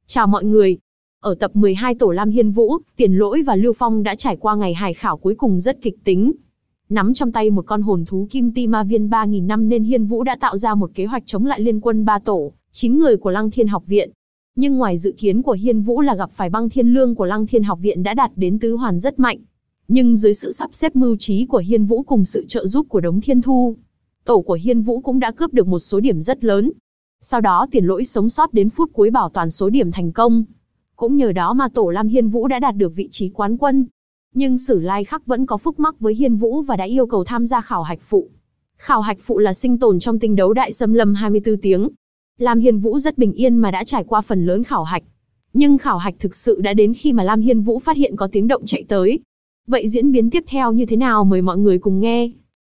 Chào mọi người. Ở tập 12 tổ Lam Hiên Vũ, Tiền Lỗi và Lưu Phong đã trải qua ngày hải khảo cuối cùng rất kịch tính. Nắm trong tay một con hồn thú kim ti ma viên 3.000 năm nên Hiên Vũ đã tạo ra một kế hoạch chống lại liên quân 3 tổ, 9 người của Lăng Thiên học viện. Nhưng ngoài dự kiến của Hiên Vũ là gặp phải băng thiên lương của Lăng Thiên học viện đã đạt đến tứ hoàn rất mạnh. Nhưng dưới sự sắp xếp mưu trí của Hiên Vũ cùng sự trợ giúp của Đống Thiên Thu, tổ của Hiên Vũ cũng đã cướp được một số điểm rất lớn. Sau đó Tiền Lỗi sống sót đến phút cuối bảo toàn số điểm thành công. Cũng nhờ đó mà tổ Lam Hiên Vũ đã đạt được vị trí quán quân. Nhưng Sử Lai Khắc vẫn có phúc mắc với Hiên Vũ và đã yêu cầu tham gia khảo hạch phụ. Khảo hạch phụ là sinh tồn trong tinh đấu đại xâm lâm 24 tiếng. Lam Hiên Vũ rất bình yên mà đã trải qua phần lớn khảo hạch. Nhưng khảo hạch thực sự đã đến khi mà Lam Hiên Vũ phát hiện có tiếng động chạy tới. Vậy diễn biến tiếp theo như thế nào mời mọi người cùng nghe.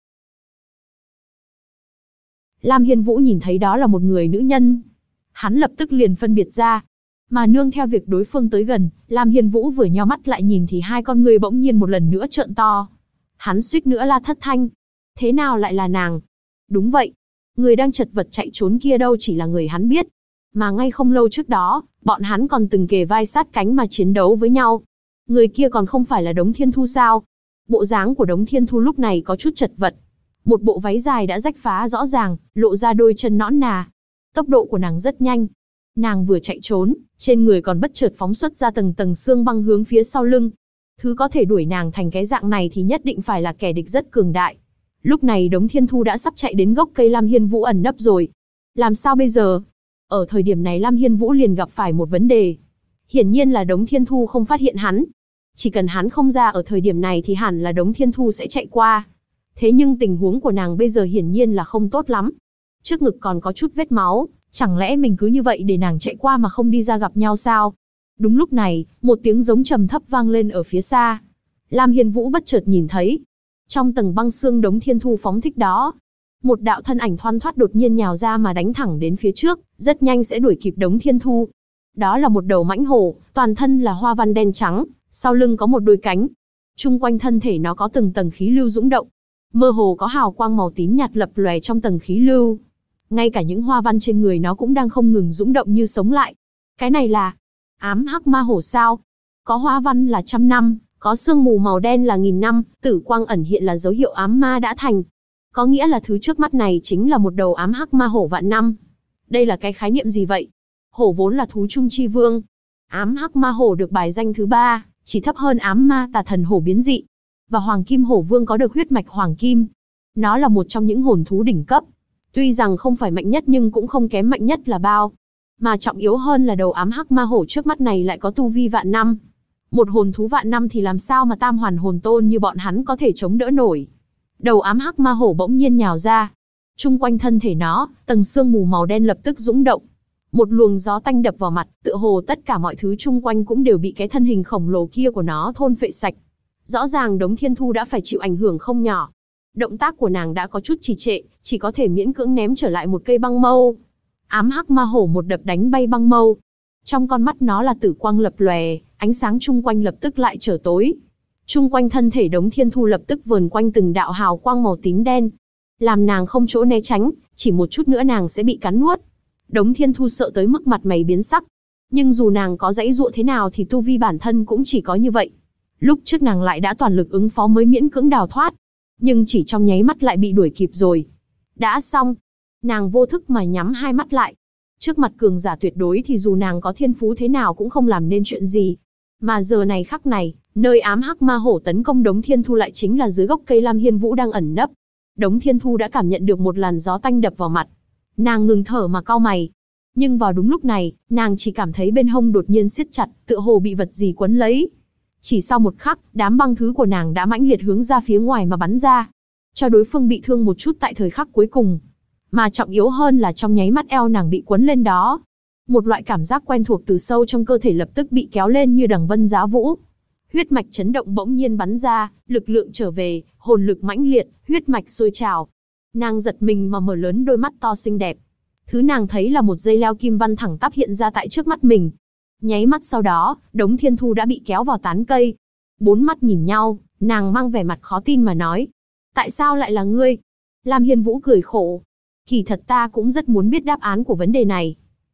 Lam Hiên Vũ nhìn thấy đó là một người nữ nhân. Hắn lập tức liền phân biệt ra. Mà nương theo việc đối phương tới gần, Lam Hiên Vũ vừa nheo mắt lại nhìn thì hai con người bỗng nhiên một lần nữa trợn to. Hắn suýt nữa la thất thanh. Thế nào lại là nàng? Đúng vậy. Người đang chật vật chạy trốn kia đâu chỉ là người hắn biết. Mà ngay không lâu trước đó, bọn hắn còn từng kề vai sát cánh mà chiến đấu với nhau. Người kia còn không phải là Đống Thiên Thu sao? Bộ dáng của Đống Thiên Thu lúc này có chút chật vật. Một bộ váy dài đã rách phá rõ ràng, lộ ra đôi chân nõn nà. Tốc độ của nàng rất nhanh. Nàng vừa chạy trốn, trên người còn bất chợt phóng xuất ra tầng tầng xương băng hướng phía sau lưng. Thứ có thể đuổi nàng thành cái dạng này thì nhất định phải là kẻ địch rất cường đại. Lúc này Đống Thiên Thu đã sắp chạy đến gốc cây Lam Hiên Vũ ẩn nấp rồi. Làm sao bây giờ? Ở thời điểm này Lam Hiên Vũ liền gặp phải một vấn đề. Hiển nhiên là Đống Thiên Thu không phát hiện hắn. Chỉ cần hắn không ra ở thời điểm này thì hẳn là Đống Thiên Thu sẽ chạy qua. Thế nhưng tình huống của nàng bây giờ hiển nhiên là không tốt lắm. Trước ngực còn có chút vết máu, chẳng lẽ mình cứ như vậy để nàng chạy qua mà không đi ra gặp nhau sao? Đúng lúc này, một tiếng giống trầm thấp vang lên ở phía xa. Lam Hiên Vũ bất chợt nhìn thấy. Trong tầng băng xương Đống Thiên Thu phóng thích đó, một đạo thân ảnh thoăn thoắt đột nhiên nhào ra mà đánh thẳng đến phía trước, rất nhanh sẽ đuổi kịp Đống Thiên Thu. Đó là một đầu mãnh hổ, toàn thân là hoa văn đen trắng, sau lưng có một đôi cánh. Chung quanh thân thể nó có từng tầng khí lưu dũng động. Mơ hồ có hào quang màu tím nhạt lập lòe trong tầng khí lưu. Ngay cả những hoa văn trên người nó cũng đang không ngừng dũng động như sống lại. Cái này là ám hắc ma hổ sao? Có hoa văn là 100 năm, có sương mù màu đen là 1000 năm, tử quang ẩn hiện là dấu hiệu ám ma đã thành. Có nghĩa là thứ trước mắt này chính là một đầu ám hắc ma hổ vạn năm. Đây là cái khái niệm gì vậy? Hổ vốn là thú trung chi vương. Ám hắc ma hổ được bài danh thứ 3, chỉ thấp hơn ám ma tà thần hổ biến dị. Và hoàng kim hổ vương có được huyết mạch hoàng kim. Nó là một trong những hồn thú đỉnh cấp. Tuy rằng không phải mạnh nhất nhưng cũng không kém mạnh nhất là bao. Mà trọng yếu hơn là đầu ám hắc ma hổ trước mắt này lại có tu vi vạn năm. Một hồn thú vạn năm thì làm sao mà tam hoàn hồn tôn như bọn hắn có thể chống đỡ nổi. Đầu ám hắc ma hổ bỗng nhiên nhào ra. Chung quanh thân thể nó, tầng sương mù màu đen lập tức dũng động. Một luồng gió tanh đập vào mặt, tựa hồ tất cả mọi thứ chung quanh cũng đều bị cái thân hình khổng lồ kia của nó thôn phệ sạch. Rõ ràng Đống Thiên Thu đã phải chịu ảnh hưởng không nhỏ. Động tác của nàng đã có chút trì trệ, chỉ có thể miễn cưỡng ném trở lại một cây băng mâu. Ám hắc ma hổ một đập đánh bay băng mâu. Trong con mắt nó là tử quang lập lòe, ánh sáng chung quanh lập tức lại trở tối. Chung quanh thân thể Đống Thiên Thu lập tức vờn quanh từng đạo hào quang màu tím đen. Làm nàng không chỗ né tránh, chỉ một chút nữa nàng sẽ bị cắn nuốt. Đống Thiên Thu sợ tới mức mặt mày biến sắc. Nhưng dù nàng có giãy giụa thế nào thì tu vi bản thân cũng chỉ có như vậy. Lúc trước nàng lại đã toàn lực ứng phó mới miễn cưỡng đào thoát. Nhưng chỉ trong nháy mắt lại bị đuổi kịp rồi. Đã xong. Nàng vô thức mà nhắm hai mắt lại. Trước mặt cường giả tuyệt đối thì dù nàng có thiên phú thế nào cũng không làm nên chuyện gì. Mà giờ này khắc này, nơi ám hắc ma hổ tấn công Đống Thiên Thu lại chính là dưới gốc cây Lam Hiên Vũ đang ẩn nấp. Đống Thiên Thu đã cảm nhận được một làn gió tanh đập vào mặt. Nàng ngừng thở mà cau mày. Nhưng vào đúng lúc này, nàng chỉ cảm thấy bên hông đột nhiên siết chặt, tựa hồ bị vật gì quấn lấy. Chỉ sau một khắc, đám băng thứ của nàng đã mãnh liệt hướng ra phía ngoài mà bắn ra. Cho đối phương bị thương một chút tại thời khắc cuối cùng. Mà trọng yếu hơn là trong nháy mắt eo nàng bị quấn lên đó. Một loại cảm giác quen thuộc từ sâu trong cơ thể lập tức bị kéo lên như đằng vân giá vũ. Huyết mạch chấn động bỗng nhiên bắn ra, lực lượng trở về, hồn lực mãnh liệt, huyết mạch sôi trào. Nàng giật mình mà mở lớn đôi mắt to xinh đẹp. Thứ nàng thấy là một dây leo kim văn thẳng tắp hiện ra tại trước mắt mình. Nháy mắt sau đó, Đống Thiên Thu đã bị kéo vào tán cây. Bốn mắt nhìn nhau, nàng mang vẻ mặt khó tin mà nói. Tại sao lại là ngươi? Lam Hiên Vũ cười khổ. Kỳ thật ta cũng rất muốn biết đáp án của vấn đề này.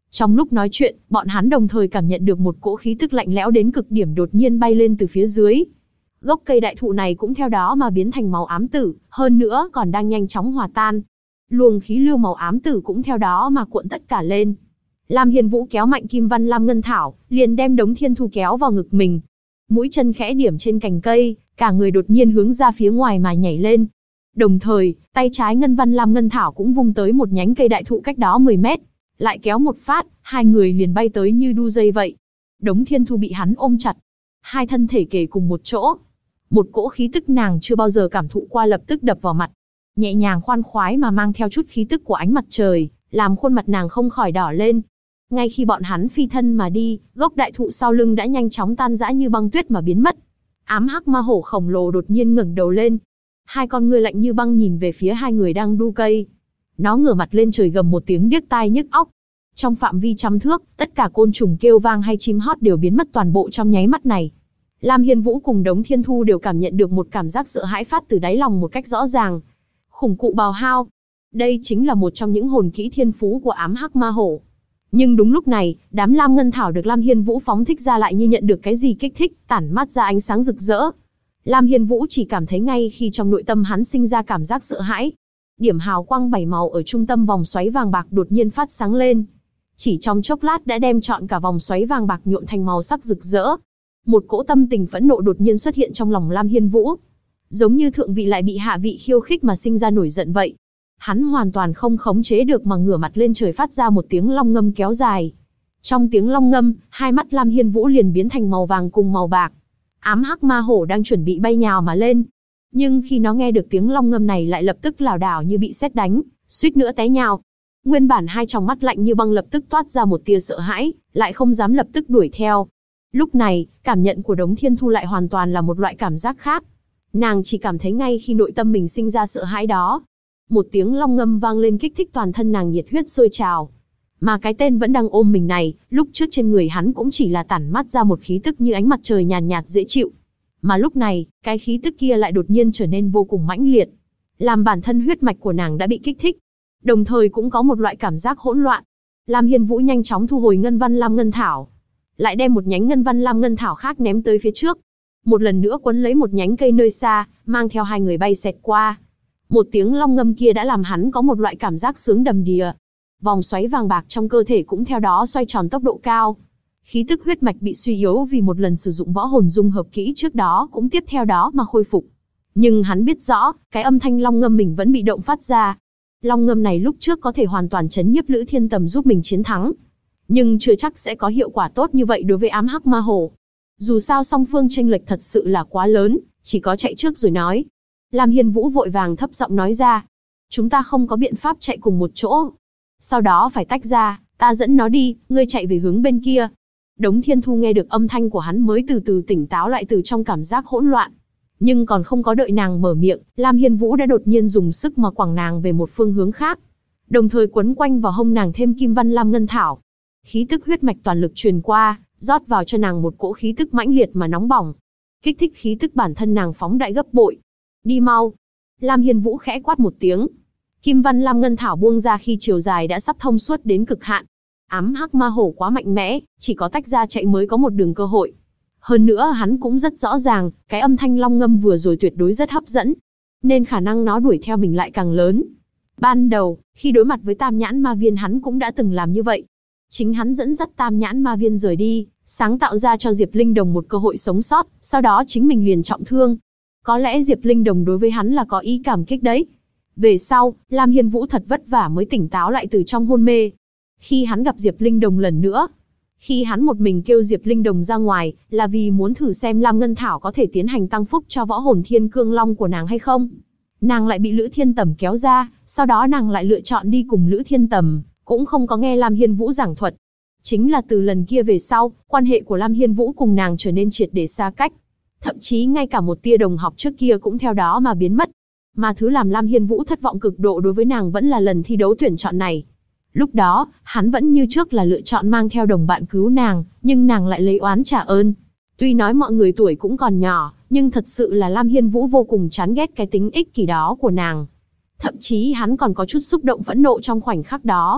Trong lúc nói chuyện, bọn hắn đồng thời cảm nhận được một cỗ khí tức lạnh lẽo đến cực điểm đột nhiên bay lên từ phía dưới. Gốc cây đại thụ này cũng theo đó mà biến thành màu ám tử, hơn nữa còn đang nhanh chóng hòa tan. Luồng khí lưu màu ám tử cũng theo đó mà cuộn tất cả lên. Lam Hiên Vũ kéo mạnh Kim Văn Lam Ngân Thảo, liền đem Đống Thiên Thu kéo vào ngực mình. Mũi chân khẽ điểm trên cành cây, cả người đột nhiên hướng ra phía ngoài mà nhảy lên. Đồng thời, tay trái Ngân Văn Lam Ngân Thảo cũng vung tới một nhánh cây đại thụ cách đó 10 mét. Lại kéo một phát, hai người liền bay tới như đu dây vậy. Đống Thiên Thu bị hắn ôm chặt. Hai thân thể kề cùng một chỗ. Một cỗ khí tức nàng chưa bao giờ cảm thụ qua lập tức đập vào mặt. Nhẹ nhàng khoan khoái mà mang theo chút khí tức của ánh mặt trời, làm khuôn mặt nàng không khỏi đỏ lên. Ngay khi bọn hắn phi thân mà đi, gốc đại thụ sau lưng đã nhanh chóng tan rã như băng tuyết mà biến mất. Ám hắc ma hổ khổng lồ đột nhiên ngẩng đầu lên. Hai con ngươi lạnh như băng nhìn về phía hai người đang đu cây. Nó ngửa mặt lên trời gầm một tiếng điếc tai nhức óc. Trong phạm vi trăm thước, tất cả côn trùng kêu vang hay chim hót đều biến mất toàn bộ trong nháy mắt này. Lam Hiên Vũ cùng Đống Thiên Thu đều cảm nhận được một cảm giác sợ hãi phát từ đáy lòng một cách rõ ràng. Khủng cụ bào hao. Đây chính là một trong những hồn kỹ thiên phú của ám hắc ma hổ. Nhưng đúng lúc này, đám lam ngân thảo được Lam Hiên Vũ phóng thích ra lại như nhận được cái gì kích thích, tản mát ra ánh sáng rực rỡ. Lam Hiên Vũ chỉ cảm thấy ngay khi trong nội tâm hắn sinh ra cảm giác sợ hãi. Điểm hào quang 7 màu ở trung tâm vòng xoáy vàng bạc đột nhiên phát sáng lên. Chỉ trong chốc lát đã đem trọn cả vòng xoáy vàng bạc nhuộm thành màu sắc rực rỡ. Một cỗ tâm tình phẫn nộ đột nhiên xuất hiện trong lòng Lam Hiên Vũ. Giống như thượng vị lại bị hạ vị khiêu khích mà sinh ra nổi giận vậy. Hắn hoàn toàn không khống chế được mà ngửa mặt lên trời phát ra một tiếng long ngâm kéo dài. Trong tiếng long ngâm, hai mắt Lam Hiên Vũ liền biến thành màu vàng cùng màu bạc. Ám hắc ma hổ đang chuẩn bị bay nhào mà lên. Nhưng khi nó nghe được tiếng long ngâm này lại lập tức lảo đảo như bị sét đánh, suýt nữa té nhào. Nguyên bản hai tròng mắt lạnh như băng lập tức toát ra một tia sợ hãi, lại không dám lập tức đuổi theo. Lúc này, cảm nhận của Đống Thiên Thu lại hoàn toàn là một loại cảm giác khác. Nàng chỉ cảm thấy ngay khi nội tâm mình sinh ra sợ hãi đó, một tiếng long ngâm vang lên kích thích toàn thân nàng nhiệt huyết sôi trào. Mà cái tên vẫn đang ôm mình này, lúc trước trên người hắn cũng chỉ là tản mát ra một khí tức như ánh mặt trời nhàn nhạt dễ chịu. Mà lúc này, cái khí tức kia lại đột nhiên trở nên vô cùng mãnh liệt. Làm bản thân huyết mạch của nàng đã bị kích thích. Đồng thời cũng có một loại cảm giác hỗn loạn. Lam Hiên Vũ nhanh chóng thu hồi Ngân Văn Lam Ngân Thảo. Lại đem một nhánh Ngân Văn Lam Ngân Thảo khác ném tới phía trước. Một lần nữa quấn lấy một nhánh cây nơi xa, mang theo hai người bay xẹt qua. Một tiếng long ngâm kia đã làm hắn có một loại cảm giác sướng đầm đìa. Vòng xoáy vàng bạc trong cơ thể cũng theo đó xoay tròn tốc độ cao. Khí tức huyết mạch bị suy yếu vì một lần sử dụng võ hồn dung hợp kỹ trước đó cũng tiếp theo đó mà khôi phục. Nhưng hắn biết rõ, cái âm thanh long ngâm mình vẫn bị động phát ra. Long ngâm này lúc trước có thể hoàn toàn chấn nhiếp Lữ Thiên Tầm giúp mình chiến thắng. Nhưng chưa chắc sẽ có hiệu quả tốt như vậy đối với ám hắc ma hổ. Dù sao song phương chênh lệch thật sự là quá lớn, chỉ có chạy trước rồi nói. Lam Hiên Vũ vội vàng thấp giọng nói ra. Chúng ta không có biện pháp chạy cùng một chỗ. Sau đó phải tách ra, ta dẫn nó đi, ngươi chạy về hướng bên kia. Đống Thiên Thu nghe được âm thanh của hắn mới từ từ tỉnh táo lại từ trong cảm giác hỗn loạn. Nhưng còn không có đợi nàng mở miệng, Lam Hiên Vũ đã đột nhiên dùng sức mà quẳng nàng về một phương hướng khác. Đồng thời quấn quanh vào hông nàng thêm Kim Văn Lam Ngân Thảo. Khí tức huyết mạch toàn lực truyền qua, rót vào cho nàng một cỗ khí tức mãnh liệt mà nóng bỏng. Kích thích khí tức bản thân nàng phóng đại gấp bội. Đi mau. Lam Hiên Vũ khẽ quát một tiếng. Kim Văn Lam Ngân Thảo buông ra khi chiều dài đã sắp thông suốt đến cực hạn. Ám hắc ma hổ quá mạnh mẽ, chỉ có tách ra chạy mới có một đường cơ hội. Hơn nữa hắn cũng rất rõ ràng, cái âm thanh long ngâm vừa rồi tuyệt đối rất hấp dẫn. Nên khả năng nó đuổi theo mình lại càng lớn. Ban đầu, khi đối mặt với Tam Nhãn Ma Viên hắn cũng đã từng làm như vậy. Chính hắn dẫn dắt Tam Nhãn Ma Viên rời đi, sáng tạo ra cho Diệp Linh Đồng một cơ hội sống sót, sau đó chính mình liền trọng thương. Có lẽ Diệp Linh Đồng đối với hắn là có ý cảm kích đấy. Về sau, Lam Hiên Vũ thật vất vả mới tỉnh táo lại từ trong hôn mê. Khi hắn gặp Diệp Linh Đồng lần nữa, khi hắn một mình kêu Diệp Linh Đồng ra ngoài, là vì muốn thử xem Lam Ngân Thảo có thể tiến hành tăng phúc cho võ hồn Thiên Cương Long của nàng hay không. Nàng lại bị Lữ Thiên Tầm kéo ra, sau đó nàng lại lựa chọn đi cùng Lữ Thiên Tầm, cũng không có nghe Lam Hiên Vũ giảng thuật. Chính là từ lần kia về sau, quan hệ của Lam Hiên Vũ cùng nàng trở nên triệt để xa cách. Thậm chí ngay cả một tia đồng học trước kia cũng theo đó mà biến mất. Mà thứ làm Lam Hiên Vũ thất vọng cực độ đối với nàng vẫn là lần thi đấu tuyển chọn này. Lúc đó, hắn vẫn như trước là lựa chọn mang theo đồng bạn cứu nàng, nhưng nàng lại lấy oán trả ơn. Tuy nói mọi người tuổi cũng còn nhỏ, nhưng thật sự là Lam Hiên Vũ vô cùng chán ghét cái tính ích kỷ đó của nàng. Thậm chí hắn còn có chút xúc động phẫn nộ trong khoảnh khắc đó.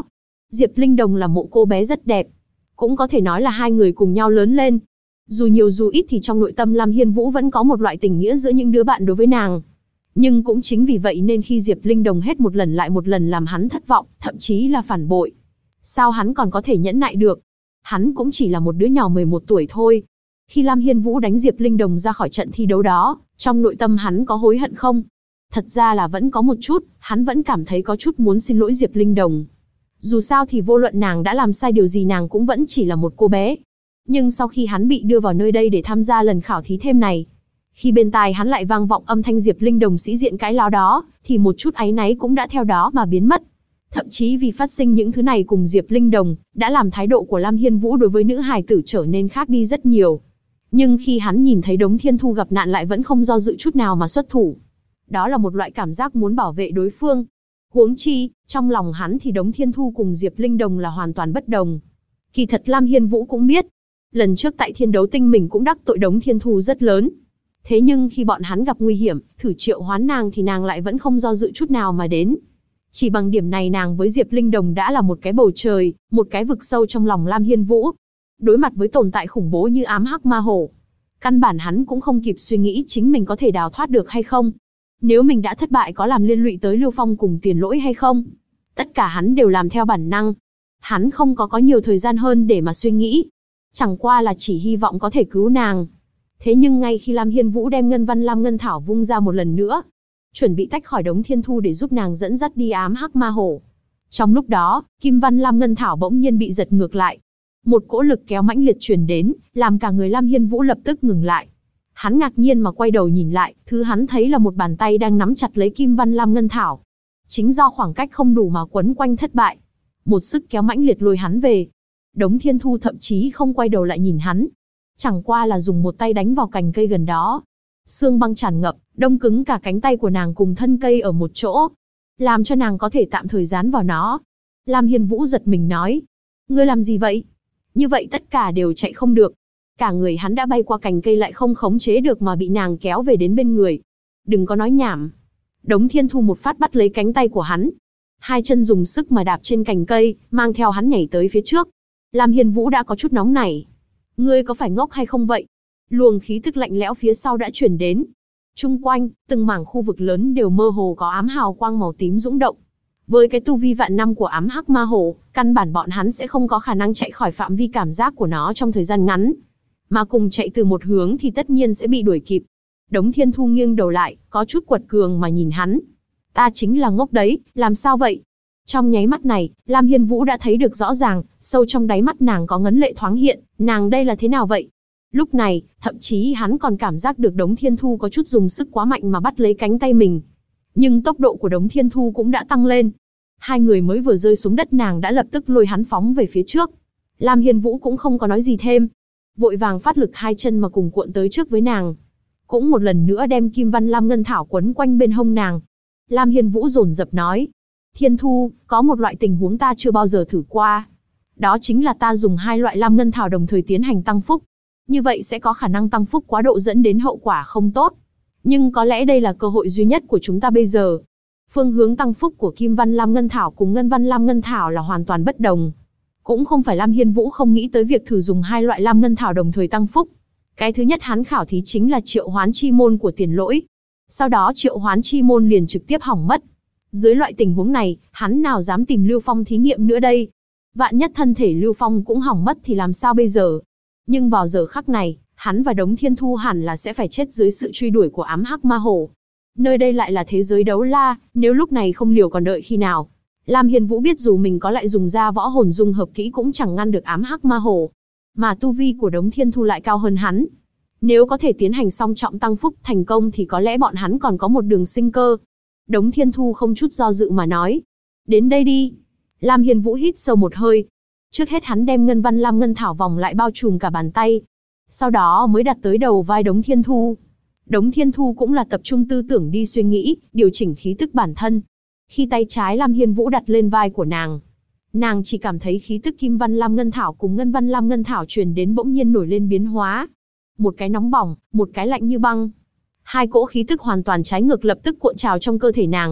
Diệp Linh Đồng là một cô bé rất đẹp. Cũng có thể nói là hai người cùng nhau lớn lên. Dù nhiều dù ít thì trong nội tâm Lam Hiên Vũ vẫn có một loại tình nghĩa giữa những đứa bạn đối với nàng. Nhưng cũng chính vì vậy nên khi Diệp Linh Đồng hết một lần lại một lần làm hắn thất vọng, thậm chí là phản bội. Sao hắn còn có thể nhẫn nại được? Hắn cũng chỉ là một đứa nhỏ 11 tuổi thôi. Khi Lam Hiên Vũ đánh Diệp Linh Đồng ra khỏi trận thi đấu đó, trong nội tâm hắn có hối hận không? Thật ra là vẫn có một chút, hắn vẫn cảm thấy có chút muốn xin lỗi Diệp Linh Đồng. Dù sao thì vô luận nàng đã làm sai điều gì nàng cũng vẫn chỉ là một cô bé. Nhưng sau khi hắn bị đưa vào nơi đây để tham gia lần khảo thí thêm này, khi bên tai hắn lại vang vọng âm thanh Diệp Linh Đồng sĩ diện cãi láo đó, thì một chút áy náy cũng đã theo đó mà biến mất. Thậm chí vì phát sinh những thứ này cùng Diệp Linh Đồng, đã làm thái độ của Lam Hiên Vũ đối với nữ hài tử trở nên khác đi rất nhiều. Nhưng khi hắn nhìn thấy Đống Thiên Thu gặp nạn lại vẫn không do dự chút nào mà xuất thủ. Đó là một loại cảm giác muốn bảo vệ đối phương. Huống chi, trong lòng hắn thì Đống Thiên Thu cùng Diệp Linh Đồng là hoàn toàn bất đồng. Kỳ thật Lam Hiên Vũ cũng biết, lần trước tại Thiên Đấu Tinh mình cũng đắc tội Đống Thiên Thu rất lớn. Thế nhưng khi bọn hắn gặp nguy hiểm, thử triệu hoán nàng thì nàng lại vẫn không do dự chút nào mà đến. Chỉ bằng điểm này nàng với Diệp Linh Đồng đã là một cái bầu trời, một cái vực sâu trong lòng Lam Hiên Vũ. Đối mặt với tồn tại khủng bố như ám hắc ma hổ, căn bản hắn cũng không kịp suy nghĩ chính mình có thể đào thoát được hay không. Nếu mình đã thất bại có làm liên lụy tới Lưu Phong cùng Tiền Lỗi hay không? Tất cả hắn đều làm theo bản năng. Hắn không có nhiều thời gian hơn để mà suy nghĩ. Chẳng qua là chỉ hy vọng có thể cứu nàng. Thế nhưng ngay khi Lam Hiên Vũ đem Ngân Văn Lam Ngân Thảo vung ra một lần nữa, chuẩn bị tách khỏi Đống Thiên Thu để giúp nàng dẫn dắt đi ám hắc ma hổ. Trong lúc đó, Kim Văn Lam Ngân Thảo bỗng nhiên bị giật ngược lại. Một cỗ lực kéo mãnh liệt truyền đến, làm cả người Lam Hiên Vũ lập tức ngừng lại. Hắn ngạc nhiên mà quay đầu nhìn lại, thứ hắn thấy là một bàn tay đang nắm chặt lấy Kim Văn Lam Ngân Thảo. Chính do khoảng cách không đủ mà quấn quanh thất bại. Một sức kéo mãnh liệt lôi hắn về. Đống Thiên Thu thậm chí không quay đầu lại nhìn hắn. Chẳng qua là dùng một tay đánh vào cành cây gần đó. Xương băng tràn ngập, đông cứng cả cánh tay của nàng cùng thân cây ở một chỗ. Làm cho nàng có thể tạm thời dán vào nó. Lam Hiên Vũ giật mình nói. Ngươi làm gì vậy? Như vậy tất cả đều chạy không được. Cả người hắn đã bay qua cành cây lại không khống chế được mà bị nàng kéo về đến bên người. Đừng có nói nhảm. Đống Thiên Thu một phát bắt lấy cánh tay của hắn. Hai chân dùng sức mà đạp trên cành cây, mang theo hắn nhảy tới phía trước. Lam Hiên Vũ đã có chút nóng nảy. Ngươi có phải ngốc hay không vậy? Luồng khí tức lạnh lẽo phía sau đã truyền đến. Chung quanh, từng mảng khu vực lớn đều mơ hồ có ám hào quang màu tím dũng động. Với cái tu vi vạn năm của ám hắc ma hổ, căn bản bọn hắn sẽ không có khả năng chạy khỏi phạm vi cảm giác của nó trong thời gian ngắn. Mà cùng chạy từ một hướng thì tất nhiên sẽ bị đuổi kịp. Đống Thiên Thu nghiêng đầu lại, có chút quật cường mà nhìn hắn. Ta chính là ngốc đấy, làm sao vậy? Trong nháy mắt này, Lam Hiên Vũ đã thấy được rõ ràng, sâu trong đáy mắt nàng có ngấn lệ thoáng hiện, nàng đây là thế nào vậy? Lúc này, thậm chí hắn còn cảm giác được Đống Thiên Thu có chút dùng sức quá mạnh mà bắt lấy cánh tay mình. Nhưng tốc độ của Đống Thiên Thu cũng đã tăng lên. Hai người mới vừa rơi xuống đất nàng đã lập tức lôi hắn phóng về phía trước. Lam Hiên Vũ cũng không có nói gì thêm. Vội vàng phát lực hai chân mà cùng cuộn tới trước với nàng. Cũng một lần nữa đem Kim Văn Lam Ngân Thảo quấn quanh bên hông nàng. Lam Hiên Vũ dồn dập nói. Thiên Thu, có một loại tình huống ta chưa bao giờ thử qua. Đó chính là ta dùng hai loại Lam Ngân Thảo đồng thời tiến hành tăng phúc. Như vậy sẽ có khả năng tăng phúc quá độ dẫn đến hậu quả không tốt. Nhưng có lẽ đây là cơ hội duy nhất của chúng ta bây giờ. Phương hướng tăng phúc của Kim Văn Lam Ngân Thảo cùng Ngân Văn Lam Ngân Thảo là hoàn toàn bất đồng. Cũng không phải Lam Hiên Vũ không nghĩ tới việc thử dùng hai loại Lam Ngân Thảo đồng thời tăng phúc. Cái thứ nhất hắn khảo thí chính là triệu hoán chi môn của Tiền Lỗi. Sau đó triệu hoán chi môn liền trực tiếp hỏng mất. Dưới loại tình huống này, hắn nào dám tìm Lưu Phong thí nghiệm nữa đây? Vạn nhất thân thể Lưu Phong cũng hỏng mất thì làm sao bây giờ? Nhưng vào giờ khắc này, hắn và Đống Thiên Thu hẳn là sẽ phải chết dưới sự truy đuổi của ám hắc ma hổ. Nơi đây lại là thế giới đấu la, nếu lúc này không liều còn đợi khi nào? Lam Hiên Vũ biết dù mình có lại dùng ra võ hồn dung hợp kỹ cũng chẳng ngăn được ám hắc ma hổ. Mà tu vi của Đống Thiên Thu lại cao hơn hắn. Nếu có thể tiến hành song trọng tăng phúc thành công thì có lẽ bọn hắn còn có một đường sinh cơ. Đống Thiên Thu không chút do dự mà nói. Đến đây đi. Lam Hiên Vũ hít sâu một hơi. Trước hết hắn đem Ngân Văn Lam Ngân Thảo vòng lại bao trùm cả bàn tay. Sau đó mới đặt tới đầu vai Đống Thiên Thu. Đống Thiên Thu cũng là tập trung tư tưởng đi suy nghĩ, điều chỉnh khí tức bản thân. Khi tay trái Lam Hiên Vũ đặt lên vai của nàng, nàng chỉ cảm thấy khí tức Kim Văn Lam Ngân Thảo cùng Ngân Văn Lam Ngân Thảo truyền đến bỗng nhiên nổi lên biến hóa. Một cái nóng bỏng, một cái lạnh như băng. Hai cỗ khí tức hoàn toàn trái ngược lập tức cuộn trào trong cơ thể nàng.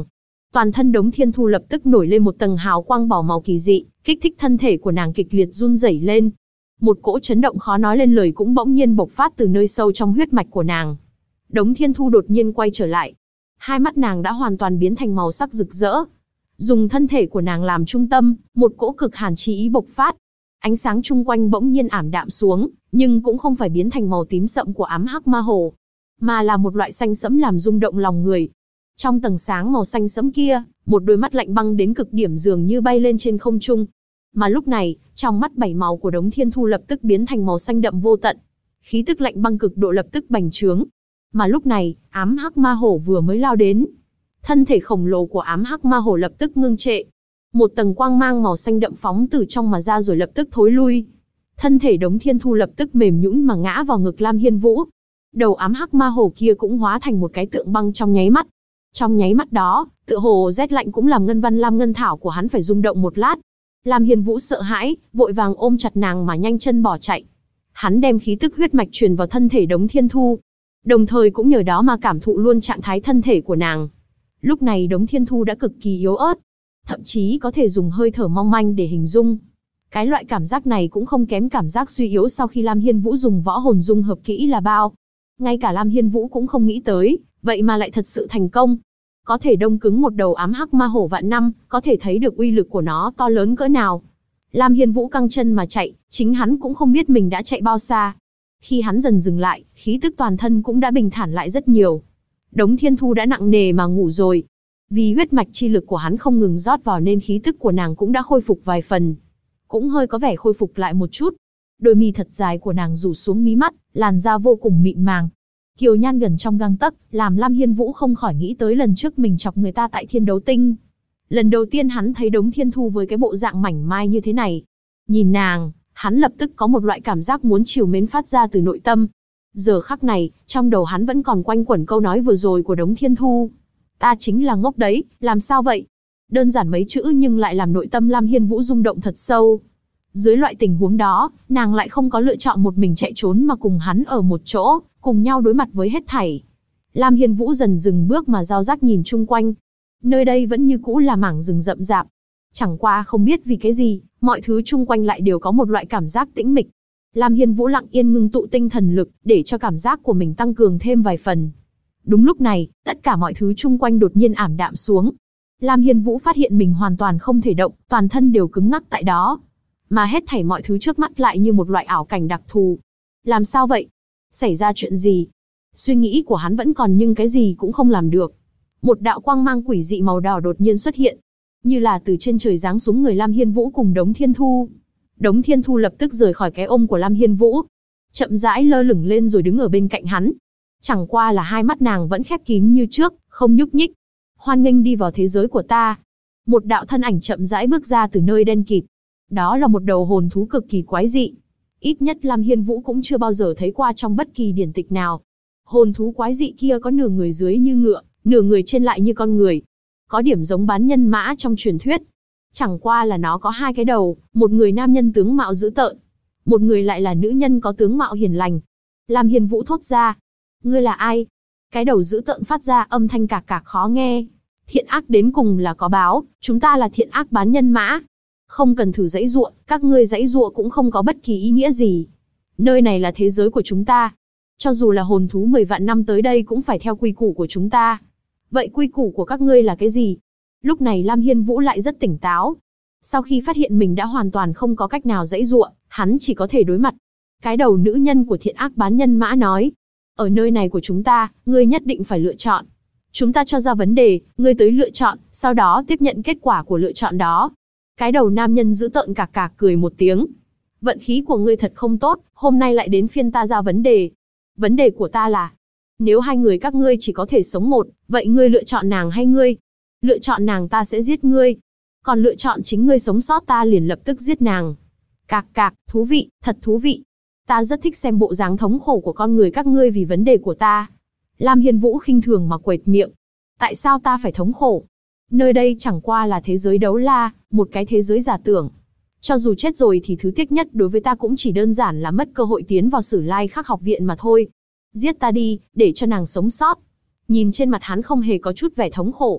Toàn thân Đống Thiên Thu lập tức nổi lên một tầng hào quang bỏ màu kỳ dị, kích thích thân thể của nàng kịch liệt run rẩy lên. Một cỗ chấn động khó nói lên lời cũng bỗng nhiên bộc phát từ nơi sâu trong huyết mạch của nàng. Đống Thiên Thu đột nhiên quay trở lại. Hai mắt nàng đã hoàn toàn biến thành màu sắc rực rỡ. Dùng thân thể của nàng làm trung tâm, một cỗ cực hàn chi ý bộc phát. Ánh sáng chung quanh bỗng nhiên ảm đạm xuống, nhưng cũng không phải biến thành màu tím sậm của ám hắc ma hổ, mà là một loại xanh sẫm làm rung động lòng người. Trong tầng sáng màu xanh sẫm kia, một đôi mắt lạnh băng đến cực điểm dường như bay lên trên không trung. Mà lúc này, trong mắt bảy màu của Đống Thiên Thu lập tức biến thành màu xanh đậm vô tận. Khí tức lạnh băng cực độ lập tức bành trướng. Mà lúc này, ám hắc ma hổ vừa mới lao đến. Thân thể khổng lồ của ám hắc ma hổ lập tức ngưng trệ. Một tầng quang mang màu xanh đậm phóng từ trong mà ra rồi lập tức thối lui. Thân thể Đống Thiên Thu lập tức mềm nhũn mà ngã vào ngực Lam Hiên Vũ. Đầu ám hắc ma hổ kia cũng hóa thành một cái tượng băng trong nháy mắt. Trong nháy mắt đó, tựa hồ rét lạnh cũng làm ngân văn lam ngân thảo của hắn phải rung động một lát. Lam Hiên Vũ sợ hãi, vội vàng ôm chặt nàng mà nhanh chân bỏ chạy. Hắn đem khí tức huyết mạch truyền vào thân thể Đống Thiên Thu, đồng thời cũng nhờ đó mà cảm thụ luôn trạng thái thân thể của nàng. Lúc này Đống Thiên Thu đã cực kỳ yếu ớt, thậm chí có thể dùng hơi thở mong manh để hình dung. Cái loại cảm giác này cũng không kém cảm giác suy yếu sau khi Lam Hiên Vũ dùng võ hồn dung hợp kỹ là bao. Ngay cả Lam Hiên Vũ cũng không nghĩ tới, vậy mà lại thật sự thành công. Có thể đông cứng một đầu ám hắc ma hổ vạn năm, có thể thấy được uy lực của nó to lớn cỡ nào. Lam Hiên Vũ căng chân mà chạy, chính hắn cũng không biết mình đã chạy bao xa. Khi hắn dần dừng lại, khí tức toàn thân cũng đã bình thản lại rất nhiều. Đống Thiên Thu đã nặng nề mà ngủ rồi. Vì huyết mạch chi lực của hắn không ngừng rót vào nên khí tức của nàng cũng đã khôi phục vài phần. Cũng hơi có vẻ khôi phục lại một chút. Đôi mi thật dài của nàng rủ xuống mí mắt, làn da vô cùng mịn màng. Kiều nhan gần trong gang tấc, làm Lam Hiên Vũ không khỏi nghĩ tới lần trước mình chọc người ta tại Thiên Đấu Tinh. Lần đầu tiên hắn thấy Đống Thiên Thu với cái bộ dạng mảnh mai như thế này. Nhìn nàng, hắn lập tức có một loại cảm giác muốn trìu mến phát ra từ nội tâm. Giờ khắc này, trong đầu hắn vẫn còn quanh quẩn câu nói vừa rồi của Đống Thiên Thu. Ta chính là ngốc đấy, làm sao vậy? Đơn giản mấy chữ nhưng lại làm nội tâm Lam Hiên Vũ rung động thật sâu. Dưới loại tình huống đó, nàng lại không có lựa chọn một mình chạy trốn mà cùng hắn ở một chỗ, cùng nhau đối mặt với hết thảy. Lam Hiên Vũ dần dừng bước mà rao rác nhìn chung quanh. Nơi đây vẫn như cũ là mảng rừng rậm rạp. Chẳng qua không biết vì cái gì, mọi thứ chung quanh lại đều có một loại cảm giác tĩnh mịch. Lam Hiên Vũ lặng yên ngưng tụ tinh thần lực, để cho cảm giác của mình tăng cường thêm vài phần. Đúng lúc này, tất cả mọi thứ chung quanh đột nhiên ảm đạm xuống. Lam Hiên Vũ phát hiện mình hoàn toàn không thể động, toàn thân đều cứng ngắc tại đó. Mà hết thảy mọi thứ trước mắt lại như một loại ảo cảnh đặc thù. Làm sao vậy? Xảy ra chuyện gì? Suy nghĩ của hắn vẫn còn nhưng cái gì cũng không làm được. Một đạo quang mang quỷ dị màu đỏ đột nhiên xuất hiện, như là từ trên trời giáng xuống người Lam Hiên Vũ cùng Đống Thiên Thu. Đống Thiên Thu lập tức rời khỏi cái ôm của Lam Hiên Vũ, chậm rãi lơ lửng lên rồi đứng ở bên cạnh hắn. Chẳng qua là hai mắt nàng vẫn khép kín như trước, không nhúc nhích. Hoan nghênh đi vào thế giới của ta. Một đạo thân ảnh chậm rãi bước ra từ nơi đen kịt. Đó là một đầu hồn thú cực kỳ quái dị. Ít nhất Lam Hiên Vũ cũng chưa bao giờ thấy qua trong bất kỳ điển tịch nào. Hồn thú quái dị kia có nửa người dưới như ngựa, nửa người trên lại như con người. Có điểm giống bán nhân mã trong truyền thuyết. Chẳng qua là nó có hai cái đầu, một người nam nhân tướng mạo dữ tợn, một người lại là nữ nhân có tướng mạo hiền lành. Lam Hiên Vũ thốt ra. Ngươi là ai? Cái đầu dữ tợn phát ra âm thanh cạc cạc khó nghe. Thiện ác đến cùng là có báo, chúng ta là thiện ác bán nhân mã. Không cần thử giãy giụa, các ngươi giãy giụa cũng không có bất kỳ ý nghĩa gì. Nơi này là thế giới của chúng ta. Cho dù là hồn thú 10 vạn năm tới đây cũng phải theo quy củ của chúng ta. Vậy quy củ của các ngươi là cái gì? Lúc này Lam Hiên Vũ lại rất tỉnh táo. Sau khi phát hiện mình đã hoàn toàn không có cách nào giãy giụa, hắn chỉ có thể đối mặt. Cái đầu nữ nhân của thiện ác bán nhân mã nói. Ở nơi này của chúng ta, ngươi nhất định phải lựa chọn. Chúng ta cho ra vấn đề, ngươi tới lựa chọn, sau đó tiếp nhận kết quả của lựa chọn đó. Cái đầu nam nhân dữ tợn cạc cạc cười một tiếng. Vận khí của ngươi thật không tốt, hôm nay lại đến phiên ta ra vấn đề. Vấn đề của ta là, nếu hai người các ngươi chỉ có thể sống một, vậy ngươi lựa chọn nàng hay ngươi? Lựa chọn nàng ta sẽ giết ngươi. Còn lựa chọn chính ngươi sống sót ta liền lập tức giết nàng. Cạc cạc, thú vị, thật thú vị. Ta rất thích xem bộ dáng thống khổ của con người các ngươi vì vấn đề của ta. Lam Hiên Vũ khinh thường mà quệt miệng. Tại sao ta phải thống khổ? Nơi đây chẳng qua là thế giới đấu la, một cái thế giới giả tưởng. Cho dù chết rồi thì thứ tiếc nhất đối với ta cũng chỉ đơn giản là mất cơ hội tiến vào Sử Lai Khắc học viện mà thôi. Giết ta đi, để cho nàng sống sót. Nhìn trên mặt hắn không hề có chút vẻ thống khổ.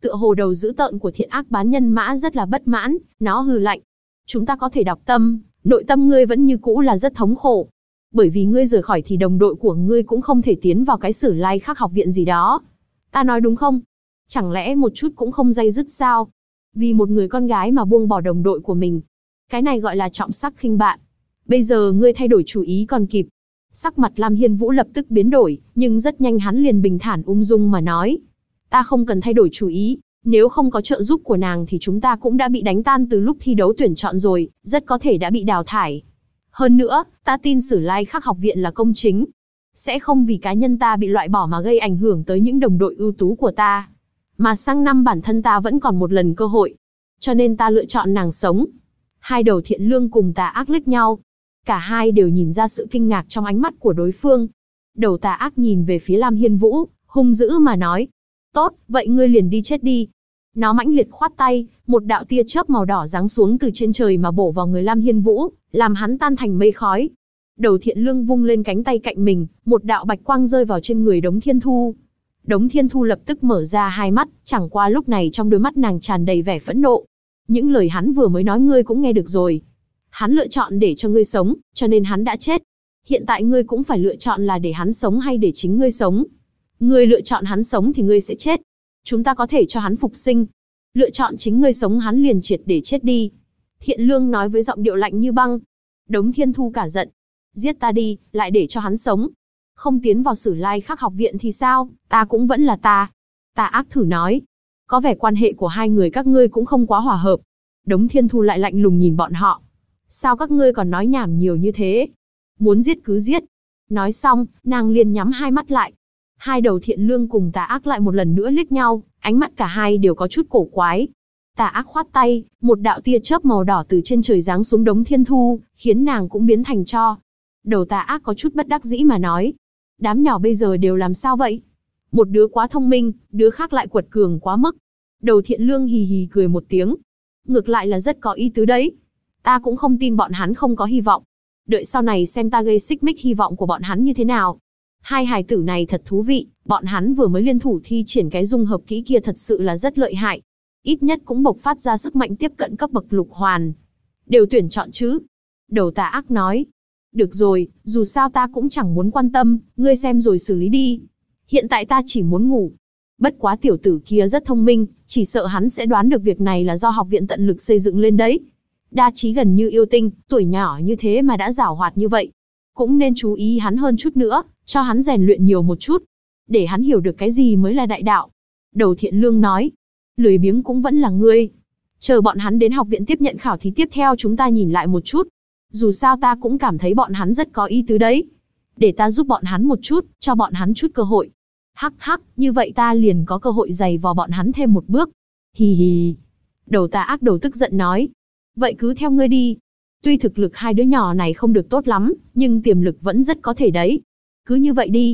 Tựa hồ đầu dữ tợn của thiện ác bán nhân mã rất là bất mãn, nó hừ lạnh. Chúng ta có thể đọc tâm, nội tâm ngươi vẫn như cũ là rất thống khổ. Bởi vì ngươi rời khỏi thì đồng đội của ngươi cũng không thể tiến vào cái Sử Lai Khắc học viện gì đó. Ta nói đúng không? Chẳng lẽ một chút cũng không day dứt sao? Vì một người con gái mà buông bỏ đồng đội của mình. Cái này gọi là trọng sắc khinh bạn. Bây giờ ngươi thay đổi chủ ý còn kịp. Sắc mặt Lam Hiên Vũ lập tức biến đổi, nhưng rất nhanh hắn liền bình thản ung dung mà nói. Ta không cần thay đổi chủ ý, nếu không có trợ giúp của nàng thì chúng ta cũng đã bị đánh tan từ lúc thi đấu tuyển chọn rồi, rất có thể đã bị đào thải. Hơn nữa, ta tin Sử Lai Khắc học viện là công chính. Sẽ không vì cá nhân ta bị loại bỏ mà gây ảnh hưởng tới những đồng đội ưu tú của ta. Mà sang năm bản thân ta vẫn còn một lần cơ hội. Cho nên ta lựa chọn nàng sống. Hai đầu Thiện Lương cùng Tà Ác liếc nhau. Cả hai đều nhìn ra sự kinh ngạc trong ánh mắt của đối phương. Đầu Tà Ác nhìn về phía Lam Hiên Vũ, hung dữ mà nói. Tốt, vậy ngươi liền đi chết đi. Nó mãnh liệt khoát tay, một đạo tia chớp màu đỏ giáng xuống từ trên trời mà bổ vào người Lam Hiên Vũ, làm hắn tan thành mây khói. Đầu Thiện Lương vung lên cánh tay cạnh mình, một đạo bạch quang rơi vào trên người Đống Thiên Thu. Đống Thiên Thu lập tức mở ra hai mắt, chẳng qua lúc này trong đôi mắt nàng tràn đầy vẻ phẫn nộ. Những lời hắn vừa mới nói ngươi cũng nghe được rồi. Hắn lựa chọn để cho ngươi sống, cho nên hắn đã chết. Hiện tại ngươi cũng phải lựa chọn là để hắn sống hay để chính ngươi sống. Ngươi lựa chọn hắn sống thì ngươi sẽ chết. Chúng ta có thể cho hắn phục sinh. Lựa chọn chính ngươi sống hắn liền triệt để chết đi. Thiện Lương nói với giọng điệu lạnh như băng. Đống Thiên Thu cả giận. Giết ta đi, lại để cho hắn sống. Không tiến vào Sử Lai Khắc học viện thì sao, ta cũng vẫn là ta. Tà Ác thử nói. Có vẻ quan hệ của hai người các ngươi cũng không quá hòa hợp. Đống Thiên Thu lại lạnh lùng nhìn bọn họ. Sao các ngươi còn nói nhảm nhiều như thế? Muốn giết cứ giết. Nói xong, nàng liền nhắm hai mắt lại. Hai đầu Thiện Lương cùng Tà Ác lại một lần nữa liếc nhau, ánh mắt cả hai đều có chút cổ quái. Tà Ác khoát tay, một đạo tia chớp màu đỏ từ trên trời giáng xuống Đống Thiên Thu, khiến nàng cũng biến thành tro. Đầu Tà Ác có chút bất đắc dĩ mà nói. Đám nhỏ bây giờ đều làm sao vậy? Một đứa quá thông minh, đứa khác lại quật cường quá mức. Đầu Thiện Lương hì hì cười một tiếng. Ngược lại là rất có ý tứ đấy. Ta cũng không tin bọn hắn không có hy vọng. Đợi sau này xem ta gây xích mích hy vọng của bọn hắn như thế nào. Hai hài tử này thật thú vị, bọn hắn vừa mới liên thủ thi triển cái dung hợp kỹ kia thật sự là rất lợi hại. Ít nhất cũng bộc phát ra sức mạnh tiếp cận cấp bậc lục hoàn. Đều tuyển chọn chứ? Đầu Tà Ác nói. Được rồi, dù sao ta cũng chẳng muốn quan tâm, ngươi xem rồi xử lý đi. Hiện tại ta chỉ muốn ngủ. Bất quá tiểu tử kia rất thông minh, chỉ sợ hắn sẽ đoán được việc này là do học viện tận lực xây dựng lên đấy. Đa trí gần như yêu tinh, tuổi nhỏ như thế mà đã giảo hoạt như vậy. Cũng nên chú ý hắn hơn chút nữa, cho hắn rèn luyện nhiều một chút. Để hắn hiểu được cái gì mới là đại đạo. Đầu Thiện Lương nói. Lười biếng cũng vẫn là ngươi. Chờ bọn hắn đến học viện tiếp nhận khảo thí tiếp theo chúng ta nhìn lại một chút. Dù sao ta cũng cảm thấy bọn hắn rất có ý tứ đấy. Để ta giúp bọn hắn một chút, cho bọn hắn chút cơ hội. Hắc hắc, như vậy ta liền có cơ hội giày vò bọn hắn thêm một bước. Hì hì. Đầu Tà Ác đầu tức giận nói. Vậy cứ theo ngươi đi. Tuy thực lực hai đứa nhỏ này không được tốt lắm, nhưng tiềm lực vẫn rất có thể đấy. Cứ như vậy đi.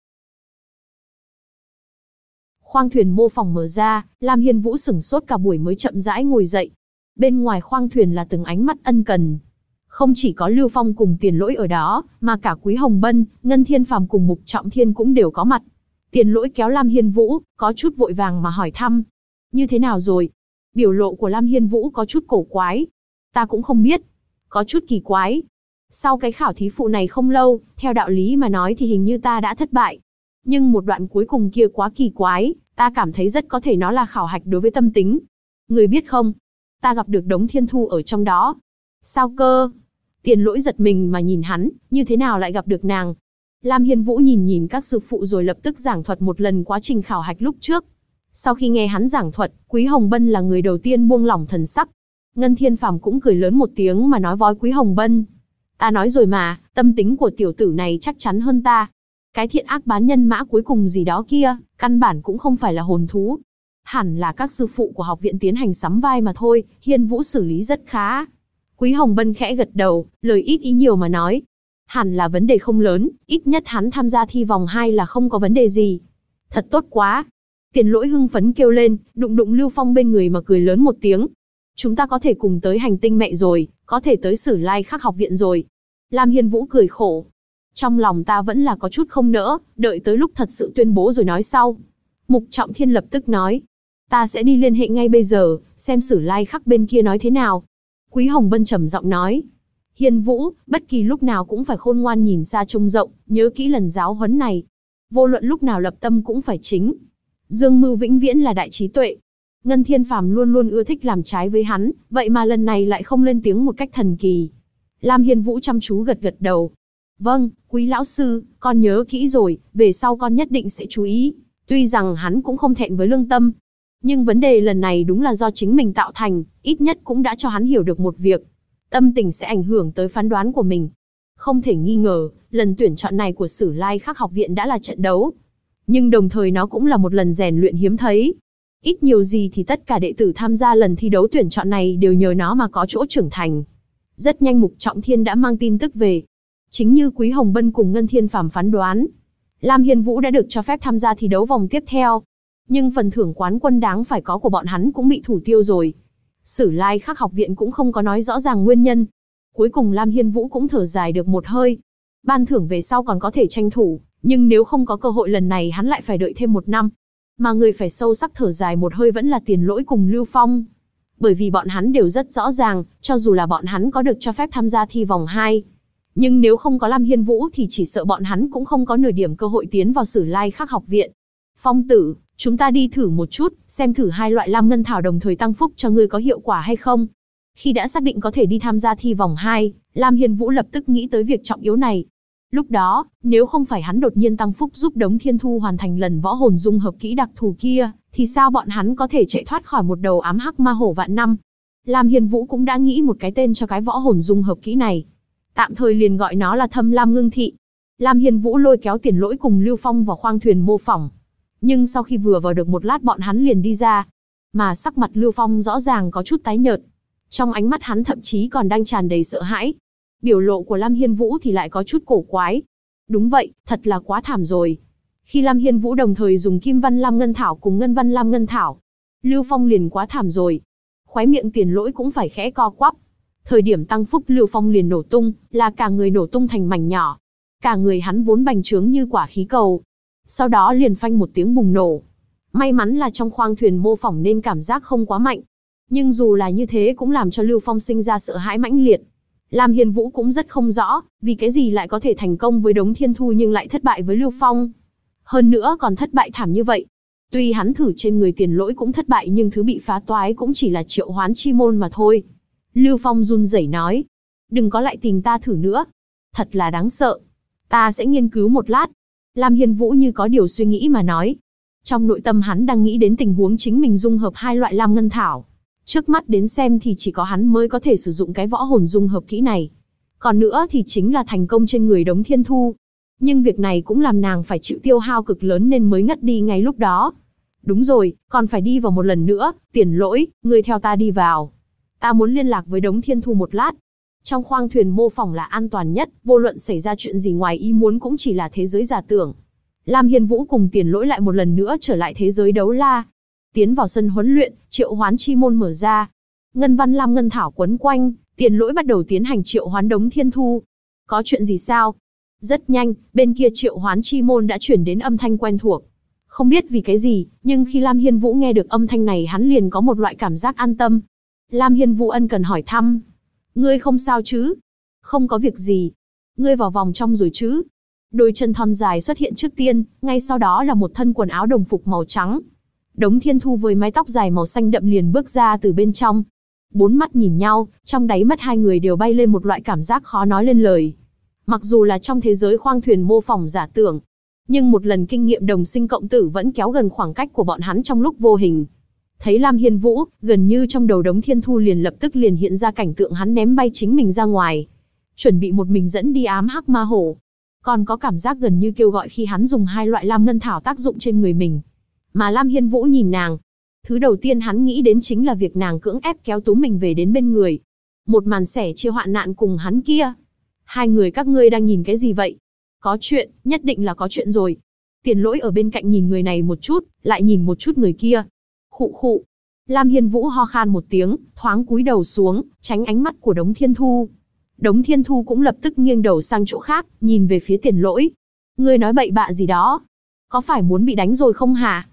Khoang thuyền mô phỏng mở ra, Lam Hiên Vũ sửng sốt cả buổi mới chậm rãi ngồi dậy. Bên ngoài khoang thuyền là từng ánh mắt ân cần. Không chỉ có Lưu Phong cùng Tiền Lỗi ở đó, mà cả Quý Hồng Bân, Ngân Thiên Phàm cùng Mục Trọng Thiên cũng đều có mặt. Tiền Lỗi kéo Lam Hiên Vũ, có chút vội vàng mà hỏi thăm. Như thế nào rồi? Biểu lộ của Lam Hiên Vũ có chút cổ quái. Ta cũng không biết. Có chút kỳ quái. Sau cái khảo thí phụ này không lâu, theo đạo lý mà nói thì hình như ta đã thất bại. Nhưng một đoạn cuối cùng kia quá kỳ quái, ta cảm thấy rất có thể nó là khảo hạch đối với tâm tính. Người biết không? Ta gặp được Đống Thiên Thu ở trong đó. Sao cơ? Tiền Lỗi giật mình mà nhìn hắn, như thế nào lại gặp được nàng? Lam Hiên Vũ nhìn các sư phụ rồi lập tức giảng thuật một lần quá trình khảo hạch lúc trước. Sau khi nghe hắn giảng thuật, Quý Hồng Bân là người đầu tiên buông lỏng thần sắc. Ngân Thiên Phàm cũng cười lớn một tiếng mà nói với Quý Hồng Bân. Ta nói rồi mà, tâm tính của tiểu tử này chắc chắn hơn ta. Cái thiện ác bán nhân mã cuối cùng gì đó kia, căn bản cũng không phải là hồn thú. Hẳn là các sư phụ của học viện tiến hành sắm vai mà thôi, Hiên Vũ xử lý rất khá. Quý Hồng Bân khẽ gật đầu, lời ít ý nhiều mà nói. Hẳn là vấn đề không lớn, ít nhất hắn tham gia thi vòng 2 là không có vấn đề gì. Thật tốt quá. Tiền Lỗi hưng phấn kêu lên, đụng Lưu Phong bên người mà cười lớn một tiếng. Chúng ta có thể cùng tới hành tinh mẹ rồi, có thể tới Sử Lai Khắc học viện rồi. Lam Hiên Vũ cười khổ. Trong lòng ta vẫn là có chút không nỡ, đợi tới lúc thật sự tuyên bố rồi nói sau. Mục Trọng Thiên lập tức nói. Ta sẽ đi liên hệ ngay bây giờ, xem Sử Lai Khắc bên kia nói thế nào. Quý Hồng Bân trầm giọng nói. Hiên Vũ, bất kỳ lúc nào cũng phải khôn ngoan nhìn xa trông rộng, nhớ kỹ lần giáo huấn này. Vô luận lúc nào lập tâm cũng phải chính. Dương Mưu vĩnh viễn là đại trí tuệ. Ngân Thiên Phàm luôn luôn ưa thích làm trái với hắn, vậy mà lần này lại không lên tiếng một cách thần kỳ. Lam Hiên Vũ chăm chú gật gật đầu. Vâng, Quý lão sư, con nhớ kỹ rồi, về sau con nhất định sẽ chú ý. Tuy rằng hắn cũng không thẹn với lương tâm, nhưng vấn đề lần này đúng là do chính mình tạo thành, ít nhất cũng đã cho hắn hiểu được một việc. Tâm tình sẽ ảnh hưởng tới phán đoán của mình. Không thể nghi ngờ, lần tuyển chọn này của Sử Lai Khắc học viện đã là trận đấu. Nhưng đồng thời nó cũng là một lần rèn luyện hiếm thấy. Ít nhiều gì thì tất cả đệ tử tham gia lần thi đấu tuyển chọn này đều nhờ nó mà có chỗ trưởng thành. Rất nhanh Mục Trọng Thiên đã mang tin tức về. Chính như Quý Hồng Bân cùng Ngân Thiên Phàm phán đoán, Lam Hiên Vũ đã được cho phép tham gia thi đấu vòng tiếp theo. Nhưng phần thưởng quán quân đáng phải có của bọn hắn cũng bị thủ tiêu rồi. Sử Lai Khắc học viện cũng không có nói rõ ràng nguyên nhân. Cuối cùng Lam Hiên Vũ cũng thở dài được một hơi. Ban thưởng về sau còn có thể tranh thủ, nhưng nếu không có cơ hội lần này hắn lại phải đợi thêm 1 năm. Mà người phải sâu sắc thở dài một hơi vẫn là Tiền Lỗi cùng Lưu Phong. Bởi vì bọn hắn đều rất rõ ràng, cho dù là bọn hắn có được cho phép tham gia thi vòng 2. Nhưng nếu không có Lam Hiên Vũ thì chỉ sợ bọn hắn cũng không có nửa điểm cơ hội tiến vào Sử Lai Khắc học viện. Phong tử, chúng ta đi thử một chút, xem thử 2 loại Lam Ngân Thảo đồng thời tăng phúc cho ngươi có hiệu quả hay không. Khi đã xác định có thể đi tham gia thi vòng 2, Lam Hiên Vũ lập tức nghĩ tới việc trọng yếu này. Lúc đó, nếu không phải hắn đột nhiên tăng phúc giúp Đống Thiên Thu hoàn thành lần võ hồn dung hợp kỹ đặc thù kia, thì sao bọn hắn có thể chạy thoát khỏi một đầu ám hắc ma hổ vạn năm. Lam Hiên Vũ cũng đã nghĩ một cái tên cho cái võ hồn dung hợp kỹ này. Tạm thời liền gọi nó là Thâm Lam Ngưng Thị. Lam Hiên Vũ lôi kéo Tiền Lỗi cùng Lưu Phong vào khoang thuyền mô phỏng. Nhưng sau khi vừa vào được một lát bọn hắn liền đi ra. Mà sắc mặt Lưu Phong rõ ràng có chút tái nhợt. Trong ánh mắt hắn thậm chí còn đang tràn đầy sợ hãi. Biểu lộ của Lam Hiên Vũ thì lại có chút cổ quái. Đúng vậy, thật là quá thảm rồi. Khi Lam Hiên Vũ đồng thời dùng Kim Văn Lam Ngân Thảo cùng Ngân Văn Lam Ngân Thảo, Lưu Phong liền quá thảm rồi. Khóe miệng Tiền Lỗi cũng phải khẽ co quắp. Thời điểm tăng phúc Lưu Phong liền nổ tung, là cả người nổ tung thành mảnh nhỏ. Cả người hắn vốn bành trướng như quả khí cầu. Sau đó liền phanh một tiếng bùng nổ. May mắn là trong khoang thuyền mô phỏng nên cảm giác không quá mạnh. Nhưng dù là như thế cũng làm cho Lưu Phong sinh ra sợ hãi mãnh liệt. Lam Hiên Vũ cũng rất không rõ, vì cái gì lại có thể thành công với Đống Thiên Thu nhưng lại thất bại với Lưu Phong. Hơn nữa còn thất bại thảm như vậy. Tuy hắn thử trên người Tiền Lỗi cũng thất bại nhưng thứ bị phá toái cũng chỉ là triệu hoán chi môn mà thôi. Lưu Phong run rẩy nói. Đừng có lại tìm ta thử nữa. Thật là đáng sợ. Ta sẽ nghiên cứu một lát. Lam Hiên Vũ như có điều suy nghĩ mà nói. Trong nội tâm hắn đang nghĩ đến tình huống chính mình dung hợp 2 loại Lam Ngân Thảo. Trước mắt đến xem thì chỉ có hắn mới có thể sử dụng cái võ hồn dung hợp kỹ này. Còn nữa thì chính là thành công trên người Đống Thiên Thu. Nhưng việc này cũng làm nàng phải chịu tiêu hao cực lớn nên mới ngất đi ngay lúc đó. Đúng rồi, còn phải đi vào một lần nữa. Tiền Lỗi, ngươi theo ta đi vào. Ta muốn liên lạc với Đống Thiên Thu một lát. Trong khoang thuyền mô phỏng là an toàn nhất, vô luận xảy ra chuyện gì ngoài ý muốn cũng chỉ là thế giới giả tưởng. Lam Hiên Vũ cùng Tiền Lỗi lại một lần nữa trở lại thế giới đấu la. Tiến vào sân huấn luyện, triệu hoán chi môn mở ra. Ngân Văn Lam Ngân Thảo quấn quanh, Tiền Lỗi bắt đầu tiến hành triệu hoán Đống Thiên Thu. Có chuyện gì sao? Rất nhanh, bên kia triệu hoán chi môn đã chuyển đến âm thanh quen thuộc. Không biết vì cái gì, nhưng khi Lam Hiên Vũ nghe được âm thanh này hắn liền có một loại cảm giác an tâm. Lam Hiên Vũ ân cần hỏi thăm. Ngươi không sao chứ? Không có việc gì. Ngươi vào vòng trong rồi chứ? Đôi chân thon dài xuất hiện trước tiên, ngay sau đó là một thân quần áo đồng phục màu trắng. Đống Thiên Thu với mái tóc dài màu xanh đậm liền bước ra từ bên trong. 4 mắt nhìn nhau, trong đáy mắt hai người đều bay lên một loại cảm giác khó nói lên lời. Mặc dù là trong thế giới khoang thuyền mô phỏng giả tưởng, nhưng một lần kinh nghiệm đồng sinh cộng tử vẫn kéo gần khoảng cách của bọn hắn trong lúc vô hình. Thấy Lam Hiên Vũ, gần như trong đầu Đống Thiên Thu liền lập tức liền hiện ra cảnh tượng hắn ném bay chính mình ra ngoài. Chuẩn bị một mình dẫn đi ám hắc ma hổ. Còn có cảm giác gần như kêu gọi khi hắn dùng 2 loại Lam Ngân Thảo tác dụng trên người mình. Mà Lam Hiên Vũ nhìn nàng. Thứ đầu tiên hắn nghĩ đến chính là việc nàng cưỡng ép kéo túm mình về đến bên người. Một màn sẻ chia hoạn nạn cùng hắn kia. Hai người các ngươi đang nhìn cái gì vậy? Có chuyện, nhất định là có chuyện rồi. Tiền Lỗi ở bên cạnh nhìn người này một chút, lại nhìn một chút người kia. Khụ khụ. Lam Hiên Vũ ho khan một tiếng, thoáng cúi đầu xuống, tránh ánh mắt của Đống Thiên Thu. Đống Thiên Thu cũng lập tức nghiêng đầu sang chỗ khác, nhìn về phía Tiền Lỗi. Ngươi nói bậy bạ gì đó? Có phải muốn bị đánh rồi không hả?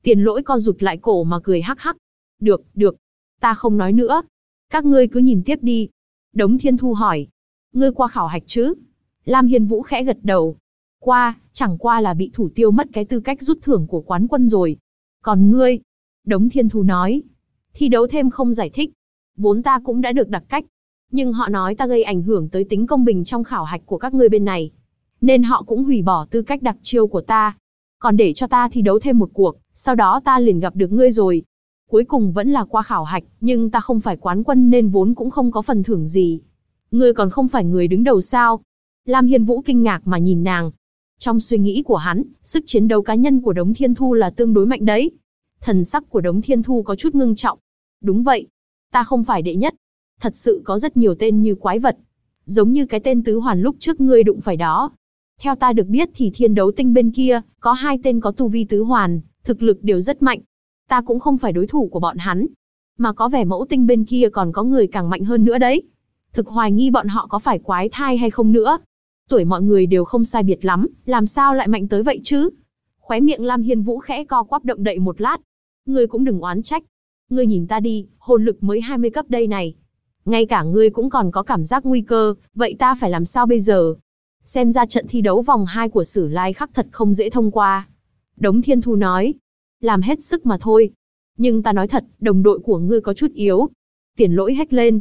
Tiền Lỗi co rụt lại cổ mà cười hắc hắc. Được, được. Ta không nói nữa. Các ngươi cứ nhìn tiếp đi. Đống Thiên Thu hỏi. Ngươi qua khảo hạch chứ? Lam Hiên Vũ khẽ gật đầu. Qua, chẳng qua là bị thủ tiêu mất cái tư cách rút thưởng của quán quân rồi. Còn ngươi? Đống Thiên Thu nói. Thi đấu thêm không giải thích. Vốn ta cũng đã được đặc cách. Nhưng họ nói ta gây ảnh hưởng tới tính công bình trong khảo hạch của các ngươi bên này. Nên họ cũng hủy bỏ tư cách đặc chiêu của ta. Còn để cho ta thi đấu thêm một cuộc, sau đó ta liền gặp được ngươi rồi. Cuối cùng vẫn là qua khảo hạch, nhưng ta không phải quán quân nên vốn cũng không có phần thưởng gì. Ngươi còn không phải người đứng đầu sao? Lam Hiên Vũ kinh ngạc mà nhìn nàng. Trong suy nghĩ của hắn, sức chiến đấu cá nhân của Đống Thiên Thu là tương đối mạnh đấy. Thần sắc của Đống Thiên Thu có chút ngưng trọng. Đúng vậy, ta không phải đệ nhất. Thật sự có rất nhiều tên như quái vật. Giống như cái tên tứ hoàn lúc trước ngươi đụng phải đó. Theo ta được biết thì thiên đấu tinh bên kia, có 2 tên có tu vi tứ hoàn, thực lực đều rất mạnh. Ta cũng không phải đối thủ của bọn hắn. Mà có vẻ mẫu tinh bên kia còn có người càng mạnh hơn nữa đấy. Thực hoài nghi bọn họ có phải quái thai hay không nữa. Tuổi mọi người đều không sai biệt lắm, làm sao lại mạnh tới vậy chứ? Khóe miệng Lam Hiên Vũ khẽ co quắp động đậy một lát. Ngươi cũng đừng oán trách. Ngươi nhìn ta đi, hồn lực mới 20 cấp đây này. Ngay cả ngươi cũng còn có cảm giác nguy cơ, vậy ta phải làm sao bây giờ? Xem ra trận thi đấu vòng 2 của Sử Lai Khắc thật không dễ thông qua. Đống Thiên Thu nói. Làm hết sức mà thôi. Nhưng ta nói thật, đồng đội của ngươi có chút yếu. Tiền Lỗi hét lên.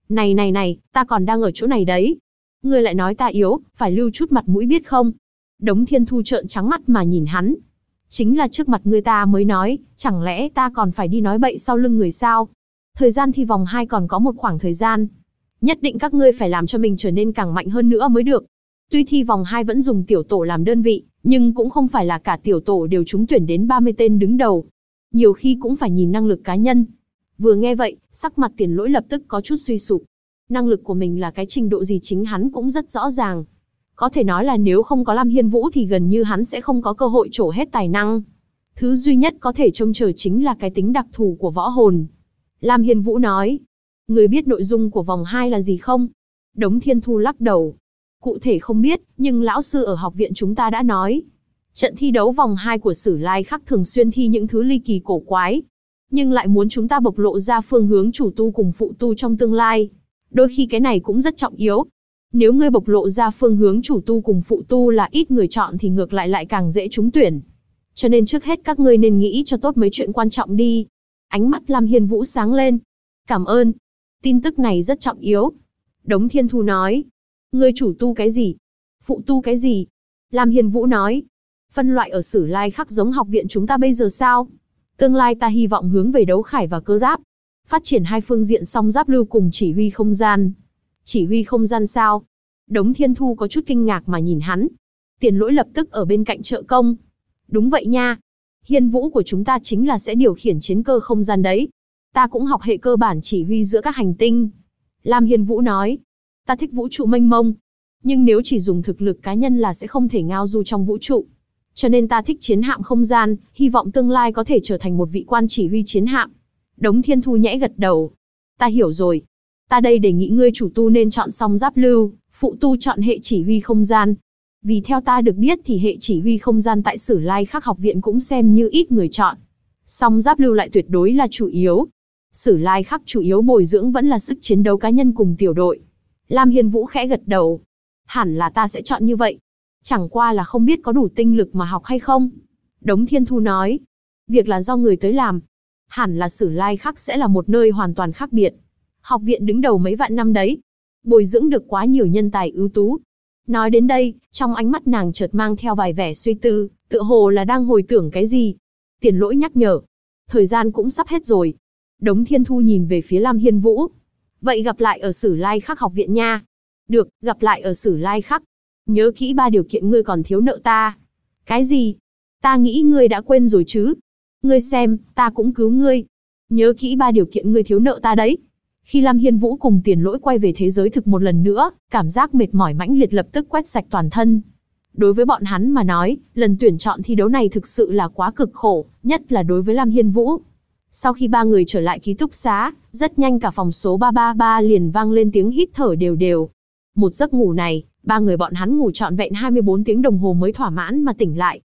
Này, ta còn đang ở chỗ này đấy. Ngươi lại nói ta yếu, phải lưu chút mặt mũi biết không? Đống Thiên Thu trợn trắng mắt mà nhìn hắn. Chính là trước mặt ngươi ta mới nói, chẳng lẽ ta còn phải đi nói bậy sau lưng người sao? Thời gian thi vòng 2 còn có một khoảng thời gian. Nhất định các ngươi phải làm cho mình trở nên càng mạnh hơn nữa mới được. Tuy thi vòng 2 vẫn dùng tiểu tổ làm đơn vị, nhưng cũng không phải là cả tiểu tổ đều trúng tuyển đến 30 tên đứng đầu. Nhiều khi cũng phải nhìn năng lực cá nhân. Vừa nghe vậy, sắc mặt Tiền Lỗi lập tức có chút suy sụp. Năng lực của mình là cái trình độ gì chính hắn cũng rất rõ ràng. Có thể nói là nếu không có Lam Hiên Vũ thì gần như hắn sẽ không có cơ hội trổ hết tài năng. Thứ duy nhất có thể trông chờ chính là cái tính đặc thù của võ hồn. Lam Hiên Vũ nói. Người biết nội dung của vòng 2 là gì không? Đống Thiên Thu lắc đầu. Cụ thể không biết, nhưng lão sư ở học viện chúng ta đã nói. Trận thi đấu vòng 2 của Sử Lai Khắc thường xuyên thi những thứ ly kỳ cổ quái. Nhưng lại muốn chúng ta bộc lộ ra phương hướng chủ tu cùng phụ tu trong tương lai. Đôi khi cái này cũng rất trọng yếu. Nếu ngươi bộc lộ ra phương hướng chủ tu cùng phụ tu là ít người chọn thì ngược lại càng dễ trúng tuyển. Cho nên trước hết các ngươi nên nghĩ cho tốt mấy chuyện quan trọng đi. Ánh mắt Lam Hiên Vũ sáng lên. Cảm ơn. Tin tức này rất trọng yếu. Đống Thiên Thu nói. Ngươi chủ tu cái gì? Phụ tu cái gì? Lam Hiên Vũ nói. Phân loại ở Sử Lai Khắc giống học viện chúng ta bây giờ sao? Tương lai ta hy vọng hướng về đấu khải và cơ giáp. Phát triển 2 phương diện song giáp lưu cùng chỉ huy không gian. Chỉ huy không gian sao? Đống Thiên Thu có chút kinh ngạc mà nhìn hắn. Tiền Lỗi lập tức ở bên cạnh trợ công. Đúng vậy nha. Hiên Vũ của chúng ta chính là sẽ điều khiển chiến cơ không gian đấy. Ta cũng học hệ cơ bản chỉ huy giữa các hành tinh. Lam Hiên Vũ nói. Ta thích vũ trụ mênh mông. Nhưng nếu chỉ dùng thực lực cá nhân là sẽ không thể ngao du trong vũ trụ. Cho nên ta thích chiến hạm không gian, hy vọng tương lai có thể trở thành một vị quan chỉ huy chiến hạm. Đống Thiên Thu nhẽ gật đầu. Ta hiểu rồi. Ta đây đề nghị ngươi chủ tu nên chọn song giáp lưu, phụ tu chọn hệ chỉ huy không gian. Vì theo ta được biết thì hệ chỉ huy không gian tại Sử Lai Khắc học viện cũng xem như ít người chọn. Song giáp lưu lại tuyệt đối là chủ yếu. Sử Lai Khắc chủ yếu bồi dưỡng vẫn là sức chiến đấu cá nhân cùng tiểu đội. Lam Hiên Vũ khẽ gật đầu. Hẳn là ta sẽ chọn như vậy. Chẳng qua là không biết có đủ tinh lực mà học hay không. Đống Thiên Thu nói. Việc là do người tới làm. Hẳn là Sử Lai Khắc sẽ là một nơi hoàn toàn khác biệt. Học viện đứng đầu mấy vạn năm đấy. Bồi dưỡng được quá nhiều nhân tài ưu tú. Nói đến đây, trong ánh mắt nàng chợt mang theo vài vẻ suy tư, tựa hồ là đang hồi tưởng cái gì. Tiền Lỗi nhắc nhở. Thời gian cũng sắp hết rồi. Đống Thiên Thu nhìn về phía Lam Hiên Vũ. Vậy gặp lại ở Sử Lai Khắc học viện nha. Được, gặp lại ở Sử Lai Khắc. Nhớ kỹ 3 điều kiện ngươi còn thiếu nợ ta. Cái gì? Ta nghĩ ngươi đã quên rồi chứ. Ngươi xem, ta cũng cứu ngươi. Nhớ kỹ 3 điều kiện ngươi thiếu nợ ta đấy. Khi Lam Hiên Vũ cùng Tiền Lỗi quay về thế giới thực một lần nữa, cảm giác mệt mỏi mãnh liệt lập tức quét sạch toàn thân. Đối với bọn hắn mà nói, lần tuyển chọn thi đấu này thực sự là quá cực khổ, nhất là đối với Lam Hiên Vũ. Sau khi 3 người trở lại ký túc xá, rất nhanh cả phòng số 333 liền vang lên tiếng hít thở đều đều. Một giấc ngủ này, 3 người bọn hắn ngủ trọn vẹn 24 tiếng đồng hồ mới thỏa mãn mà tỉnh lại.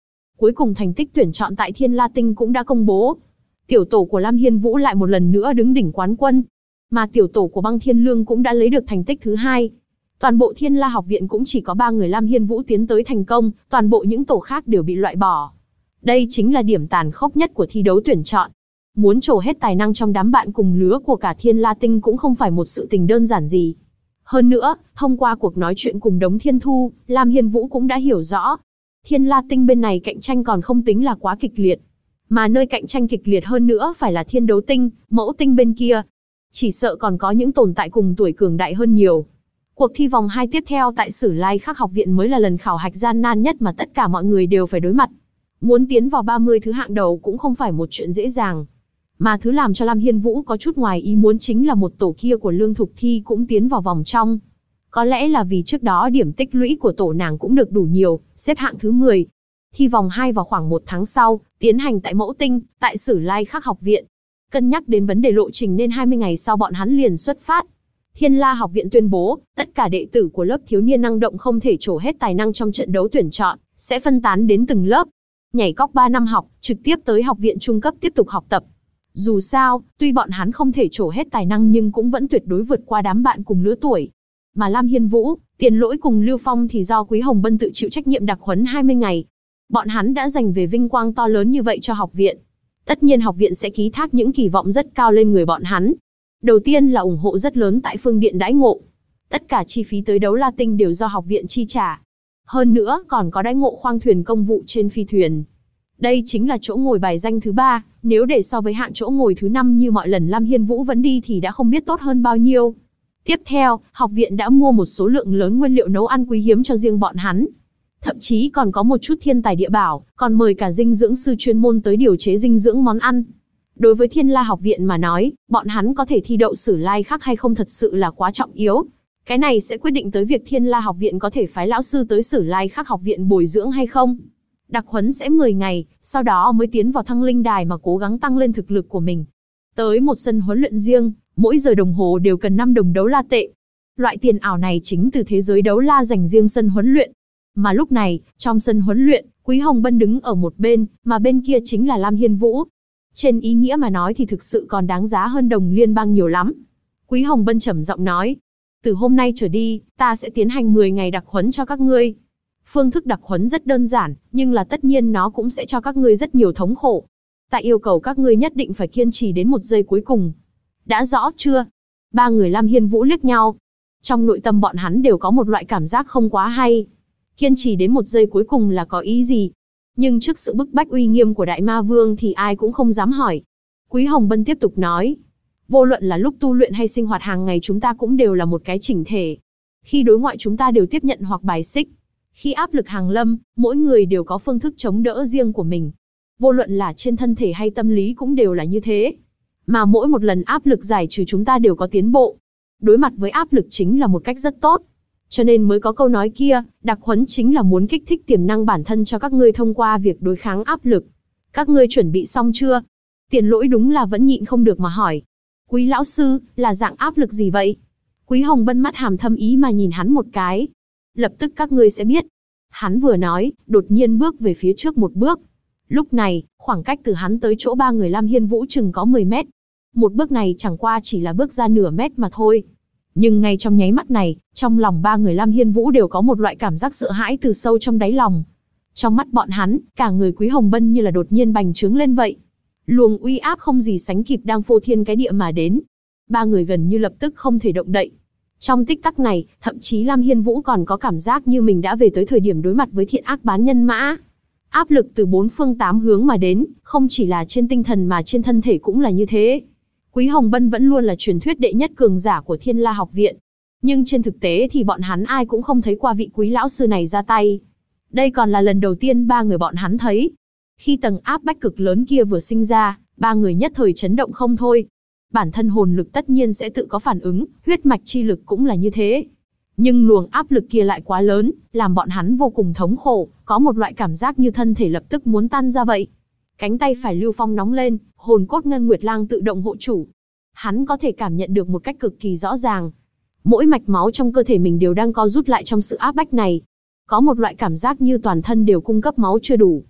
Cuối cùng thành tích tuyển chọn tại Thiên La Tinh cũng đã công bố. Tiểu tổ của Lam Hiên Vũ lại một lần nữa đứng đỉnh quán quân. Mà tiểu tổ của Băng Thiên Lương cũng đã lấy được thành tích thứ 2. Toàn bộ Thiên La học viện cũng chỉ có 3 người Lam Hiên Vũ tiến tới thành công, toàn bộ những tổ khác đều bị loại bỏ. Đây chính là điểm tàn khốc nhất của thi đấu tuyển chọn. Muốn trổ hết tài năng trong đám bạn cùng lứa của cả Thiên La Tinh cũng không phải một sự tình đơn giản gì. Hơn nữa, thông qua cuộc nói chuyện cùng Đống Thiên Thu, Lam Hiên Vũ cũng đã hiểu rõ. Thiên La Tinh bên này cạnh tranh còn không tính là quá kịch liệt. Mà nơi cạnh tranh kịch liệt hơn nữa phải là Thiên Đấu Tinh, Mẫu Tinh bên kia. Chỉ sợ còn có những tồn tại cùng tuổi cường đại hơn nhiều. Cuộc thi vòng 2 tiếp theo tại Sử Lai Khắc học viện mới là lần khảo hạch gian nan nhất mà tất cả mọi người đều phải đối mặt. Muốn tiến vào 30 thứ hạng đầu cũng không phải một chuyện dễ dàng. Mà thứ làm cho Lam Hiên Vũ có chút ngoài ý muốn chính là một tổ kia của Lương Thục Thi cũng tiến vào vòng trong. Có lẽ là vì trước đó điểm tích lũy của tổ nàng cũng được đủ nhiều, xếp hạng thứ 10. Thi vòng 2 vào khoảng 1 tháng sau, tiến hành tại Mẫu Tinh, tại Sử Lai Khắc học viện. Cân nhắc đến vấn đề lộ trình nên 20 ngày sau bọn hắn liền xuất phát. Thiên La học viện tuyên bố, tất cả đệ tử của lớp thiếu niên năng động không thể trổ hết tài năng trong trận đấu tuyển chọn, sẽ phân tán đến từng lớp. Nhảy cóc 3 năm học, trực tiếp tới học viện trung cấp tiếp tục học tập. Dù sao, tuy bọn hắn không thể trổ hết tài năng nhưng cũng vẫn tuyệt đối vượt qua đám bạn cùng lứa tuổi. Mà Lam Hiên Vũ, Tiền Lỗi cùng Lưu Phong thì do Quý Hồng Bân tự chịu trách nhiệm đặc huấn 20 ngày. Bọn hắn đã dành về vinh quang to lớn như vậy cho học viện. Tất nhiên học viện sẽ ký thác những kỳ vọng rất cao lên người bọn hắn. Đầu tiên là ủng hộ rất lớn tại phương điện đãi ngộ. Tất cả chi phí tới Đấu La Tinh đều do học viện chi trả. Hơn nữa còn có đãi ngộ khoang thuyền công vụ trên phi thuyền. Đây chính là chỗ ngồi bài danh thứ 3, nếu để so với hạng chỗ ngồi thứ 5 như mọi lần Lam Hiên Vũ vẫn đi thì đã không biết tốt hơn bao nhiêu. Tiếp theo, học viện đã mua một số lượng lớn nguyên liệu nấu ăn quý hiếm cho riêng bọn hắn. Thậm chí còn có một chút thiên tài địa bảo, còn mời cả dinh dưỡng sư chuyên môn tới điều chế dinh dưỡng món ăn. Đối với Thiên La học viện mà nói, bọn hắn có thể thi đậu Sử Lai Khắc hay không thật sự là quá trọng yếu. Cái này sẽ quyết định tới việc Thiên La học viện có thể phái lão sư tới Sử Lai Khắc học viện bồi dưỡng hay không. Đặc huấn sẽ 10 ngày, sau đó mới tiến vào Thăng Linh Đài mà cố gắng tăng lên thực lực của mình. Tới một sân huấn luyện riêng, mỗi giờ đồng hồ đều cần 5 đồng đấu la tệ. Loại tiền ảo này chính từ thế giới đấu la dành riêng sân huấn luyện. Mà lúc này, trong sân huấn luyện, Quý Hồng Bân đứng ở một bên, mà bên kia chính là Lam Hiên Vũ. Trên ý nghĩa mà nói thì thực sự còn đáng giá hơn đồng liên bang nhiều lắm. Quý Hồng Bân trầm giọng nói, từ hôm nay trở đi, ta sẽ tiến hành 10 ngày đặc huấn cho các ngươi. Phương thức đặc huấn rất đơn giản, nhưng là tất nhiên nó cũng sẽ cho các ngươi rất nhiều thống khổ. Ta yêu cầu các ngươi nhất định phải kiên trì đến 1 giây cuối cùng. Đã rõ chưa? 3 người Lam Hiên Vũ liếc nhau. Trong nội tâm bọn hắn đều có một loại cảm giác không quá hay. Kiên trì đến 1 giây cuối cùng là có ý gì? Nhưng trước sự bức bách uy nghiêm của Đại Ma Vương thì ai cũng không dám hỏi. Quý Hồng Bân tiếp tục nói, vô luận là lúc tu luyện hay sinh hoạt hàng ngày chúng ta cũng đều là một cái chỉnh thể. Khi đối ngoại chúng ta đều tiếp nhận hoặc bài xích. Khi áp lực hàng lâm, mỗi người đều có phương thức chống đỡ riêng của mình. Vô luận là trên thân thể hay tâm lý cũng đều là như thế. Mà mỗi một lần áp lực giải trừ chúng ta đều có tiến bộ. Đối mặt với áp lực chính là một cách rất tốt. Cho nên mới có câu nói kia, đặc huấn chính là muốn kích thích tiềm năng bản thân cho các ngươi thông qua việc đối kháng áp lực. Các ngươi chuẩn bị xong chưa? Tiền Lỗi đúng là vẫn nhịn không được mà hỏi. Quý lão sư, là dạng áp lực gì vậy? Quý Hồng Bân mắt hàm thâm ý mà nhìn hắn một cái. Lập tức các ngươi sẽ biết. Hắn vừa nói, đột nhiên bước về phía trước một bước. Lúc này, khoảng cách từ hắn tới chỗ 3 người Lam Hiên Vũ chừng có 10 mét. Một bước này chẳng qua chỉ là bước ra nửa mét mà thôi. Nhưng ngay trong nháy mắt này, trong lòng 3 người Lam Hiên Vũ đều có một loại cảm giác sợ hãi từ sâu trong đáy lòng. Trong mắt bọn hắn, cả người Quý Hồng Bân như là đột nhiên bành trướng lên vậy. Luồng uy áp không gì sánh kịp đang phô thiên cái địa mà đến. 3 người gần như lập tức không thể động đậy. Trong tích tắc này, thậm chí Lam Hiên Vũ còn có cảm giác như mình đã về tới thời điểm đối mặt với thiện ác bán nhân mã. Áp lực từ 4 phương 8 hướng mà đến, không chỉ là trên tinh thần mà trên thân thể cũng là như thế. Quý Hồng Bân vẫn luôn là truyền thuyết đệ nhất cường giả của Thiên La học viện. Nhưng trên thực tế thì bọn hắn ai cũng không thấy qua vị quý lão sư này ra tay. Đây còn là lần đầu tiên 3 người bọn hắn thấy. Khi tầng áp bách cực lớn kia vừa sinh ra, 3 người nhất thời chấn động không thôi. Bản thân hồn lực tất nhiên sẽ tự có phản ứng, huyết mạch chi lực cũng là như thế. Nhưng luồng áp lực kia lại quá lớn, làm bọn hắn vô cùng thống khổ, có một loại cảm giác như thân thể lập tức muốn tan ra vậy. Cánh tay phải Lưu Phong nóng lên, hồn cốt Ngân Nguyệt Lang tự động hộ chủ. Hắn có thể cảm nhận được một cách cực kỳ rõ ràng. Mỗi mạch máu trong cơ thể mình đều đang co rút lại trong sự áp bách này. Có một loại cảm giác như toàn thân đều cung cấp máu chưa đủ.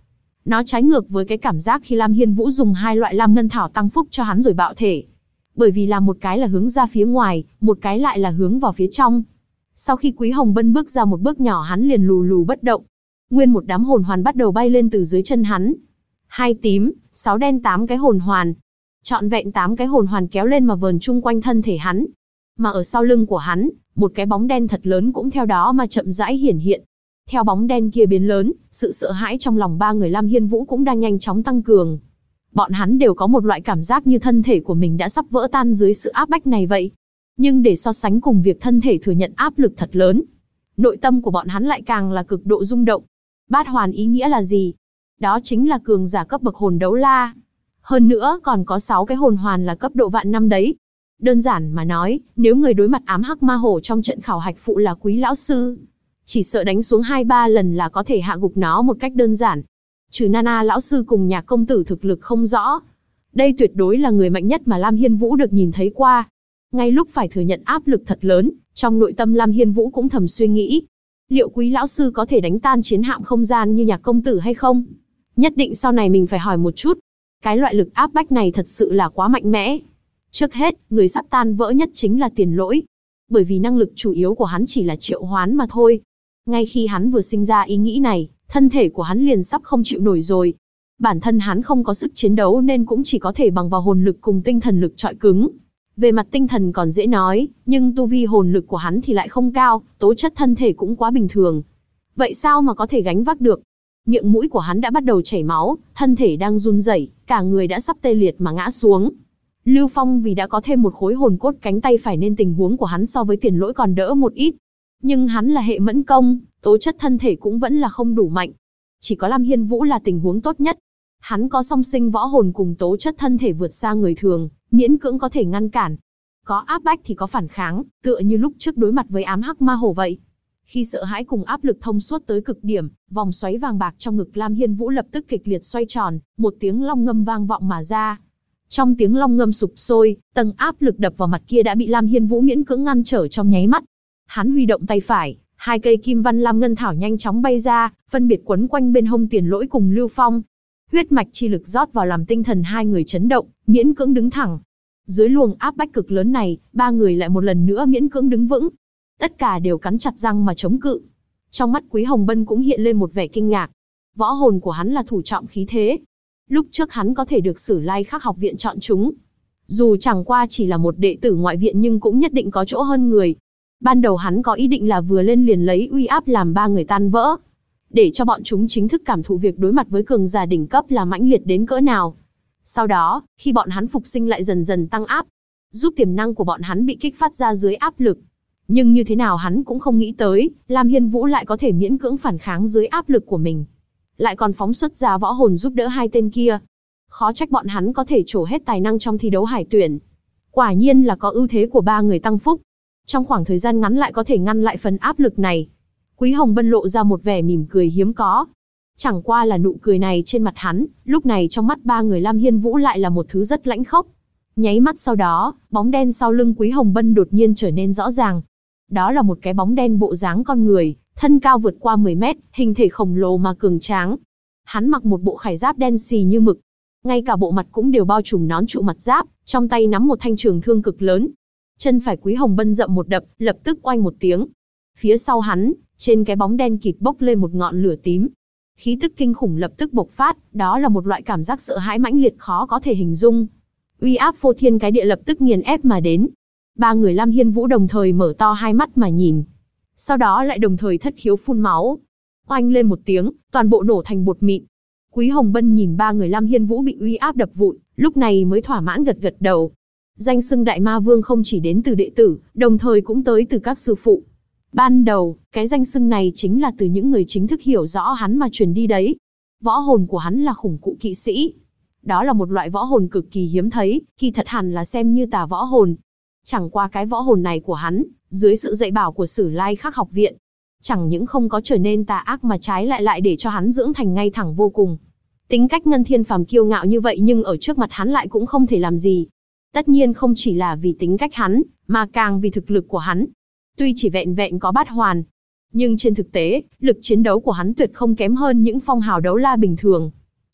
Nó trái ngược với cái cảm giác khi Lam Hiên Vũ dùng hai loại lam ngân thảo tăng phúc cho hắn rồi bạo thể. Bởi vì là một cái là hướng ra phía ngoài, một cái lại là hướng vào phía trong. Sau khi Quý Hồng Bân bước ra một bước nhỏ, hắn liền lù lù bất động. Nguyên một đám hồn hoàn bắt đầu bay lên từ dưới chân hắn. 2 tím, 6 đen 8 cái hồn hoàn. Trọn vẹn 8 cái hồn hoàn kéo lên mà vờn chung quanh thân thể hắn. Mà ở sau lưng của hắn, một cái bóng đen thật lớn cũng theo đó mà chậm rãi hiển hiện. Theo bóng đen kia biến lớn, sự sợ hãi trong lòng ba người Lam Hiên Vũ cũng đang nhanh chóng tăng cường. Bọn hắn đều có một loại cảm giác như thân thể của mình đã sắp vỡ tan dưới sự áp bách này vậy. Nhưng để so sánh cùng việc thân thể thừa nhận áp lực thật lớn, nội tâm của bọn hắn lại càng là cực độ rung động. Bát hoàn ý nghĩa là gì? Đó chính là cường giả cấp bậc hồn đấu la. Hơn nữa còn có 6 cái hồn hoàn là cấp độ vạn năm đấy. Đơn giản mà nói, nếu người đối mặt ám hắc ma hổ trong trận khảo hạch phụ là Quý lão sư, chỉ sợ đánh xuống 2-3 lần là có thể hạ gục nó một cách đơn giản. Trừ Nana lão sư cùng Nhạc công tử thực lực không rõ, đây tuyệt đối là người mạnh nhất mà Lam Hiên Vũ được nhìn thấy qua. Ngay lúc phải thừa nhận áp lực thật lớn, trong nội tâm Lam Hiên Vũ cũng thầm suy nghĩ, liệu Quý lão sư có thể đánh tan chiến hạm không gian như Nhạc công tử hay không? Nhất định sau này mình phải hỏi một chút. Cái loại lực áp bách này thật sự là quá mạnh mẽ. Trước hết, người sắp tan vỡ nhất chính là Tiền Lỗi. Bởi vì năng lực chủ yếu của hắn chỉ là triệu hoán mà thôi. Ngay khi hắn vừa sinh ra ý nghĩ này, thân thể của hắn liền sắp không chịu nổi rồi. Bản thân hắn không có sức chiến đấu nên cũng chỉ có thể bằng vào hồn lực cùng tinh thần lực chọi cứng. Về mặt tinh thần còn dễ nói, nhưng tu vi hồn lực của hắn thì lại không cao, tố chất thân thể cũng quá bình thường. Vậy sao mà có thể gánh vác được? Miệng mũi của hắn đã bắt đầu chảy máu, thân thể đang run rẩy, cả người đã sắp tê liệt mà ngã xuống. Lưu Phong vì đã có thêm một khối hồn cốt cánh tay phải nên tình huống của hắn so với Tiền Lỗi còn đỡ một ít. Nhưng hắn là hệ mẫn công, tố chất thân thể cũng vẫn là không đủ mạnh. Chỉ có Lam Hiên Vũ là tình huống tốt nhất. Hắn có song sinh võ hồn cùng tố chất thân thể vượt xa người thường, miễn cưỡng có thể ngăn cản. Có áp bách thì có phản kháng, tựa như lúc trước đối mặt với ám hắc ma hổ vậy. Khi sợ hãi cùng áp lực thông suốt tới cực điểm, vòng xoáy vàng bạc trong ngực Lam Hiên Vũ lập tức kịch liệt xoay tròn, một tiếng long ngâm vang vọng mà ra. Trong tiếng long ngâm sụp sôi, tầng áp lực đập vào mặt kia đã bị Lam Hiên Vũ miễn cưỡng ngăn trở trong nháy mắt. Hắn huy động tay phải, 2 cây kim văn lam ngân thảo nhanh chóng bay ra, phân biệt quấn quanh bên hông Tiền Lỗi cùng Lưu Phong. Huyết mạch chi lực rót vào làm tinh thần hai người chấn động, miễn cưỡng đứng thẳng. Dưới luồng áp bách cực lớn này, ba người lại một lần nữa miễn cưỡng đứng vững. Tất cả đều cắn chặt răng mà chống cự. Trong mắt Quý Hồng Bân cũng hiện lên một vẻ kinh ngạc. Võ hồn của hắn là thủ trọng khí thế. Lúc trước hắn có thể được Sử Lai Khắc học viện chọn chúng. Dù chẳng qua chỉ là một đệ tử ngoại viện nhưng cũng nhất định có chỗ hơn người. Ban đầu hắn có ý định là vừa lên liền lấy uy áp làm ba người tan vỡ. Để cho bọn chúng chính thức cảm thụ việc đối mặt với cường giả đỉnh cấp là mãnh liệt đến cỡ nào. Sau đó, khi bọn hắn phục sinh lại dần dần tăng áp, giúp tiềm năng của bọn hắn bị kích phát ra dưới áp lực. Nhưng như thế nào hắn cũng không nghĩ tới, Lam Hiên Vũ lại có thể miễn cưỡng phản kháng dưới áp lực của mình. Lại còn phóng xuất ra võ hồn giúp đỡ hai tên kia. Khó trách bọn hắn có thể trổ hết tài năng trong thi đấu hải tuyển. Quả nhiên là có ưu thế của ba người tăng phúc. Trong khoảng thời gian ngắn lại có thể ngăn lại phần áp lực này. Quý Hồng Bân lộ ra một vẻ mỉm cười hiếm có. Chẳng qua là nụ cười này trên mặt hắn, lúc này trong mắt ba người Lam Hiên Vũ lại là một thứ rất lãnh khốc. Nháy mắt sau đó, bóng đen sau lưng Quý Hồng Bân đột nhiên trở nên rõ ràng. Đó là một cái bóng đen bộ dáng con người, thân cao vượt qua 10 mét, hình thể khổng lồ mà cường tráng. Hắn mặc một bộ khải giáp đen xì như mực. Ngay cả bộ mặt cũng đều bao trùm nón trụ mặt giáp, trong tay nắm một thanh trường thương cực lớn. Chân phải Quý Hồng Bân dậm một đập, lập tức oanh một tiếng. Phía sau hắn, trên cái bóng đen kịt bốc lên một ngọn lửa tím. Khí tức kinh khủng lập tức bộc phát, đó là một loại cảm giác sợ hãi mãnh liệt khó có thể hình dung. Uy áp phô thiên cái địa lập tức nghiền ép mà đến. Ba người Lam Hiên Vũ đồng thời mở to hai mắt mà nhìn. Sau đó lại đồng thời thất khiếu phun máu. Oanh lên một tiếng, toàn bộ nổ thành bột mịn. Quý Hồng Bân nhìn ba người Lam Hiên Vũ bị uy áp đập vụn, lúc này mới thỏa mãn gật gật đầu. Danh xưng Đại Ma Vương không chỉ đến từ đệ tử, đồng thời cũng tới từ các sư phụ. Ban đầu, cái danh xưng này chính là từ những người chính thức hiểu rõ hắn mà truyền đi đấy. Võ hồn của hắn là khủng cụ kỵ sĩ. Đó là một loại võ hồn cực kỳ hiếm thấy, kỳ thật hẳn là xem như tà võ hồn. Chẳng qua cái võ hồn này của hắn, dưới sự dạy bảo của Sử Lai Khắc học viện, chẳng những không có trở nên tà ác mà trái lại để cho hắn dưỡng thành ngay thẳng vô cùng. Tính cách Ngân Thiên Phàm kiêu ngạo như vậy nhưng ở trước mặt hắn lại cũng không thể làm gì. Tất nhiên không chỉ là vì tính cách hắn, mà càng vì thực lực của hắn. Tuy chỉ vẹn vẹn có bát hoàn, nhưng trên thực tế, lực chiến đấu của hắn tuyệt không kém hơn những phong hào đấu la bình thường.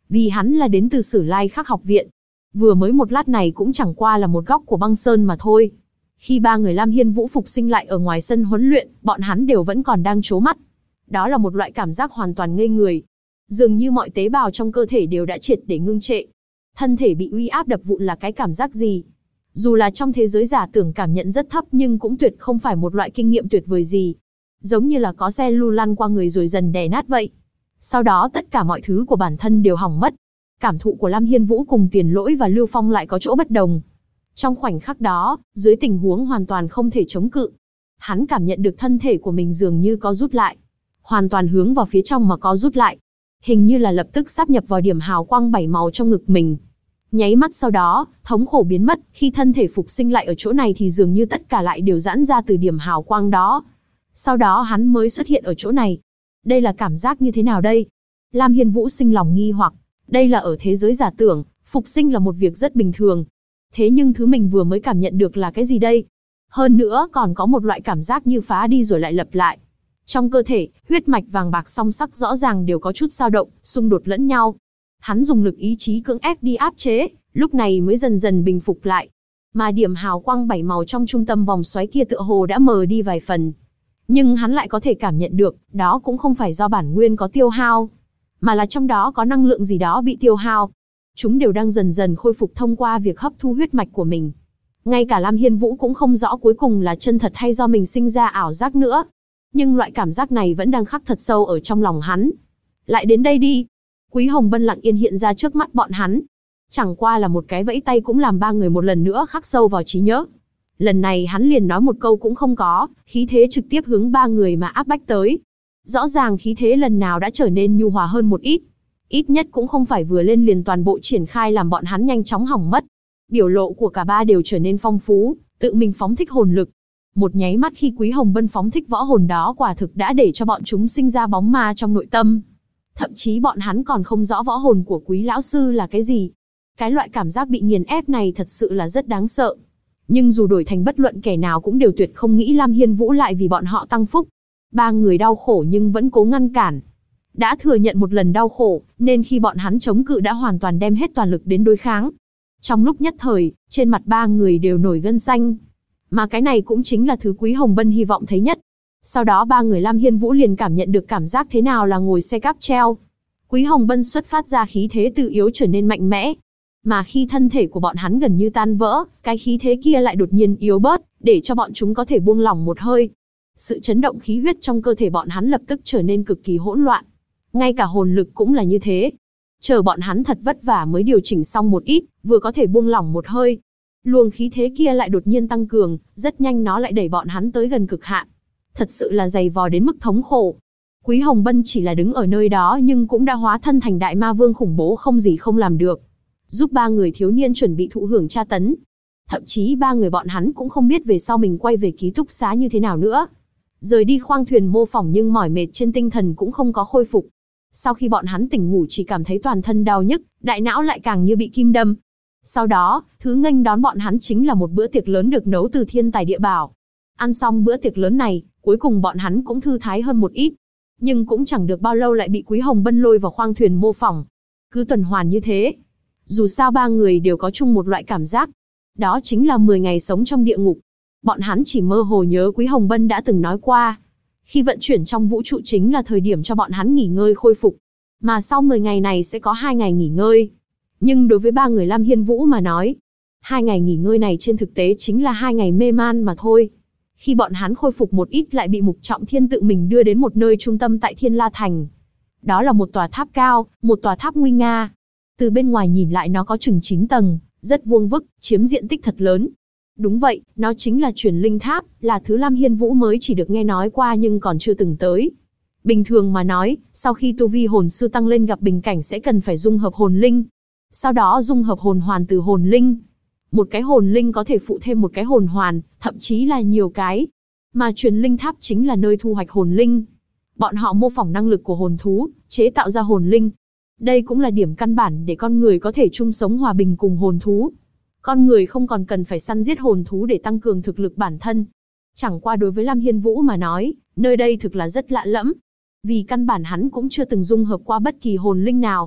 Vì hắn là đến từ Sử Lai Khắc học viện. Vừa mới một lát này cũng chẳng qua là một góc của băng sơn mà thôi. Khi ba người Lam Hiên Vũ phục sinh lại ở ngoài sân huấn luyện, bọn hắn đều vẫn còn đang trố mắt. Đó là một loại cảm giác hoàn toàn ngây người. Dường như mọi tế bào trong cơ thể đều đã triệt để ngưng trệ. Thân thể bị uy áp đập vụn là cái cảm giác gì? Dù là trong thế giới giả tưởng cảm nhận rất thấp nhưng cũng tuyệt không phải một loại kinh nghiệm tuyệt vời gì. Giống như là có xe lu lăn qua người rồi dần đè nát vậy. Sau đó tất cả mọi thứ của bản thân đều hỏng mất. Cảm thụ của Lam Hiên Vũ cùng Tiền Lỗi và Lưu Phong lại có chỗ bất đồng. Trong khoảnh khắc đó, dưới tình huống hoàn toàn không thể chống cự, hắn cảm nhận được thân thể của mình dường như có rút lại. Hoàn toàn hướng vào phía trong mà có rút lại. Hình như là lập tức sáp nhập vào điểm hào quang 7 màu trong ngực mình. Nháy mắt sau đó, thống khổ biến mất, khi thân thể phục sinh lại ở chỗ này thì dường như tất cả lại đều giãn ra từ điểm hào quang đó. Sau đó hắn mới xuất hiện ở chỗ này. Đây là cảm giác như thế nào đây? Lam Hiên Vũ sinh lòng nghi hoặc. Đây là ở thế giới giả tưởng, phục sinh là một việc rất bình thường. Thế nhưng thứ mình vừa mới cảm nhận được là cái gì đây? Hơn nữa còn có một loại cảm giác như phá đi rồi lại lập lại. Trong cơ thể, huyết mạch vàng bạc song sắc rõ ràng đều có chút dao động, xung đột lẫn nhau. Hắn dùng lực ý chí cưỡng ép đi áp chế, lúc này mới dần dần bình phục lại. Mà điểm hào quang 7 màu trong trung tâm vòng xoáy kia tựa hồ đã mờ đi vài phần. Nhưng hắn lại có thể cảm nhận được, đó cũng không phải do bản nguyên có tiêu hao, mà là trong đó có năng lượng gì đó bị tiêu hao. Chúng đều đang dần dần khôi phục thông qua việc hấp thu huyết mạch của mình. Ngay cả Lam Hiên Vũ cũng không rõ cuối cùng là chân thật hay do mình sinh ra ảo giác nữa. Nhưng loại cảm giác này vẫn đang khắc thật sâu ở trong lòng hắn. Lại đến đây đi. Quý Hồng Bân lặng yên hiện ra trước mắt bọn hắn. Chẳng qua là một cái vẫy tay cũng làm ba người một lần nữa khắc sâu vào trí nhớ. Lần này hắn liền nói một câu cũng không có, khí thế trực tiếp hướng ba người mà áp bách tới. Rõ ràng khí thế lần nào đã trở nên nhu hòa hơn một ít. Ít nhất cũng không phải vừa lên liền toàn bộ triển khai làm bọn hắn nhanh chóng hỏng mất. Biểu lộ của cả ba đều trở nên phong phú, tự mình phóng thích hồn lực. Một nháy mắt khi Quý Hồng Bân phóng thích võ hồn đó quả thực đã để cho bọn chúng sinh ra bóng ma trong nội tâm. Thậm chí bọn hắn còn không rõ võ hồn của Quý lão sư là cái gì. Cái loại cảm giác bị nghiền ép này thật sự là rất đáng sợ. Nhưng dù đổi thành bất luận kẻ nào cũng đều tuyệt không nghĩ Lam Hiên Vũ lại vì bọn họ tăng phúc. Ba người đau khổ nhưng vẫn cố ngăn cản. Đã thừa nhận một lần đau khổ, nên khi bọn hắn chống cự đã hoàn toàn đem hết toàn lực đến đối kháng. Trong lúc nhất thời, trên mặt ba người đều nổi gân xanh. Mà cái này cũng chính là thứ Quý Hồng Bân hy vọng thấy nhất. Sau đó ba người Lam Hiên Vũ liền cảm nhận được cảm giác thế nào là ngồi xe cáp treo. Quý Hồng Bân xuất phát ra khí thế từ yếu trở nên mạnh mẽ. Mà khi thân thể của bọn hắn gần như tan vỡ, cái khí thế kia lại đột nhiên yếu bớt, để cho bọn chúng có thể buông lỏng một hơi. Sự chấn động khí huyết trong cơ thể bọn hắn lập tức trở nên cực kỳ hỗn loạn. Ngay cả hồn lực cũng là như thế. Chờ bọn hắn thật vất vả mới điều chỉnh xong một ít, vừa có thể buông lỏng một hơi. Luồng khí thế kia lại đột nhiên tăng cường, rất nhanh nó lại đẩy bọn hắn tới gần cực hạn. Thật sự là dày vò đến mức thống khổ. Quý Hồng Bân chỉ là đứng ở nơi đó nhưng cũng đã hóa thân thành đại ma vương khủng bố không gì không làm được. Giúp ba người thiếu niên chuẩn bị thụ hưởng tra tấn. Thậm chí ba người bọn hắn cũng không biết về sau mình quay về ký túc xá như thế nào nữa. Rời đi khoang thuyền mô phỏng nhưng mỏi mệt trên tinh thần cũng không có khôi phục. Sau khi bọn hắn tỉnh ngủ chỉ cảm thấy toàn thân đau nhức, đại não lại càng như bị kim đâm. Sau đó, thứ nghênh đón bọn hắn chính là một bữa tiệc lớn được nấu từ thiên tài địa bảo. Ăn xong bữa tiệc lớn này, cuối cùng bọn hắn cũng thư thái hơn một ít. Nhưng cũng chẳng được bao lâu lại bị Quý Hồng Bân lôi vào khoang thuyền mô phỏng. Cứ tuần hoàn như thế. Dù sao ba người đều có chung một loại cảm giác. Đó chính là 10 ngày sống trong địa ngục. Bọn hắn chỉ mơ hồ nhớ Quý Hồng Bân đã từng nói qua. Khi vận chuyển trong vũ trụ chính là thời điểm cho bọn hắn nghỉ ngơi khôi phục. Mà sau 10 ngày này sẽ có 2 ngày nghỉ ngơi. Nhưng đối với ba người Lam Hiên Vũ mà nói, 2 ngày nghỉ ngơi này trên thực tế chính là 2 ngày mê man mà thôi. Khi bọn hắn khôi phục một ít lại bị Mục Trọng Thiên tự mình đưa đến một nơi trung tâm tại Thiên La Thành. Đó là một tòa tháp cao, một tòa tháp nguy nga. Từ bên ngoài nhìn lại nó có chừng 9 tầng, rất vuông vức, chiếm diện tích thật lớn. Đúng vậy, nó chính là Truyền Linh Tháp, là thứ Lam Hiên Vũ mới chỉ được nghe nói qua nhưng còn chưa từng tới. Bình thường mà nói, sau khi tu vi hồn sư tăng lên gặp bình cảnh sẽ cần phải dung hợp hồn linh. Sau đó dung hợp hồn hoàn từ hồn linh. Một cái hồn linh có thể phụ thêm một cái hồn hoàn, thậm chí là nhiều cái. Mà Truyền Linh Tháp chính là nơi thu hoạch hồn linh. Bọn họ mô phỏng năng lực của hồn thú, chế tạo ra hồn linh. Đây cũng là điểm căn bản để con người có thể chung sống hòa bình cùng hồn thú. Con người không còn cần phải săn giết hồn thú để tăng cường thực lực bản thân. Chẳng qua đối với Lam Hiên Vũ mà nói, nơi đây thực là rất lạ lẫm. Vì căn bản hắn cũng chưa từng dung hợp qua bất kỳ hồn linh nào.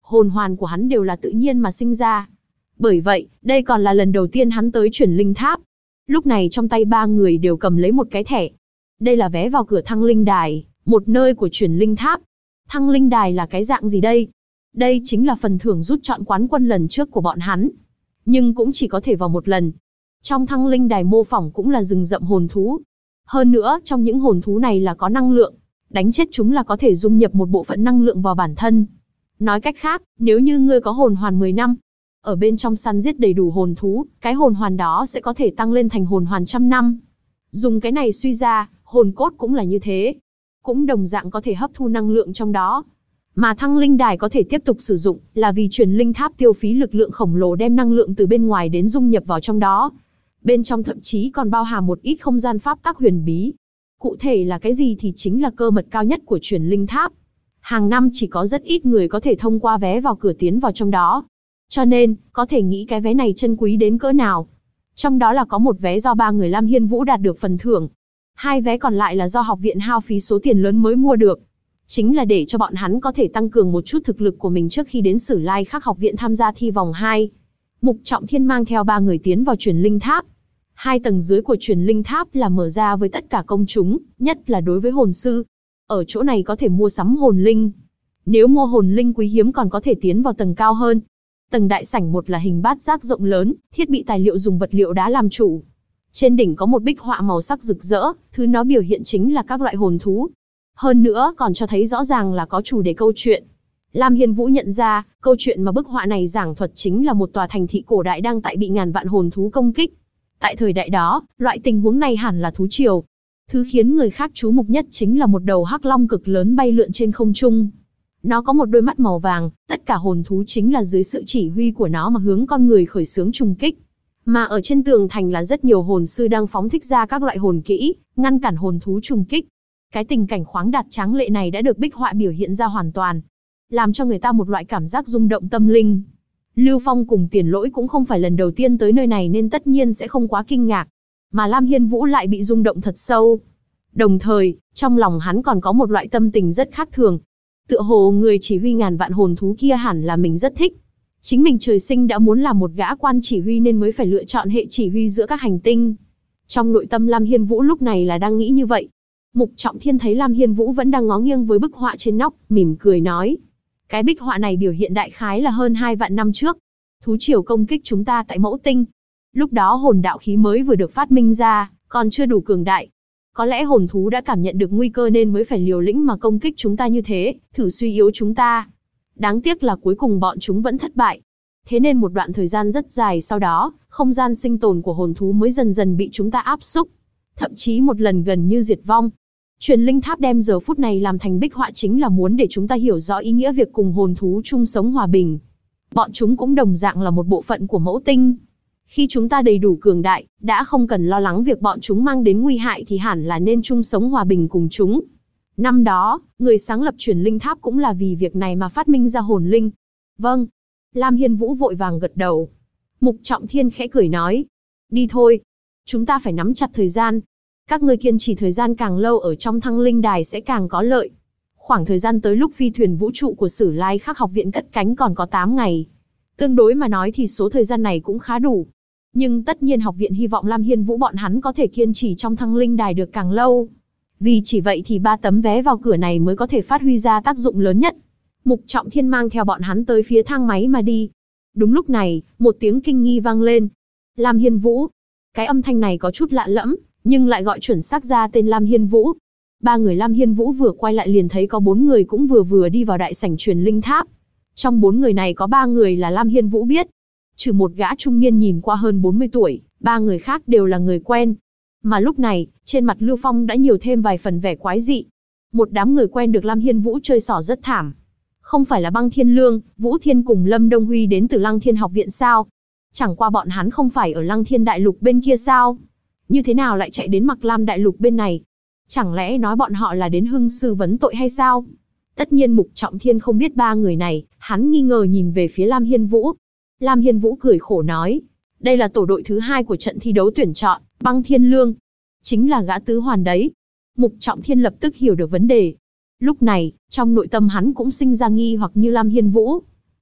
hồn hoàn của hắn đều là tự nhiên mà sinh ra. Bởi vậy, đây còn là lần đầu tiên hắn tới Chuyển Linh Tháp. Lúc này trong tay ba người đều cầm lấy một cái thẻ. Đây là vé vào cửa Thăng Linh Đài, một nơi của Chuyển Linh Tháp. Thăng Linh Đài là cái dạng gì đây? Đây chính là phần thưởng rút chọn quán quân lần trước của bọn hắn. Nhưng cũng chỉ có thể vào một lần. Trong Thăng Linh Đài mô phỏng cũng là rừng rậm hồn thú. Hơn nữa, trong những hồn thú này là có năng lượng. Đánh chết chúng là có thể dung nhập một bộ phận năng lượng vào bản thân. Nói cách khác, nếu như ngươi có hồn hoàn 10 năm, ở bên trong săn giết đầy đủ hồn thú, cái hồn hoàn đó sẽ có thể tăng lên thành hồn hoàn 100 năm. Dùng cái này suy ra, hồn cốt cũng là như thế. Cũng đồng dạng có thể hấp thu năng lượng trong đó. Mà Thăng Linh Đài có thể tiếp tục sử dụng, là vì Chuyển Linh Tháp tiêu phí lực lượng khổng lồ đem năng lượng từ bên ngoài đến dung nhập vào trong đó. Bên trong thậm chí còn bao hàm một ít không gian pháp tắc huyền bí. Cụ thể là cái gì thì chính là cơ mật cao nhất của Chuyển Linh Tháp. Hàng năm chỉ có rất ít người có thể thông qua vé vào cửa tiến vào trong đó. Cho nên, có thể nghĩ cái vé này chân quý đến cỡ nào. Trong đó là có một vé do ba người Lam Hiên Vũ đạt được phần thưởng. Hai vé còn lại là do học viện hao phí số tiền lớn mới mua được. Chính là để cho bọn hắn có thể tăng cường một chút thực lực của mình trước khi đến Sử Lai Khắc học viện tham gia thi vòng 2. Mục Trọng Thiên mang theo ba người tiến vào Chuyển Linh Tháp. 2 tầng dưới của Chuyển Linh Tháp là mở ra với tất cả công chúng, nhất là đối với hồn sư. Ở chỗ này có thể mua sắm hồn linh. Nếu mua hồn linh quý hiếm còn có thể tiến vào tầng cao hơn. Tầng đại sảnh một là hình bát giác rộng lớn, thiết bị tài liệu dùng vật liệu đá làm chủ. Trên đỉnh có một bích họa màu sắc rực rỡ, thứ nó biểu hiện chính là các loại hồn thú. Hơn nữa còn cho thấy rõ ràng là có chủ đề câu chuyện. Lam Hiên Vũ nhận ra, câu chuyện mà bức họa này giảng thuật chính là một tòa thành thị cổ đại đang tại bị ngàn vạn hồn thú công kích. Tại thời đại đó, loại tình huống này hẳn là thú triều. Thứ khiến người khác chú mục nhất chính là một đầu hắc long cực lớn bay lượn trên không trung. Nó có một đôi mắt màu vàng, tất cả hồn thú chính là dưới sự chỉ huy của nó mà hướng con người khởi xướng trùng kích. Mà ở trên tường thành là rất nhiều hồn sư đang phóng thích ra các loại hồn kỹ, ngăn cản hồn thú trùng kích. Cái tình cảnh khoáng đạt tráng lệ này đã được bích họa biểu hiện ra hoàn toàn, làm cho người ta một loại cảm giác rung động tâm linh. Lưu Phong cùng Tiền Lỗi cũng không phải lần đầu tiên tới nơi này nên tất nhiên sẽ không quá kinh ngạc. Mà Lam Hiên Vũ lại bị rung động thật sâu. Đồng thời, trong lòng hắn còn có một loại tâm tình rất khác thường. Tựa hồ người chỉ huy ngàn vạn hồn thú kia hẳn là mình rất thích. Chính mình trời sinh đã muốn làm một gã quan chỉ huy nên mới phải lựa chọn hệ chỉ huy giữa các hành tinh. Trong nội tâm Lam Hiên Vũ lúc này là đang nghĩ như vậy. Mục Trọng Thiên thấy Lam Hiên Vũ vẫn đang ngó nghiêng với bức họa trên nóc, mỉm cười nói. Cái bích họa này biểu hiện đại khái là hơn 2 vạn năm trước. Thú triều công kích chúng ta tại Mẫu Tinh. Lúc đó hồn đạo khí mới vừa được phát minh ra, còn chưa đủ cường đại. Có lẽ hồn thú đã cảm nhận được nguy cơ nên mới phải liều lĩnh mà công kích chúng ta như thế, thử suy yếu chúng ta. Đáng tiếc là cuối cùng bọn chúng vẫn thất bại. Thế nên một đoạn thời gian rất dài sau đó, không gian sinh tồn của hồn thú mới dần dần bị chúng ta áp xúc. Thậm chí một lần gần như diệt vong. Truyền Linh Tháp đem giờ phút này làm thành bích họa chính là muốn để chúng ta hiểu rõ ý nghĩa việc cùng hồn thú chung sống hòa bình. Bọn chúng cũng đồng dạng là một bộ phận của Mẫu Tinh. Khi chúng ta đầy đủ cường đại, đã không cần lo lắng việc bọn chúng mang đến nguy hại thì hẳn là nên chung sống hòa bình cùng chúng. Năm đó, người sáng lập Truyền Linh Tháp cũng là vì việc này mà phát minh ra hồn linh. Vâng. Lam Hiên Vũ vội vàng gật đầu. Mục Trọng Thiên khẽ cười nói. Đi thôi. Chúng ta phải nắm chặt thời gian. Các ngươi kiên trì thời gian càng lâu ở trong Thăng Linh Đài sẽ càng có lợi. Khoảng thời gian tới lúc phi thuyền vũ trụ của Sử Lai Khắc học viện cất cánh còn có 8 ngày. Tương đối mà nói thì số thời gian này cũng khá đủ. Nhưng tất nhiên học viện hy vọng Lam Hiên Vũ bọn hắn có thể kiên trì trong Thăng Linh Đài được càng lâu. Vì chỉ vậy thì 3 tấm vé vào cửa này mới có thể phát huy ra tác dụng lớn nhất. Mục Trọng Thiên mang theo bọn hắn tới phía thang máy mà đi. Đúng lúc này, một tiếng kinh nghi vang lên. Lam Hiên Vũ. Cái âm thanh này có chút lạ lẫm, nhưng lại gọi chuẩn xác ra tên Lam Hiên Vũ. 3 người Lam Hiên Vũ vừa quay lại liền thấy có 4 người cũng vừa đi vào đại sảnh Truyền Linh Tháp. Trong 4 người này có 3 người là Lam Hiên Vũ biết. Trừ một gã trung niên nhìn qua hơn 40 tuổi, 3 người khác đều là người quen. Mà lúc này, trên mặt Lưu Phong đã nhiều thêm vài phần vẻ quái dị. Một đám người quen được Lam Hiên Vũ chơi xỏ rất thảm. Không phải là Băng Thiên Lương, Vũ Thiên cùng Lâm Đông Huy đến từ Lăng Thiên học viện sao? Chẳng qua bọn hắn không phải ở Lăng Thiên đại lục bên kia sao? Như thế nào lại chạy đến Mặc Lam đại lục bên này? Chẳng lẽ nói bọn họ là đến hưng sư vấn tội hay sao? Tất nhiên Mục Trọng Thiên không biết 3 người này, hắn nghi ngờ nhìn về phía Lam Hiên Vũ. Lam Hiên Vũ cười khổ nói, đây là tổ đội thứ 2 của trận thi đấu tuyển chọn, Băng Thiên Lương. Chính là gã tứ hoàn đấy. Mục Trọng Thiên lập tức hiểu được vấn đề. Lúc này, trong nội tâm hắn cũng sinh ra nghi hoặc như Lam Hiên Vũ.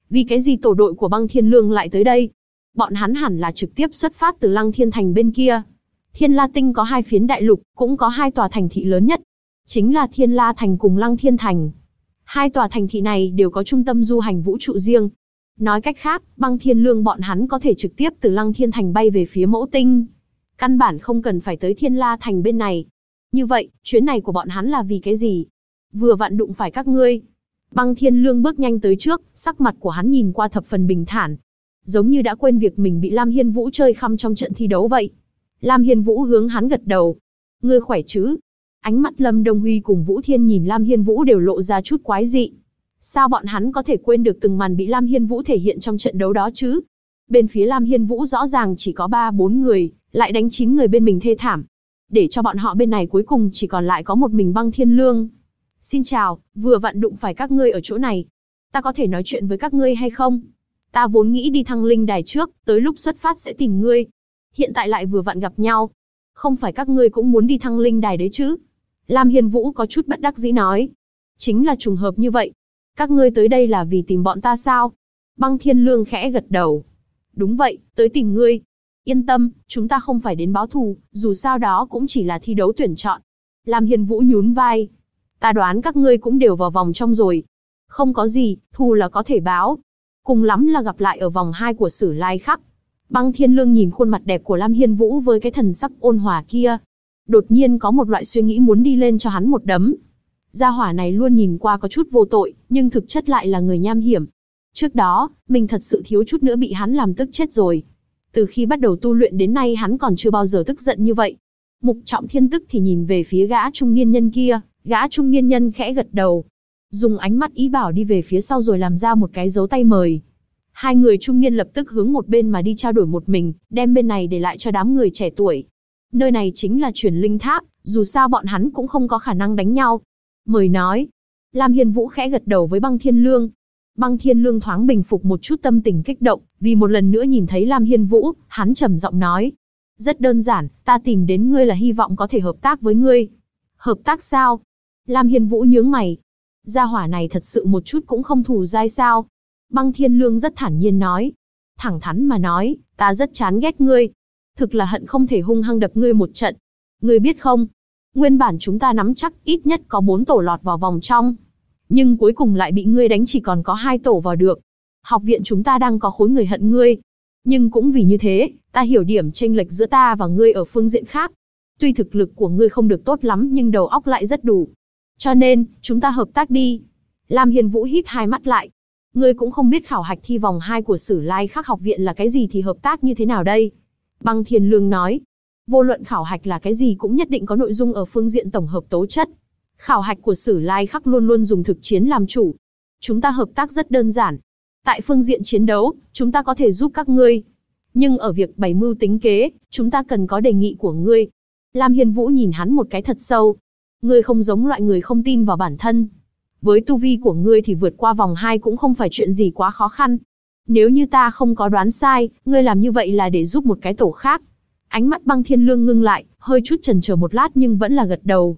Vì cái gì tổ đội của Băng Thiên Lương lại tới đây? Bọn hắn hẳn là trực tiếp xuất phát từ Lăng Thiên Thành bên kia. Thiên La Tinh có 2 phiến đại lục, cũng có 2 tòa thành thị lớn nhất. Chính là Thiên La Thành cùng Lăng Thiên Thành. 2 tòa thành thị này đều có trung tâm du hành vũ trụ riêng. Nói cách khác, Băng Thiên Lương bọn hắn có thể trực tiếp từ Lăng Thiên Thành bay về phía Mẫu Tinh. Căn bản không cần phải tới Thiên La Thành bên này. Như vậy, chuyến này của bọn hắn là vì cái gì? Vừa vặn đụng phải các ngươi. Băng Thiên Lương bước nhanh tới trước, sắc mặt của hắn nhìn qua thập phần bình thản. Giống như đã quên việc mình bị Lam Hiên Vũ chơi khăm trong trận thi đấu vậy. Lam Hiên Vũ hướng hắn gật đầu. Ngươi khỏe chứ? Ánh mắt Lâm Đông Huy cùng Vũ Thiên nhìn Lam Hiên Vũ đều lộ ra chút quái dị. Sao bọn hắn có thể quên được từng màn bị Lam Hiên Vũ thể hiện trong trận đấu đó chứ? Bên phía Lam Hiên Vũ rõ ràng chỉ có 3-4 người, lại đánh 9 người bên mình thê thảm. Để cho bọn họ bên này cuối cùng chỉ còn lại có một mình Băng Thiên Lương. Xin chào, vừa vặn đụng phải các ngươi ở chỗ này. Ta có thể nói chuyện với các ngươi hay không? Ta vốn nghĩ đi Thăng Linh Đài trước, tới lúc xuất phát sẽ tìm ngươi. Hiện tại lại vừa vặn gặp nhau. Không phải các ngươi cũng muốn đi Thăng Linh Đài đấy chứ? Lam Hiên Vũ có chút bất đắc dĩ nói. Chính là trùng hợp như vậy. Các ngươi tới đây là vì tìm bọn ta sao? Băng Thiên Lương khẽ gật đầu. Đúng vậy, tới tìm ngươi. Yên tâm, chúng ta không phải đến báo thù, dù sao đó cũng chỉ là thi đấu tuyển chọn. Lam Hiên Vũ nhún vai. Ta đoán các ngươi cũng đều vào vòng trong rồi. Không có gì, thù là có thể báo. Cùng lắm là gặp lại ở vòng 2 của Sử Lai Khắc. Băng Thiên Lương nhìn khuôn mặt đẹp của Lam Hiên Vũ với cái thần sắc ôn hòa kia. Đột nhiên có một loại suy nghĩ muốn đi lên cho hắn một đấm. Gia hỏa này luôn nhìn qua có chút vô tội, nhưng thực chất lại là người nham hiểm. Trước đó, mình thật sự thiếu chút nữa bị hắn làm tức chết rồi. Từ khi bắt đầu tu luyện đến nay hắn còn chưa bao giờ tức giận như vậy. Mục Trọng Thiên tức thì nhìn về phía gã trung niên nhân kia, gã trung niên nhân khẽ gật đầu. Dùng ánh mắt ý bảo đi về phía sau rồi làm ra một cái dấu tay mời. Hai người trung niên lập tức hướng một bên mà đi trao đổi một mình, đem bên này để lại cho đám người trẻ tuổi. Nơi này chính là Truyền Linh Tháp, dù sao bọn hắn cũng không có khả năng đánh nhau. Mời nói. Lam Hiên Vũ khẽ gật đầu với Băng Thiên Lương. Băng Thiên Lương thoáng bình phục một chút tâm tình kích động, vì một lần nữa nhìn thấy Lam Hiên Vũ, hắn trầm giọng nói. Rất đơn giản, ta tìm đến ngươi là hy vọng có thể hợp tác với ngươi. Hợp tác sao? Lam Hiên Vũ nhướng mày. Gia hỏa này thật sự một chút cũng không thù dai sao? Băng Thiên Lương rất thản nhiên nói. Thẳng thắn mà nói, ta rất chán ghét ngươi. Thực là hận không thể hung hăng đập ngươi một trận. Ngươi biết không? Nguyên bản chúng ta nắm chắc ít nhất có 4 tổ lọt vào vòng trong. Nhưng cuối cùng lại bị ngươi đánh chỉ còn có 2 tổ vào được. Học viện chúng ta đang có khối người hận ngươi. Nhưng cũng vì như thế, ta hiểu điểm chênh lệch giữa ta và ngươi ở phương diện khác. Tuy thực lực của ngươi không được tốt lắm nhưng đầu óc lại rất đủ. Cho nên, chúng ta hợp tác đi. Lam Hiên Vũ híp hai mắt lại. Ngươi cũng không biết khảo hạch thi vòng 2 của Sử Lai Khắc học viện là cái gì thì hợp tác như thế nào đây? Băng Thiên Lương nói. Vô luận khảo hạch là cái gì cũng nhất định có nội dung ở phương diện tổng hợp tố chất. Khảo hạch của Sử Lai Khắc luôn luôn dùng thực chiến làm chủ. Chúng ta hợp tác rất đơn giản. Tại phương diện chiến đấu, chúng ta có thể giúp các ngươi. Nhưng ở việc bày mưu tính kế, chúng ta cần có đề nghị của ngươi. Lam Hiên Vũ nhìn hắn một cái thật sâu. Ngươi không giống loại người không tin vào bản thân. Với tu vi của ngươi thì vượt qua vòng 2 cũng không phải chuyện gì quá khó khăn. Nếu như ta không có đoán sai, ngươi làm như vậy là để giúp một cái tổ khác. Ánh mắt Băng Thiên Lương ngưng lại, hơi chút chần chờ một lát nhưng vẫn là gật đầu.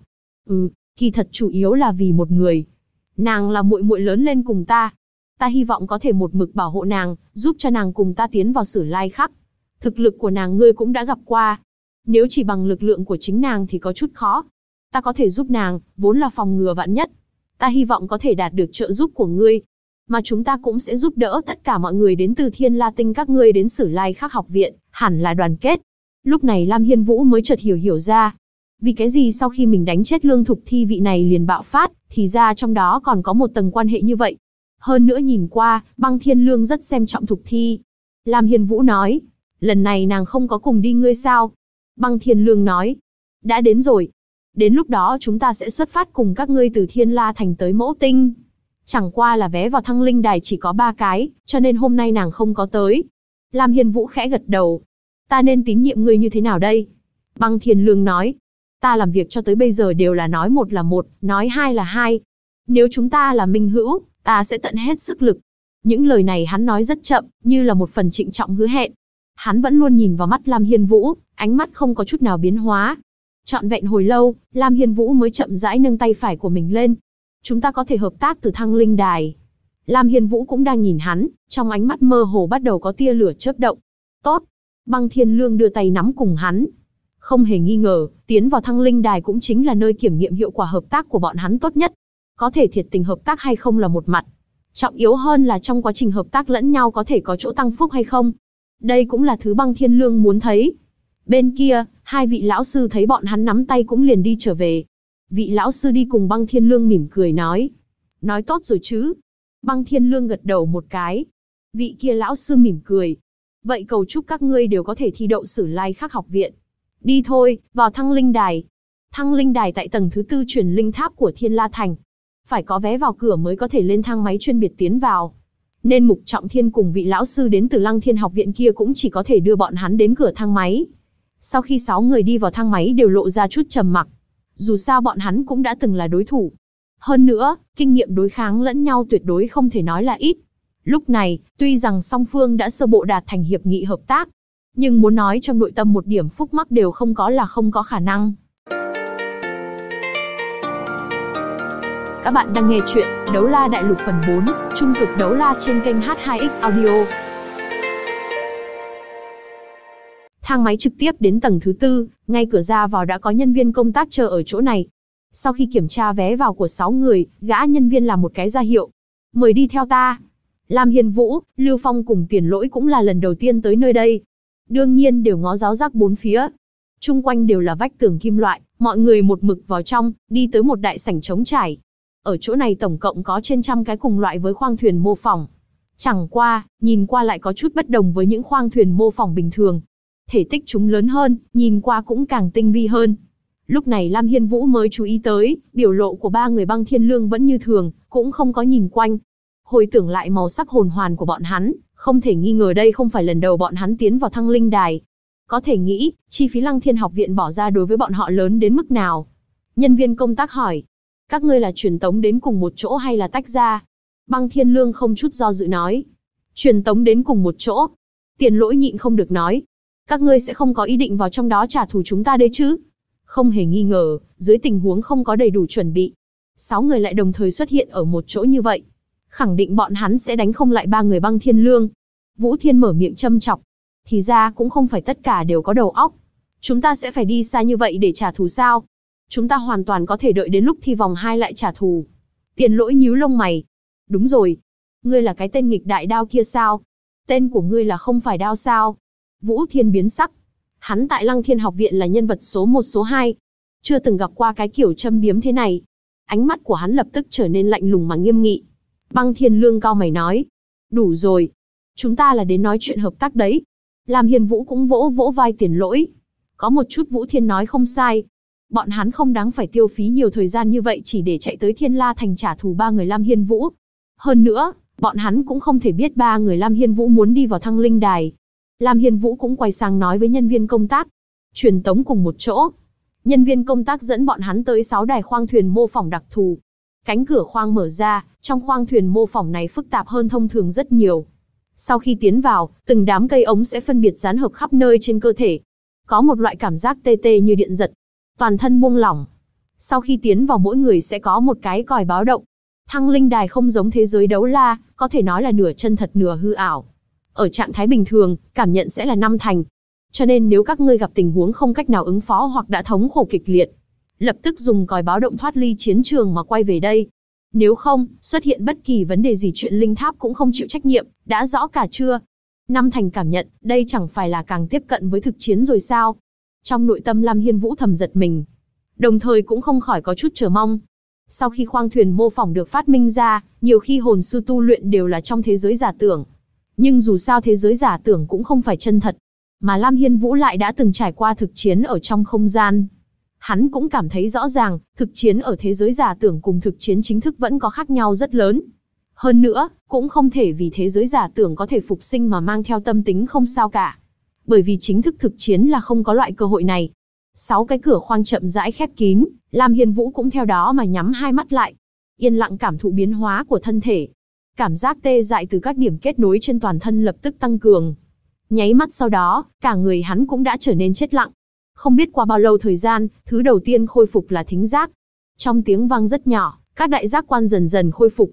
Kỳ thật chủ yếu là vì một người. Nàng là muội muội lớn lên cùng ta. Ta hy vọng có thể một mực bảo hộ nàng, giúp cho nàng cùng ta tiến vào Sử Lai Khắc. Thực lực của nàng ngươi cũng đã gặp qua. Nếu chỉ bằng lực lượng của chính nàng thì có chút khó. Ta có thể giúp nàng, vốn là phòng ngừa vạn nhất. Ta hy vọng có thể đạt được trợ giúp của ngươi. Mà chúng ta cũng sẽ giúp đỡ tất cả mọi người đến từ Thiên La Tinh các ngươi đến Sử Lai Khắc học viện, hẳn là đoàn kết. Lúc này Lam Hiên Vũ mới chợt hiểu ra. Vì cái gì sau khi mình đánh chết Lương Thục Thi vị này liền bạo phát, thì ra trong đó còn có một tầng quan hệ như vậy. Hơn nữa nhìn qua, Băng Thiên Lương rất xem trọng Thục Thi. Lam Hiên Vũ nói, lần này nàng không có cùng đi ngươi sao? Băng Thiên Lương nói, đã đến rồi. Đến lúc đó chúng ta sẽ xuất phát cùng các ngươi từ Thiên La Thành tới Mẫu Tinh. Chẳng qua là vé vào Thăng Linh Đài chỉ có 3 cái, cho nên hôm nay nàng không có tới. Lam Hiên Vũ khẽ gật đầu. Ta nên tín nhiệm ngươi như thế nào đây? Băng Thiên Lương nói, ta làm việc cho tới bây giờ đều là nói một là một, nói hai là hai. Nếu chúng ta là minh hữu, ta sẽ tận hết sức lực. Những lời này hắn nói rất chậm, như là một phần trịnh trọng hứa hẹn. Hắn vẫn luôn nhìn vào mắt Lam Hiên Vũ, ánh mắt không có chút nào biến hóa. Trọn vẹn hồi lâu, Lam Hiên Vũ mới chậm rãi nâng tay phải của mình lên. Chúng ta có thể hợp tác từ Thăng Linh Đài. Lam Hiên Vũ cũng đang nhìn hắn, trong ánh mắt mơ hồ bắt đầu có tia lửa chớp động. Tốt. Băng Thiên Lương đưa tay nắm cùng hắn. Không hề nghi ngờ, tiến vào Thăng Linh Đài cũng chính là nơi kiểm nghiệm hiệu quả hợp tác của bọn hắn tốt nhất. Có thể thiệt tình hợp tác hay không là một mặt. Trọng yếu hơn là trong quá trình hợp tác lẫn nhau có thể có chỗ tăng phúc hay không. Đây cũng là thứ Băng Thiên Lương muốn thấy. Bên kia, hai vị lão sư thấy bọn hắn nắm tay cũng liền đi trở về. Vị lão sư đi cùng Băng Thiên Lương mỉm cười nói. Nói tốt rồi chứ. Băng Thiên Lương gật đầu một cái. Vị kia lão sư mỉm cười. Vậy cầu chúc các ngươi đều có thể thi đậu Sử Lai Khắc học viện. Đi thôi, vào Thăng Linh Đài. Thăng Linh Đài tại tầng thứ 4 truyền linh tháp của Thiên La Thành. Phải có vé vào cửa mới có thể lên thang máy chuyên biệt tiến vào. Nên Mục Trọng Thiên cùng vị lão sư đến từ Lăng Thiên học viện kia cũng chỉ có thể đưa bọn hắn đến cửa thang máy. Sau khi 6 người đi vào thang máy đều lộ ra chút trầm mặc. Dù sao bọn hắn cũng đã từng là đối thủ. Hơn nữa, kinh nghiệm đối kháng lẫn nhau tuyệt đối không thể nói là ít. Lúc này, tuy rằng song phương đã sơ bộ đạt thành hiệp nghị hợp tác, nhưng muốn nói trong nội tâm một điểm phúc mắc đều không có là không có khả năng. Các bạn đang nghe chuyện Đấu La Đại Lục phần 4, Trung cực đấu la trên kênh H2X Audio. Thang máy trực tiếp đến tầng thứ 4, ngay cửa ra vào đã có nhân viên công tác chờ ở chỗ này. Sau khi kiểm tra vé vào của 6 người, gã nhân viên làm một cái ra hiệu. Mời đi theo ta. Lam Hiên Vũ, Lưu Phong cùng Tiền Lỗi cũng là lần đầu tiên tới nơi đây. Đương nhiên đều ngó giáo giác bốn phía. Chung quanh đều là vách tường kim loại, mọi người một mực vào trong, đi tới một đại sảnh trống trải. Ở chỗ này tổng cộng có trên trăm cái cùng loại với khoang thuyền mô phỏng. Chẳng qua, nhìn qua lại có chút bất đồng với những khoang thuyền mô phỏng bình thường. Thể tích chúng lớn hơn, nhìn qua cũng càng tinh vi hơn. Lúc này Lam Hiên Vũ mới chú ý tới, biểu lộ của ba người Băng Thiên Lương vẫn như thường, cũng không có nhìn quanh. Hồi tưởng lại màu sắc hồn hoàn của bọn hắn, không thể nghi ngờ đây không phải lần đầu bọn hắn tiến vào Thăng Linh Đài. Có thể nghĩ, chi phí Lăng Thiên học viện bỏ ra đối với bọn họ lớn đến mức nào. Nhân viên công tác hỏi, các ngươi là truyền tống đến cùng một chỗ hay là tách ra? Băng Thiên Lương không chút do dự nói, truyền tống đến cùng một chỗ. Tiền Lỗi nhịn không được nói, các ngươi sẽ không có ý định vào trong đó trả thù chúng ta đấy chứ? Không hề nghi ngờ, dưới tình huống không có đầy đủ chuẩn bị, 6 người lại đồng thời xuất hiện ở một chỗ như vậy. Khẳng định bọn hắn sẽ đánh không lại ba người Băng Thiên Lương. Vũ Thiên mở miệng châm chọc. Thì ra cũng không phải tất cả đều có đầu óc. Chúng ta sẽ phải đi xa như vậy để trả thù sao? Chúng ta hoàn toàn có thể đợi đến lúc thi vòng 2 lại trả thù. Tiền Lỗi nhíu lông mày. Đúng rồi. Ngươi là cái tên nghịch đại đao kia sao? Tên của ngươi là không phải đao sao? Vũ Thiên biến sắc. Hắn tại Lăng Thiên học viện là nhân vật số 1 số 2. Chưa từng gặp qua cái kiểu châm biếm thế này. Ánh mắt của hắn lập tức trở nên lạnh lùng mà nghiêm nghị. Băng Thiên Lương cau mày nói. Đủ rồi. Chúng ta là đến nói chuyện hợp tác đấy. Lam Hiên Vũ cũng vỗ vỗ vai Tiền Lỗi. Có một chút Vũ Thiên nói không sai. Bọn hắn không đáng phải tiêu phí nhiều thời gian như vậy chỉ để chạy tới Thiên La Thành trả thù ba người Lam Hiên Vũ. Hơn nữa, bọn hắn cũng không thể biết ba người Lam Hiên Vũ muốn đi vào Thăng Linh Đài. Lam Hiên Vũ cũng quay sang nói với nhân viên công tác. Truyền tống cùng một chỗ. Nhân viên công tác dẫn bọn hắn tới 6 đài khoang thuyền mô phỏng đặc thù. Cánh cửa khoang mở ra, trong khoang thuyền mô phỏng này phức tạp hơn thông thường rất nhiều. Sau khi tiến vào, từng đám cây ống sẽ phân biệt dán hợp khắp nơi trên cơ thể. Có một loại cảm giác tê tê như điện giật. Toàn thân buông lỏng. Sau khi tiến vào mỗi người sẽ có một cái còi báo động. Thăng Linh Đài không giống thế giới đấu la, có thể nói là nửa chân thật nửa hư ảo. Ở trạng thái bình thường, cảm nhận sẽ là 5 thành. Cho nên nếu các ngươi gặp tình huống không cách nào ứng phó hoặc đã thống khổ kịch liệt, lập tức dùng còi báo động thoát ly chiến trường mà quay về đây. Nếu không, xuất hiện bất kỳ vấn đề gì chuyện linh tháp cũng không chịu trách nhiệm, đã rõ cả chưa? 5 thành cảm nhận, đây chẳng phải là càng tiếp cận với thực chiến rồi sao? Trong nội tâm Lam Hiên Vũ thầm giật mình. Đồng thời cũng không khỏi có chút chờ mong. Sau khi khoang thuyền mô phỏng được phát minh ra, nhiều khi hồn sư tu luyện đều là trong thế giới giả tưởng. Nhưng dù sao thế giới giả tưởng cũng không phải chân thật. Mà Lam Hiên Vũ lại đã từng trải qua thực chiến ở trong không gian. Hắn cũng cảm thấy rõ ràng, thực chiến ở thế giới giả tưởng cùng thực chiến chính thức vẫn có khác nhau rất lớn. Hơn nữa, cũng không thể vì thế giới giả tưởng có thể phục sinh mà mang theo tâm tính không sao cả. Bởi vì chính thức thực chiến là không có loại cơ hội này. 6 cái cửa khoang chậm rãi khép kín, Lam Hiên Vũ cũng theo đó mà nhắm hai mắt lại. Yên lặng cảm thụ biến hóa của thân thể. Cảm giác tê dại từ các điểm kết nối trên toàn thân lập tức tăng cường. Nháy mắt sau đó, cả người hắn cũng đã trở nên chết lặng. Không biết qua bao lâu thời gian, thứ đầu tiên khôi phục là thính giác. Trong tiếng vang rất nhỏ, các đại giác quan dần dần khôi phục.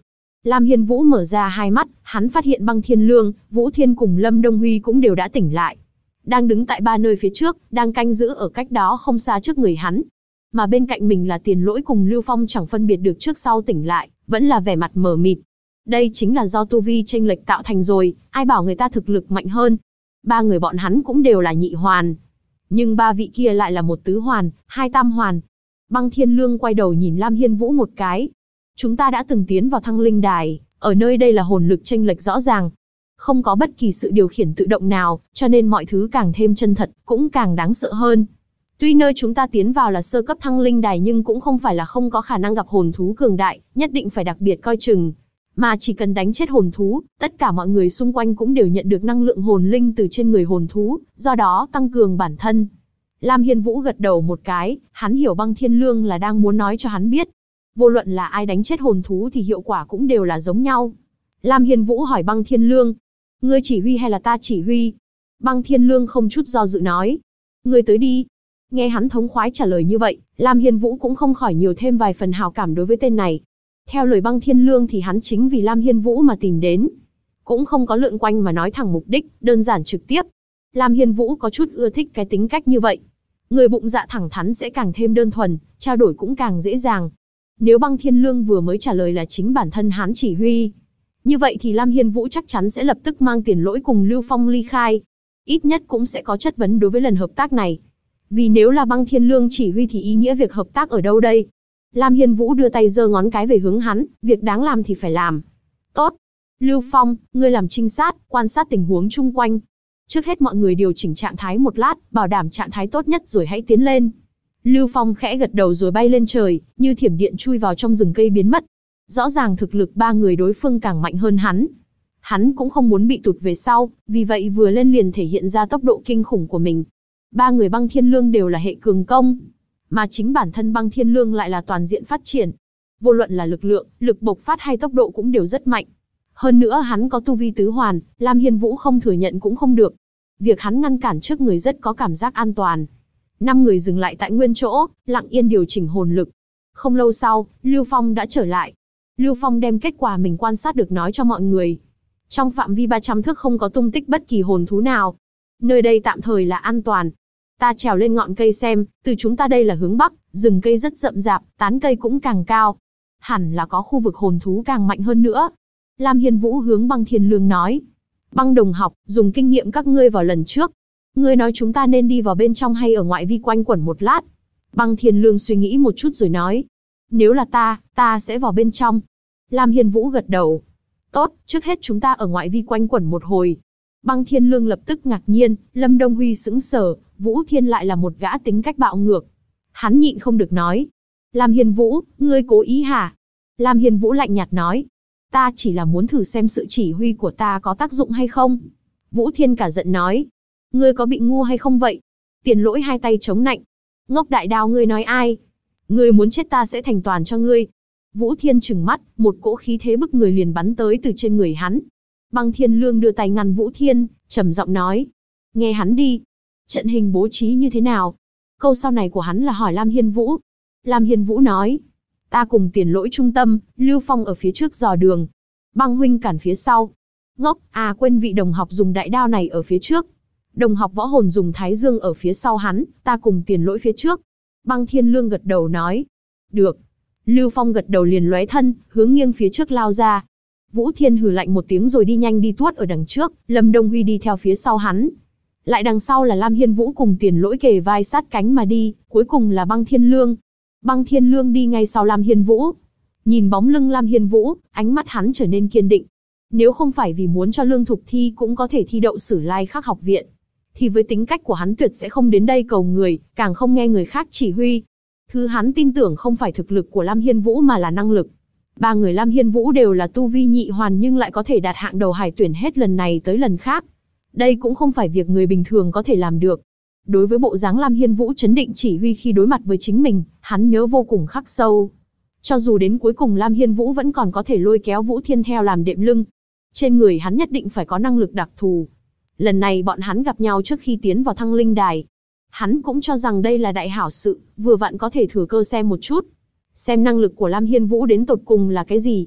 Lam Hiên Vũ mở ra hai mắt, hắn phát hiện Băng Thiên Lương, Vũ Thiên cùng Lâm Đông Huy cũng đều đã tỉnh lại. Đang đứng tại ba nơi phía trước, đang canh giữ ở cách đó không xa trước người hắn. Mà bên cạnh mình là Tiền Lỗi cùng Lưu Phong chẳng phân biệt được trước sau tỉnh lại, vẫn là vẻ mặt mờ mịt. Đây chính là do tu vi chênh lệch tạo thành rồi, ai bảo người ta thực lực mạnh hơn. Ba người bọn hắn cũng đều là nhị hoàn. Nhưng ba vị kia lại là một tứ hoàn, hai tam hoàn. Băng Thiên Lương quay đầu nhìn Lam Hiên Vũ một cái. Chúng ta đã từng tiến vào Thăng Linh Đài, ở nơi đây là hồn lực chênh lệch rõ ràng. Không có bất kỳ sự điều khiển tự động nào, cho nên mọi thứ càng thêm chân thật, cũng càng đáng sợ hơn. Tuy nơi chúng ta tiến vào là sơ cấp Thăng Linh Đài nhưng cũng không phải là không có khả năng gặp hồn thú cường đại, nhất định phải đặc biệt coi chừng. Mà chỉ cần đánh chết hồn thú, tất cả mọi người xung quanh cũng đều nhận được năng lượng hồn linh từ trên người hồn thú, do đó tăng cường bản thân. Lam Hiên Vũ gật đầu một cái, hắn hiểu Băng Thiên Lương là đang muốn nói cho hắn biết. Vô luận là ai đánh chết hồn thú thì hiệu quả cũng đều là giống nhau. Lam Hiên Vũ hỏi Băng Thiên Lương, ngươi chỉ huy hay là ta chỉ huy? Băng Thiên Lương không chút do dự nói, ngươi tới đi. Nghe hắn thống khoái trả lời như vậy, Lam Hiên Vũ cũng không khỏi nhiều thêm vài phần hào cảm đối với tên này. Theo lời Băng Thiên Lương thì hắn chính vì Lam Hiên Vũ mà tìm đến. Cũng không có lượn quanh mà nói thẳng mục đích, đơn giản trực tiếp. Lam Hiên Vũ có chút ưa thích cái tính cách như vậy. Người bụng dạ thẳng thắn sẽ càng thêm đơn thuần, trao đổi cũng càng dễ dàng. Nếu Băng Thiên Lương vừa mới trả lời là chính bản thân hắn chỉ huy, như vậy thì Lam Hiên Vũ chắc chắn sẽ lập tức mang Tiền Lỗi cùng Lưu Phong ly khai. Ít nhất cũng sẽ có chất vấn đối với lần hợp tác này. Vì nếu là Băng Thiên Lương chỉ huy thì ý nghĩa việc hợp tác ở đâu đây? Lam Hiên Vũ đưa tay giơ ngón cái về hướng hắn, việc đáng làm thì phải làm. Tốt. Lưu Phong, ngươi làm trinh sát, quan sát tình huống chung quanh. Trước hết mọi người điều chỉnh trạng thái một lát, bảo đảm trạng thái tốt nhất rồi hãy tiến lên. Lưu Phong khẽ gật đầu rồi bay lên trời, như thiểm điện chui vào trong rừng cây biến mất. Rõ ràng thực lực ba người đối phương càng mạnh hơn hắn. Hắn cũng không muốn bị tụt về sau, vì vậy vừa lên liền thể hiện ra tốc độ kinh khủng của mình. Ba người Băng Thiên Lương đều là hệ cường công, mà chính bản thân Băng Thiên Lương lại là toàn diện phát triển. Vô luận là lực lượng, lực bộc phát hay tốc độ cũng đều rất mạnh. Hơn nữa hắn có tu vi tứ hoàn, Lam Hiên Vũ không thừa nhận cũng không được. Việc hắn ngăn cản trước người rất có cảm giác an toàn. 5 người dừng lại tại nguyên chỗ, lặng yên điều chỉnh hồn lực. Không lâu sau, Lưu Phong đã trở lại. Lưu Phong đem kết quả mình quan sát được nói cho mọi người. Trong phạm vi 300 thước không có tung tích bất kỳ hồn thú nào. Nơi đây tạm thời là an toàn. Ta trèo lên ngọn cây xem, từ chúng ta đây là hướng bắc, rừng cây rất rậm rạp, tán cây cũng càng cao. Hẳn là có khu vực hồn thú càng mạnh hơn nữa. Lam Hiên Vũ hướng Băng Thiên Lương nói. Băng đồng học, dùng kinh nghiệm các ngươi vào lần trước. Ngươi nói chúng ta nên đi vào bên trong hay ở ngoại vi quanh quẩn một lát. Băng Thiên Lương suy nghĩ một chút rồi nói. Nếu là ta sẽ vào bên trong. Lam Hiên Vũ gật đầu. Tốt, trước hết chúng ta ở ngoại vi quanh quẩn một hồi. Băng Thiên Lương lập tức ngạc nhiên, Lâm Đông Huy sững sờ, Vũ Thiên lại là một gã tính cách bạo ngược. Hắn nhịn không được nói. Lam Hiên Vũ, ngươi cố ý hả? Lam Hiên Vũ lạnh nhạt nói. Ta chỉ là muốn thử xem sự chỉ huy của ta có tác dụng hay không. Vũ Thiên cả giận nói. Ngươi có bị ngu hay không vậy? Tiền Lỗi hai tay chống nạnh. Ngốc đại đao ngươi nói ai? Ngươi muốn chết ta sẽ thành toàn cho ngươi. Vũ Thiên trừng mắt, một cỗ khí thế bức người liền bắn tới từ trên người hắn. Băng Thiên Lương đưa tay ngăn Vũ Thiên, trầm giọng nói. Nghe hắn đi. Trận hình bố trí như thế nào? Câu sau này của hắn là hỏi Lam Hiên Vũ. Lam Hiên Vũ nói. Ta cùng Tiền Lỗi trung tâm, Lưu Phong ở phía trước dò đường. Băng huynh cản phía sau. Ngốc, quên vị đồng học dùng đại đao này ở phía trước. Đồng học võ hồn dùng thái dương ở phía sau hắn, ta cùng Tiền Lỗi phía trước. Băng Thiên Lương gật đầu nói. Được. Lưu Phong gật đầu liền lóe thân, hướng nghiêng phía trước lao ra. Vũ Thiên hừ lạnh một tiếng rồi đi nhanh đi tuốt ở đằng trước, Lâm Đông Huy đi theo phía sau hắn. Lại đằng sau là Lam Hiên Vũ cùng Tiền Lỗi kề vai sát cánh mà đi, cuối cùng là Băng Thiên Lương. Băng Thiên Lương đi ngay sau Lam Hiên Vũ. Nhìn bóng lưng Lam Hiên Vũ, ánh mắt hắn trở nên kiên định. Nếu không phải vì muốn cho Lương Thục Thi cũng có thể thi đậu Sử Lai Khắc học viện, thì với tính cách của hắn tuyệt sẽ không đến đây cầu người, càng không nghe người khác chỉ huy. Thứ hắn tin tưởng không phải thực lực của Lam Hiên Vũ mà là năng lực. Ba người Lam Hiên Vũ đều là tu vi nhị hoàn nhưng lại có thể đạt hạng đầu hải tuyển hết lần này tới lần khác. Đây cũng không phải việc người bình thường có thể làm được. Đối với bộ dáng Lam Hiên Vũ trấn định chỉ huy khi đối mặt với chính mình, hắn nhớ vô cùng khắc sâu. Cho dù đến cuối cùng Lam Hiên Vũ vẫn còn có thể lôi kéo Vũ Thiên theo làm đệm lưng. Trên người hắn nhất định phải có năng lực đặc thù. Lần này bọn hắn gặp nhau trước khi tiến vào Thăng Linh Đài. Hắn cũng cho rằng đây là đại hảo sự, vừa vặn có thể thừa cơ xem một chút. Xem năng lực của Lam Hiên Vũ đến tột cùng là cái gì.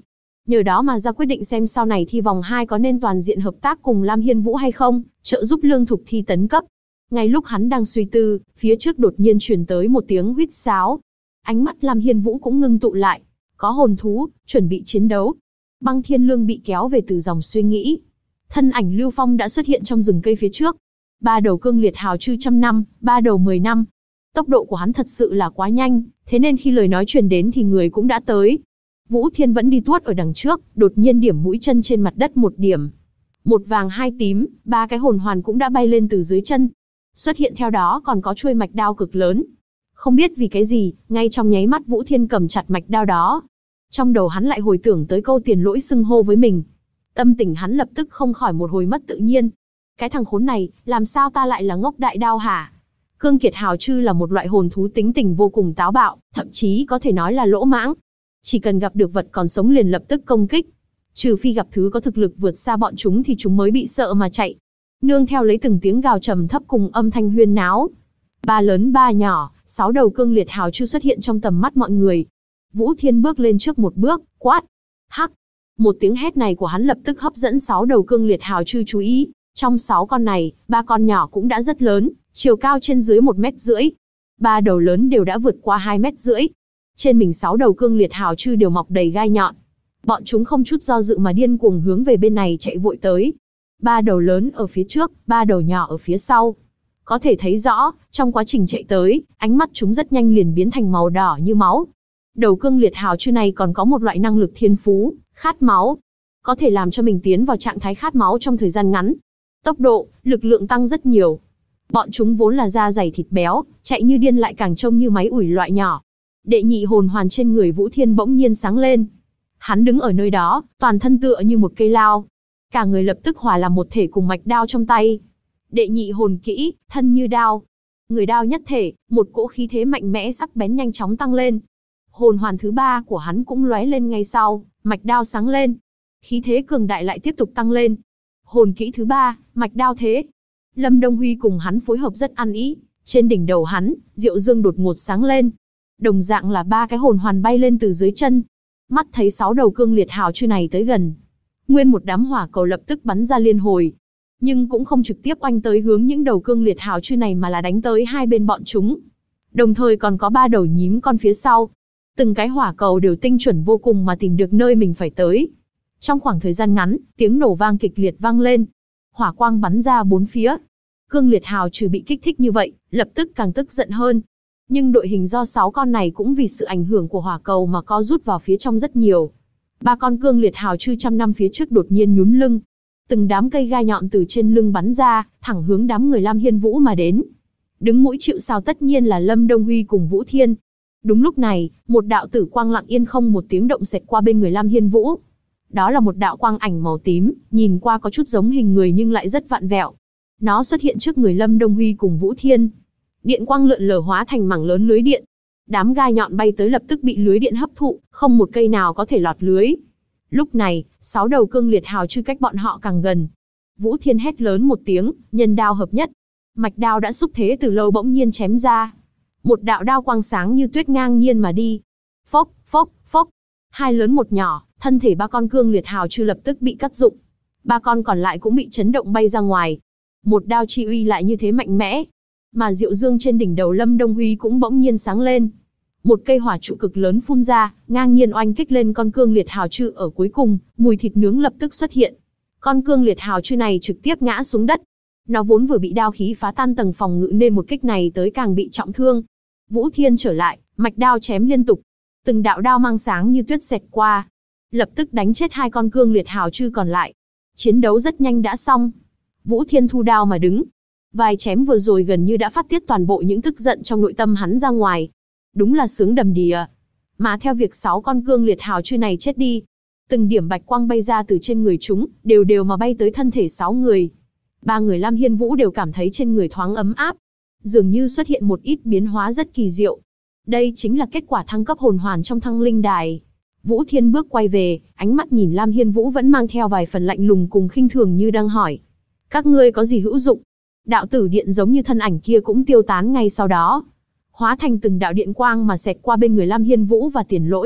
Nhờ đó mà ra quyết định xem sau này thi vòng 2 có nên toàn diện hợp tác cùng Lam Hiên Vũ hay không, trợ giúp Lương Thục thi tấn cấp. Ngay lúc hắn đang suy tư, phía trước đột nhiên truyền tới một tiếng huýt sáo. Ánh mắt Lam Hiên Vũ cũng ngưng tụ lại. Có hồn thú, chuẩn bị chiến đấu. Băng Thiên Lương bị kéo về từ dòng suy nghĩ. Thân ảnh Lưu Phong đã xuất hiện trong rừng cây phía trước. 3 đầu cương liệt hào chư 100 năm, 3 đầu 10 năm. Tốc độ của hắn thật sự là quá nhanh, thế nên khi lời nói truyền đến thì người cũng đã tới. Vũ Thiên vẫn đi tuốt ở đằng trước, đột nhiên điểm mũi chân trên mặt đất một điểm. Một vàng hai tím, 3 cái hồn hoàn cũng đã bay lên từ dưới chân. Xuất hiện theo đó còn có chuôi mạch đao cực lớn. Không biết vì cái gì, ngay trong nháy mắt Vũ Thiên cầm chặt mạch đao đó. Trong đầu hắn lại hồi tưởng tới câu Tiền Lỗi xưng hô với mình. Tâm tình hắn lập tức không khỏi một hồi mất tự nhiên. Cái thằng khốn này, làm sao ta lại là ngốc đại đao hả? Cương Kiệt Hào Chư là một loại hồn thú tính tình vô cùng táo bạo, thậm chí có thể nói là lỗ mãng. Chỉ cần gặp được vật còn sống liền lập tức công kích. Trừ phi gặp thứ có thực lực vượt xa bọn chúng thì chúng mới bị sợ mà chạy. Nương theo lấy từng tiếng gào trầm thấp cùng âm thanh huyên náo. 3 lớn 3 nhỏ, 6 đầu cương liệt hào chư xuất hiện trong tầm mắt mọi người. Vũ Thiên bước lên trước một bước, quát. Hắc! Một tiếng hét này của hắn lập tức hấp dẫn 6 đầu cương liệt hào chư chú ý. Trong 6 con này, 3 con nhỏ cũng đã rất lớn, chiều cao trên dưới 1,5 mét. 3 đầu lớn đều đã vượt qua 2,5 mét. Trên mình 6 đầu cương liệt hào chư đều mọc đầy gai nhọn. Bọn chúng không chút do dự mà điên cuồng hướng về bên này chạy vội tới. 3 đầu lớn ở phía trước, 3 đầu nhỏ ở phía sau. Có thể thấy rõ, trong quá trình chạy tới, ánh mắt chúng rất nhanh liền biến thành màu đỏ như máu. Đầu cương liệt hào chư này còn có một loại năng lực thiên phú, khát máu. Có thể làm cho mình tiến vào trạng thái khát máu trong thời gian ngắn. Tốc độ, lực lượng tăng rất nhiều. Bọn chúng vốn là da dày thịt béo, chạy như điên lại càng trông như máy ủi loại nhỏ. Đệ nhị hồn hoàn trên người Vũ Thiên bỗng nhiên sáng lên. Hắn đứng ở nơi đó, toàn thân tựa như một cây lao. Cả người lập tức hòa làm một thể cùng mạch đao trong tay. Đệ nhị hồn kỹ, thân như đao. Người đao nhất thể, một cỗ khí thế mạnh mẽ sắc bén nhanh chóng tăng lên. Hồn hoàn thứ 3 của hắn cũng lóe lên ngay sau, mạch đao sáng lên. Khí thế cường đại lại tiếp tục tăng lên. Hồn kỹ thứ 3, mạch đao thế. Lâm Đông Huy cùng hắn phối hợp rất ăn ý. Trên đỉnh đầu hắn, Diệu Dương đột ngột sáng lên. Đồng dạng là 3 cái hồn hoàn bay lên từ dưới chân. Mắt thấy 6 đầu cương liệt hào chư này tới gần. Nguyên một đám hỏa cầu lập tức bắn ra liên hồi. Nhưng cũng không trực tiếp oanh tới hướng những đầu cương liệt hào chư này mà là đánh tới hai bên bọn chúng. Đồng thời còn có 3 đầu nhím con phía sau. Từng cái hỏa cầu đều tinh chuẩn vô cùng mà tìm được nơi mình phải tới. Trong khoảng thời gian ngắn, tiếng nổ vang kịch liệt vang lên. Hỏa quang bắn ra bốn phía. Cương liệt hào trừ bị kích thích như vậy, lập tức càng tức giận hơn. Nhưng đội hình do 6 con này cũng vì sự ảnh hưởng của hỏa cầu mà co rút vào phía trong rất nhiều. 3 con cương liệt hào chư 100 năm phía trước đột nhiên nhún lưng. Từng đám cây gai nhọn từ trên lưng bắn ra, thẳng hướng đám người Lam Hiên Vũ mà đến. Đứng mũi chịu sào tất nhiên là Lâm Đông Huy cùng Vũ Thiên. Đúng lúc này, một đạo tử quang lặng yên không một tiếng động xẹt qua bên người Lam Hiên Vũ. Đó là một đạo quang ảnh màu tím, nhìn qua có chút giống hình người nhưng lại rất vặn vẹo. Nó xuất hiện trước người Lâm Đông Huy cùng Vũ Thiên. Điện quang lượn lờ hóa thành mảng lớn lưới điện. Đám gai nhọn bay tới lập tức bị lưới điện hấp thụ, không một cây nào có thể lọt lưới. Lúc này, 6 đầu cương liệt hào chư cách bọn họ càng gần. Vũ Thiên hét lớn một tiếng, nhân đao hợp nhất. Mạch đao đã xúc thế từ lâu bỗng nhiên chém ra. Một đạo đao quang sáng như tuyết ngang nhiên mà đi. Phốc, phốc, phốc. 2 lớn 1 nhỏ, thân thể 3 con cương liệt hào chư lập tức bị cắt rụng. 3 con còn lại cũng bị chấn động bay ra ngoài. Một đao chi uy lại như thế mạnh mẽ. Mà Diệu Dương trên đỉnh đầu Lâm Đông Huy cũng bỗng nhiên sáng lên. Một cây hỏa trụ cực lớn phun ra, ngang nhiên oanh kích lên con cương liệt hào chư ở cuối cùng, mùi thịt nướng lập tức xuất hiện. Con cương liệt hào chư này trực tiếp ngã xuống đất. Nó vốn vừa bị đao khí phá tan tầng phòng ngự nên một kích này tới càng bị trọng thương. Vũ Thiên trở lại, mạch đao chém liên tục. Từng đạo đao mang sáng như tuyết xẹt qua. Lập tức đánh chết 2 con cương liệt hào chư còn lại. Chiến đấu rất nhanh đã xong. Vũ Thiên thu đao mà đứng. Vài chém vừa rồi gần như đã phát tiết toàn bộ những tức giận trong nội tâm hắn ra ngoài. Đúng là sướng đầm đìa. Mà theo việc 6 con cương liệt hào chư này chết đi, từng điểm bạch quang bay ra từ trên người chúng, đều đều mà bay tới thân thể 6 người. 3 người Lam Hiên Vũ đều cảm thấy trên người thoáng ấm áp. Dường như xuất hiện một ít biến hóa rất kỳ diệu. Đây chính là kết quả thăng cấp hồn hoàn trong Thăng Linh Đài. Vũ Thiên bước quay về, ánh mắt nhìn Lam Hiên Vũ vẫn mang theo vài phần lạnh lùng cùng khinh thường như đang hỏi. Các ngươi có gì hữu dụng? Đạo tử điện giống như thân ảnh kia cũng tiêu tán ngay sau đó. Hóa thành từng đạo điện quang mà xẹt qua bên người Lam Hiên Vũ và Tiền Lỗi.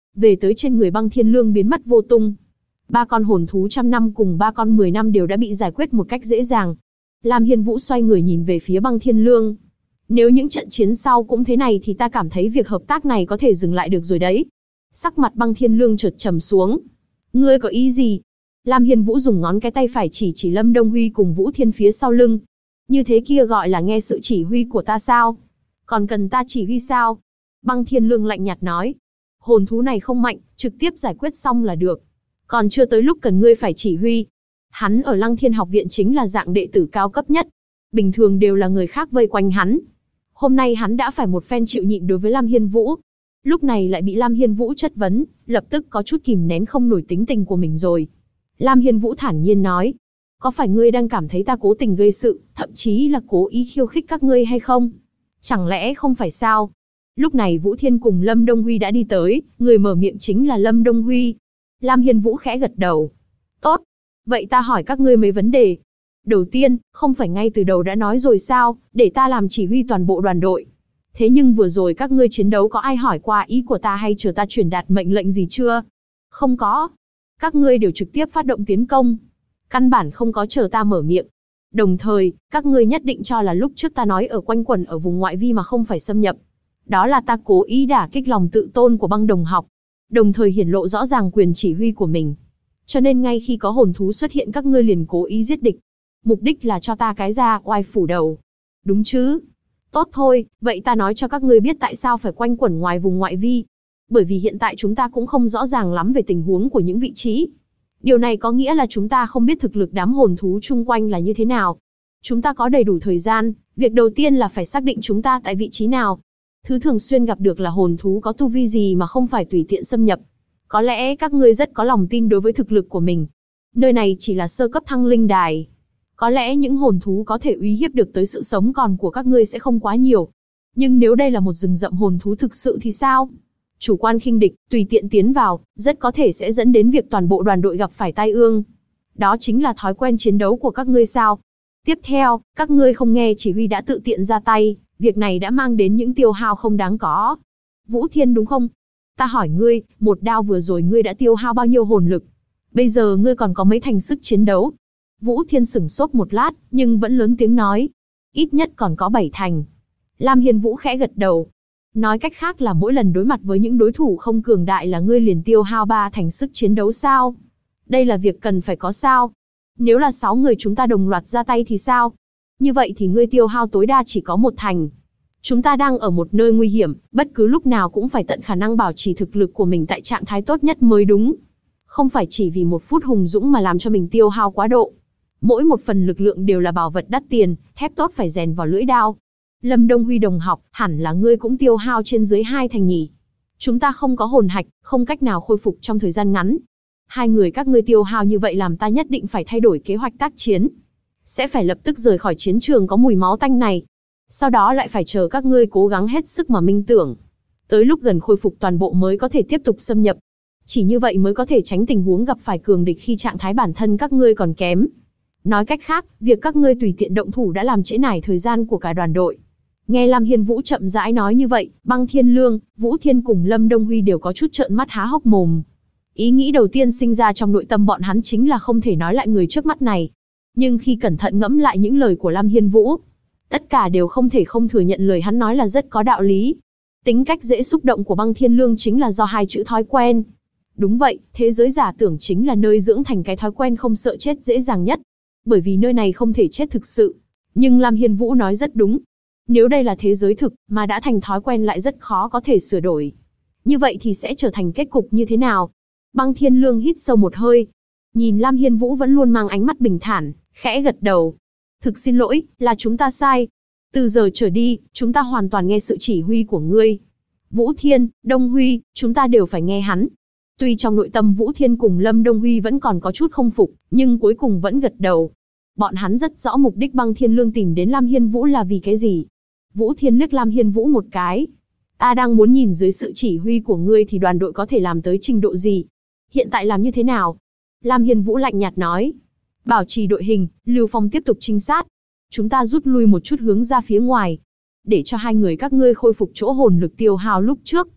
về tới trên người Băng Thiên Lương biến mất vô tung. 3 con hồn thú 100 năm cùng 3 con 10 năm đều đã bị giải quyết một cách dễ dàng. Lam Hiên Vũ xoay người nhìn về phía Băng Thiên Lương. Nếu những trận chiến sau cũng thế này thì ta cảm thấy việc hợp tác này có thể dừng lại được rồi đấy. Sắc mặt Băng Thiên Lương chợt trầm xuống. Ngươi có ý gì? Lam Hiên Vũ dùng ngón cái tay phải chỉ Lâm Đông Huy cùng Vũ Thiên phía sau lưng. Như thế kia gọi là nghe sự chỉ huy của ta sao? Còn cần ta chỉ huy sao? Băng Thiên Lương lạnh nhạt nói. Hồn thú này không mạnh, trực tiếp giải quyết xong là được. Còn chưa tới lúc cần ngươi phải chỉ huy. Hắn ở Lăng Thiên học viện chính là dạng đệ tử cao cấp nhất. Bình thường đều là người khác vây quanh hắn. Hôm nay hắn đã phải một phen chịu nhịn đối với Lam Hiên Vũ. Lúc này lại bị Lam Hiên Vũ chất vấn, lập tức có chút kìm nén không nổi tính tình của mình rồi. Lam Hiên Vũ thản nhiên nói. Có phải ngươi đang cảm thấy ta cố tình gây sự, thậm chí là cố ý khiêu khích các ngươi hay không? Chẳng lẽ không phải sao? Lúc này Vũ Thiên cùng Lâm Đông Huy đã đi tới, người mở miệng chính là Lâm Đông Huy. Lam Hiên Vũ khẽ gật đầu. Tốt, vậy ta hỏi các ngươi mấy vấn đề. Đầu tiên, không phải ngay từ đầu đã nói rồi sao, để ta làm chỉ huy toàn bộ đoàn đội. Thế nhưng vừa rồi các ngươi chiến đấu có ai hỏi qua ý của ta hay chờ ta truyền đạt mệnh lệnh gì chưa? Không có. Các ngươi đều trực tiếp phát động tiến công. Căn bản không có chờ ta mở miệng. Đồng thời, các ngươi nhất định cho là lúc trước ta nói ở quanh quẩn ở vùng ngoại vi mà không phải xâm nhập. Đó là ta cố ý đả kích lòng tự tôn của Băng đồng học. Đồng thời hiển lộ rõ ràng quyền chỉ huy của mình. Cho nên ngay khi có hồn thú xuất hiện các ngươi liền cố ý giết địch. Mục đích là cho ta cái ra oai phủ đầu. Đúng chứ? Tốt thôi, vậy ta nói cho các ngươi biết tại sao phải quanh quẩn ngoài vùng ngoại vi. Bởi vì hiện tại chúng ta cũng không rõ ràng lắm về tình huống của những vị trí. Điều này có nghĩa là chúng ta không biết thực lực đám hồn thú chung quanh là như thế nào. Chúng ta có đầy đủ thời gian, việc đầu tiên là phải xác định chúng ta tại vị trí nào. Thứ thường xuyên gặp được là hồn thú có tu vi gì mà không phải tùy tiện xâm nhập. Có lẽ các ngươi rất có lòng tin đối với thực lực của mình. Nơi này chỉ là sơ cấp thăng linh đài. Có lẽ những hồn thú có thể uy hiếp được tới sự sống còn của các ngươi sẽ không quá nhiều. Nhưng nếu đây là một rừng rậm hồn thú thực sự thì sao? Chủ quan khinh địch, tùy tiện tiến vào, rất có thể sẽ dẫn đến việc toàn bộ đoàn đội gặp phải tai ương. Đó chính là thói quen chiến đấu của các ngươi sao? Tiếp theo, các ngươi không nghe chỉ huy đã tự tiện ra tay, việc này đã mang đến những tiêu hao không đáng có. Vũ Thiên đúng không? Ta hỏi ngươi, một đao vừa rồi ngươi đã tiêu hao bao nhiêu hồn lực? Bây giờ ngươi còn có mấy thành sức chiến đấu? Vũ Thiên sửng sốt một lát, nhưng vẫn lớn tiếng nói. Ít nhất còn có 7 thành. Lam Hiên Vũ khẽ gật đầu. Nói cách khác là mỗi lần đối mặt với những đối thủ không cường đại là ngươi liền tiêu hao 3 thành sức chiến đấu sao? Đây là việc cần phải có sao? Nếu là 6 người chúng ta đồng loạt ra tay thì sao? Như vậy thì ngươi tiêu hao tối đa chỉ có 1 thành. Chúng ta đang ở một nơi nguy hiểm, bất cứ lúc nào cũng phải tận khả năng bảo trì thực lực của mình tại trạng thái tốt nhất mới đúng. Không phải chỉ vì 1 phút hùng dũng mà làm cho mình tiêu hao quá độ. Mỗi một phần lực lượng đều là bảo vật đắt tiền, thép tốt phải rèn vào lưỡi đao. Lâm Đông Huy đồng học, hẳn là ngươi cũng tiêu hao trên dưới 2 thành nhỉ. Chúng ta không có hồn hạch, không cách nào khôi phục trong thời gian ngắn. 2 người các ngươi tiêu hao như vậy làm ta nhất định phải thay đổi kế hoạch tác chiến. Sẽ phải lập tức rời khỏi chiến trường có mùi máu tanh này. Sau đó lại phải chờ các ngươi cố gắng hết sức mà minh tưởng. Tới lúc gần khôi phục toàn bộ mới có thể tiếp tục xâm nhập. Chỉ như vậy mới có thể tránh tình huống gặp phải cường địch khi trạng thái bản thân các ngươi còn kém. Nói cách khác, việc các ngươi tùy tiện động thủ đã làm trễ nải thời gian của cả đoàn đội. Nghe Lam Hiên Vũ chậm rãi nói như vậy, Băng Thiên Lương, Vũ Thiên cùng Lâm Đông Huy đều có chút trợn mắt há hốc mồm. Ý nghĩ đầu tiên sinh ra trong nội tâm bọn hắn chính là không thể nói lại người trước mắt này. Nhưng khi cẩn thận ngẫm lại những lời của Lam Hiên Vũ, tất cả đều không thể không thừa nhận lời hắn nói là rất có đạo lý. Tính cách dễ xúc động của Băng Thiên Lương chính là do 2 chữ thói quen. Đúng vậy, thế giới giả tưởng chính là nơi dưỡng thành cái thói quen không sợ chết dễ dàng nhất. Bởi vì nơi này không thể chết thực sự. Nhưng Lam Hiên Vũ nói rất đúng. Nếu đây là thế giới thực, mà đã thành thói quen lại rất khó có thể sửa đổi. Như vậy thì sẽ trở thành kết cục như thế nào? Băng Thiên Lương hít sâu một hơi. Nhìn Lam Hiên Vũ vẫn luôn mang ánh mắt bình thản, khẽ gật đầu. Thực xin lỗi, là chúng ta sai. Từ giờ trở đi, chúng ta hoàn toàn nghe sự chỉ huy của ngươi. Vũ Thiên, Đông Huy, chúng ta đều phải nghe hắn. Tuy trong nội tâm Vũ Thiên cùng Lâm Đông Huy vẫn còn có chút không phục, nhưng cuối cùng vẫn gật đầu. Bọn hắn rất rõ mục đích Băng Thiên Lương tìm đến Lam Hiên Vũ là vì cái gì. Vũ Thiên liếc Lam Hiên Vũ một cái. Ta đang muốn nhìn dưới sự chỉ huy của ngươi thì đoàn đội có thể làm tới trình độ gì. Hiện tại làm như thế nào? Lam Hiên Vũ lạnh nhạt nói. Bảo trì đội hình, Lưu Phong tiếp tục trinh sát. Chúng ta rút lui một chút hướng ra phía ngoài. Để cho 2 người các ngươi khôi phục chỗ hồn lực tiêu hao lúc trước.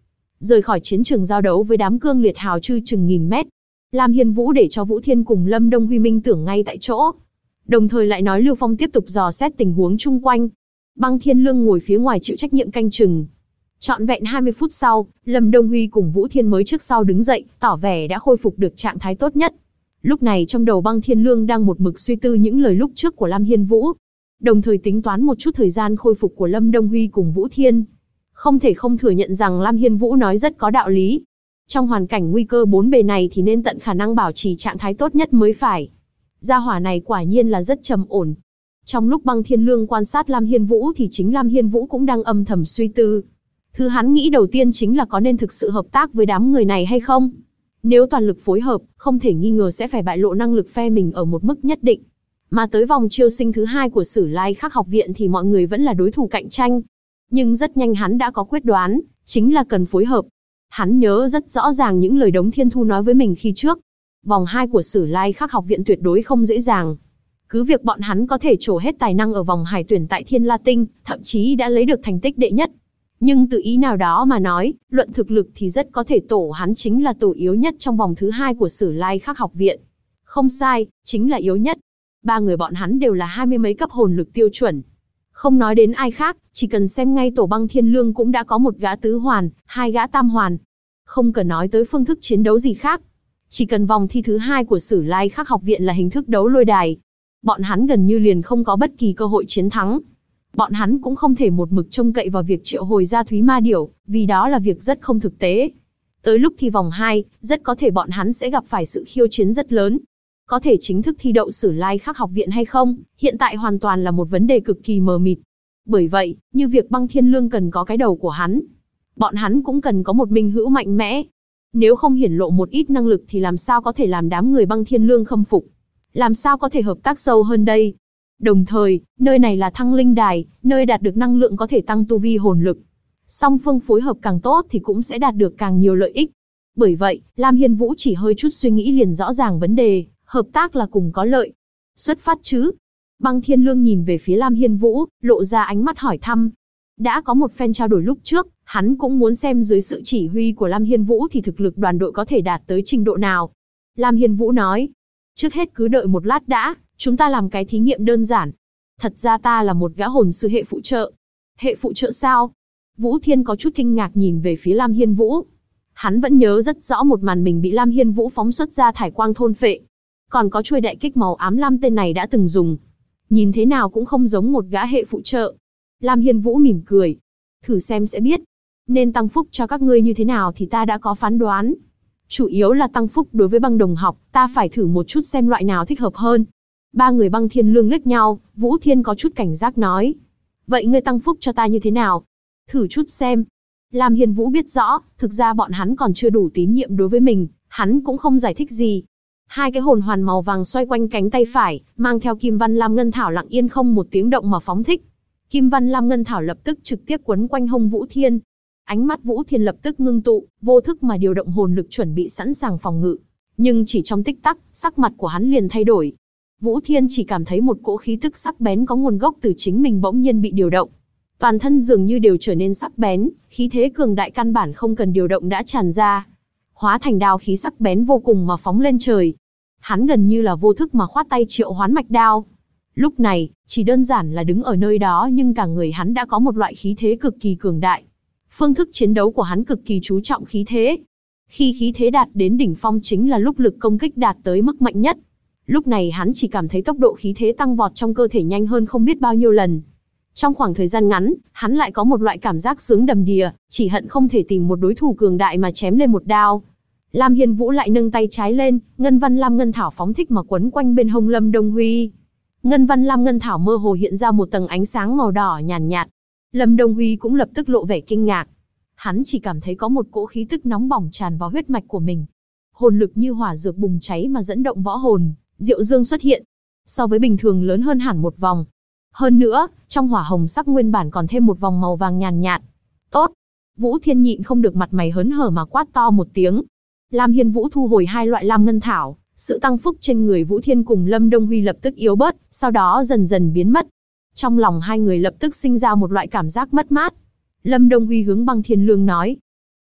rời khỏi chiến trường giao đấu với đám cương liệt hào chư chừng nghìn mét. Lam Hiên Vũ để cho Vũ Thiên cùng Lâm Đông Huy minh tưởng ngay tại chỗ. Đồng thời lại nói Lưu Phong tiếp tục dò xét tình huống chung quanh. Băng Thiên Lương ngồi phía ngoài chịu trách nhiệm canh chừng. Trọn vẹn 20 phút sau, Lâm Đông Huy cùng Vũ Thiên mới trước sau đứng dậy, tỏ vẻ đã khôi phục được trạng thái tốt nhất. Lúc này trong đầu Băng Thiên Lương đang một mực suy tư những lời lúc trước của Lam Hiên Vũ, đồng thời tính toán một chút thời gian khôi phục của Lâm Đông Huy cùng Vũ Thiên. Không thể không thừa nhận rằng Lam Hiên Vũ nói rất có đạo lý. Trong hoàn cảnh nguy cơ bốn bề này thì nên tận khả năng bảo trì trạng thái tốt nhất mới phải. Gia hỏa này quả nhiên là rất trầm ổn. Trong lúc Băng Thiên Lương quan sát Lam Hiên Vũ thì chính Lam Hiên Vũ cũng đang âm thầm suy tư. Thứ hắn nghĩ đầu tiên chính là có nên thực sự hợp tác với đám người này hay không. Nếu toàn lực phối hợp, không thể nghi ngờ sẽ phải bại lộ năng lực phe mình ở một mức nhất định. Mà tới vòng chiêu sinh thứ 2 của Sử Lai Khắc học viện thì mọi người vẫn là đối thủ cạnh tranh. Nhưng rất nhanh hắn đã có quyết đoán, chính là cần phối hợp. Hắn nhớ rất rõ ràng những lời Đống Thiên Thu nói với mình khi trước. Vòng 2 của Sử Lai Khắc học viện tuyệt đối không dễ dàng. Cứ việc bọn hắn có thể trổ hết tài năng ở vòng hải tuyển tại Thiên La Tinh, thậm chí đã lấy được thành tích đệ nhất. Nhưng từ ý nào đó mà nói, luận thực lực thì rất có thể tổ hắn chính là tổ yếu nhất trong vòng thứ 2 của Sử Lai Khắc học viện. Không sai, chính là yếu nhất. Ba người bọn hắn đều là 20 mấy cấp hồn lực tiêu chuẩn. Không nói đến ai khác, chỉ cần xem ngay tổ Băng Thiên Lương cũng đã có một gã tứ hoàn, 2 gã tam hoàn. Không cần nói tới phương thức chiến đấu gì khác. Chỉ cần vòng thi thứ 2 của Sử Lai Khắc học viện là hình thức đấu lôi đài. Bọn hắn gần như liền không có bất kỳ cơ hội chiến thắng. Bọn hắn cũng không thể một mực trông cậy vào việc triệu hồi ra Thúy Ma Điểu, vì đó là việc rất không thực tế. Tới lúc thi vòng 2, rất có thể bọn hắn sẽ gặp phải sự khiêu chiến rất lớn. Có thể chính thức thi đậu Sử Lai Khắc học viện hay không, hiện tại hoàn toàn là một vấn đề cực kỳ mờ mịt. Bởi vậy, như việc Băng Thiên Lương cần có cái đầu của hắn, bọn hắn cũng cần có một minh hữu mạnh mẽ. Nếu không hiển lộ một ít năng lực thì làm sao có thể làm đám người Băng Thiên Lương khâm phục? Làm sao có thể hợp tác sâu hơn đây? Đồng thời, nơi này là Thăng Linh Đài, nơi đạt được năng lượng có thể tăng tu vi hồn lực. Song phương phối hợp càng tốt thì cũng sẽ đạt được càng nhiều lợi ích. Bởi vậy, Lam Hiên Vũ chỉ hơi chút suy nghĩ liền rõ ràng vấn đề, hợp tác là cùng có lợi. Xuất phát chứ? Băng Thiên Lương nhìn về phía Lam Hiên Vũ, lộ ra ánh mắt hỏi thăm. Đã có một phen trao đổi lúc trước, hắn cũng muốn xem dưới sự chỉ huy của Lam Hiên Vũ thì thực lực đoàn đội có thể đạt tới trình độ nào. Lam Hiên Vũ nói, trước hết cứ đợi một lát đã, chúng ta làm cái thí nghiệm đơn giản. Thật ra ta là một gã hồn sư hệ phụ trợ. Hệ phụ trợ sao? Vũ Thiên có chút kinh ngạc nhìn về phía Lam Hiên Vũ. Hắn vẫn nhớ rất rõ một màn mình bị Lam Hiên Vũ phóng xuất ra thải quang thôn phệ. Còn có chuôi đại kích màu ám lam tên này đã từng dùng. Nhìn thế nào cũng không giống một gã hệ phụ trợ. Lam Hiên Vũ mỉm cười. Thử xem sẽ biết. Nên tăng phúc cho các ngươi như thế nào thì ta đã có phán đoán. Chủ yếu là tăng phúc đối với băng đồng học, ta phải thử một chút xem loại nào thích hợp hơn. Ba người Băng Thiên Lương liếc nhau, Vũ Thiên có chút cảnh giác nói. Vậy ngươi tăng phúc cho ta như thế nào? Thử chút xem. Lam Hiên Vũ biết rõ, thực ra bọn hắn còn chưa đủ tín nhiệm đối với mình, hắn cũng không giải thích gì. Hai cái hồn hoàn màu vàng xoay quanh cánh tay phải, mang theo Kim Văn Lam Ngân Thảo lặng yên không một tiếng động mà phóng thích. Kim Văn Lam Ngân Thảo lập tức trực tiếp quấn quanh hông Vũ Thiên. Ánh mắt Vũ Thiên lập tức ngưng tụ, vô thức mà điều động hồn lực chuẩn bị sẵn sàng phòng ngự. Nhưng chỉ trong tích tắc, sắc mặt của hắn liền thay đổi. Vũ Thiên chỉ cảm thấy một cỗ khí tức sắc bén có nguồn gốc từ chính mình bỗng nhiên bị điều động. Toàn thân dường như đều trở nên sắc bén, khí thế cường đại căn bản không cần điều động đã tràn ra. Hóa thành đao khí sắc bén vô cùng mà phóng lên trời. Hắn gần như là vô thức mà khoát tay triệu hoán mạch đao. Lúc này, chỉ đơn giản là đứng ở nơi đó nhưng cả người hắn đã có một loại khí thế cực kỳ cường đại. Phương thức chiến đấu của hắn cực kỳ chú trọng khí thế. Khi khí thế đạt đến đỉnh phong chính là lúc lực công kích đạt tới mức mạnh nhất. Lúc này hắn chỉ cảm thấy tốc độ khí thế tăng vọt trong cơ thể nhanh hơn không biết bao nhiêu lần. Trong khoảng thời gian ngắn, hắn lại có một loại cảm giác sướng đầm đìa, chỉ hận không thể tìm một đối thủ cường đại mà chém lên một đao. Lam Hiên Vũ lại nâng tay trái lên, Ngân Văn Lam Ngân Thảo phóng thích mà quấn quanh bên hông Lâm Đông Huy. Ngân Văn Lam Ngân Thảo mơ hồ hiện ra một tầng ánh sáng màu đỏ nhàn nhạt. Lâm Đông Huy cũng lập tức lộ vẻ kinh ngạc. Hắn chỉ cảm thấy có một cỗ khí tức nóng bỏng tràn vào huyết mạch của mình. Hồn lực như hỏa dược bùng cháy mà dẫn động võ hồn, Diệu Dương xuất hiện. So với bình thường lớn hơn hẳn một vòng. Hơn nữa, trong hỏa hồng sắc nguyên bản còn thêm một vòng màu vàng nhàn nhạt. Tốt! Vũ Thiên nhịn không được mặt mày hớn hở mà quát to một tiếng. Lam Hiên Vũ thu hồi hai loại lam ngân thảo, sự tăng phúc trên người Vũ Thiên cùng Lâm Đông Huy lập tức yếu bớt, sau đó dần dần biến mất. Trong lòng hai người lập tức sinh ra một loại cảm giác mất mát. Lâm Đông Huy hướng Băng Thiên Lương nói.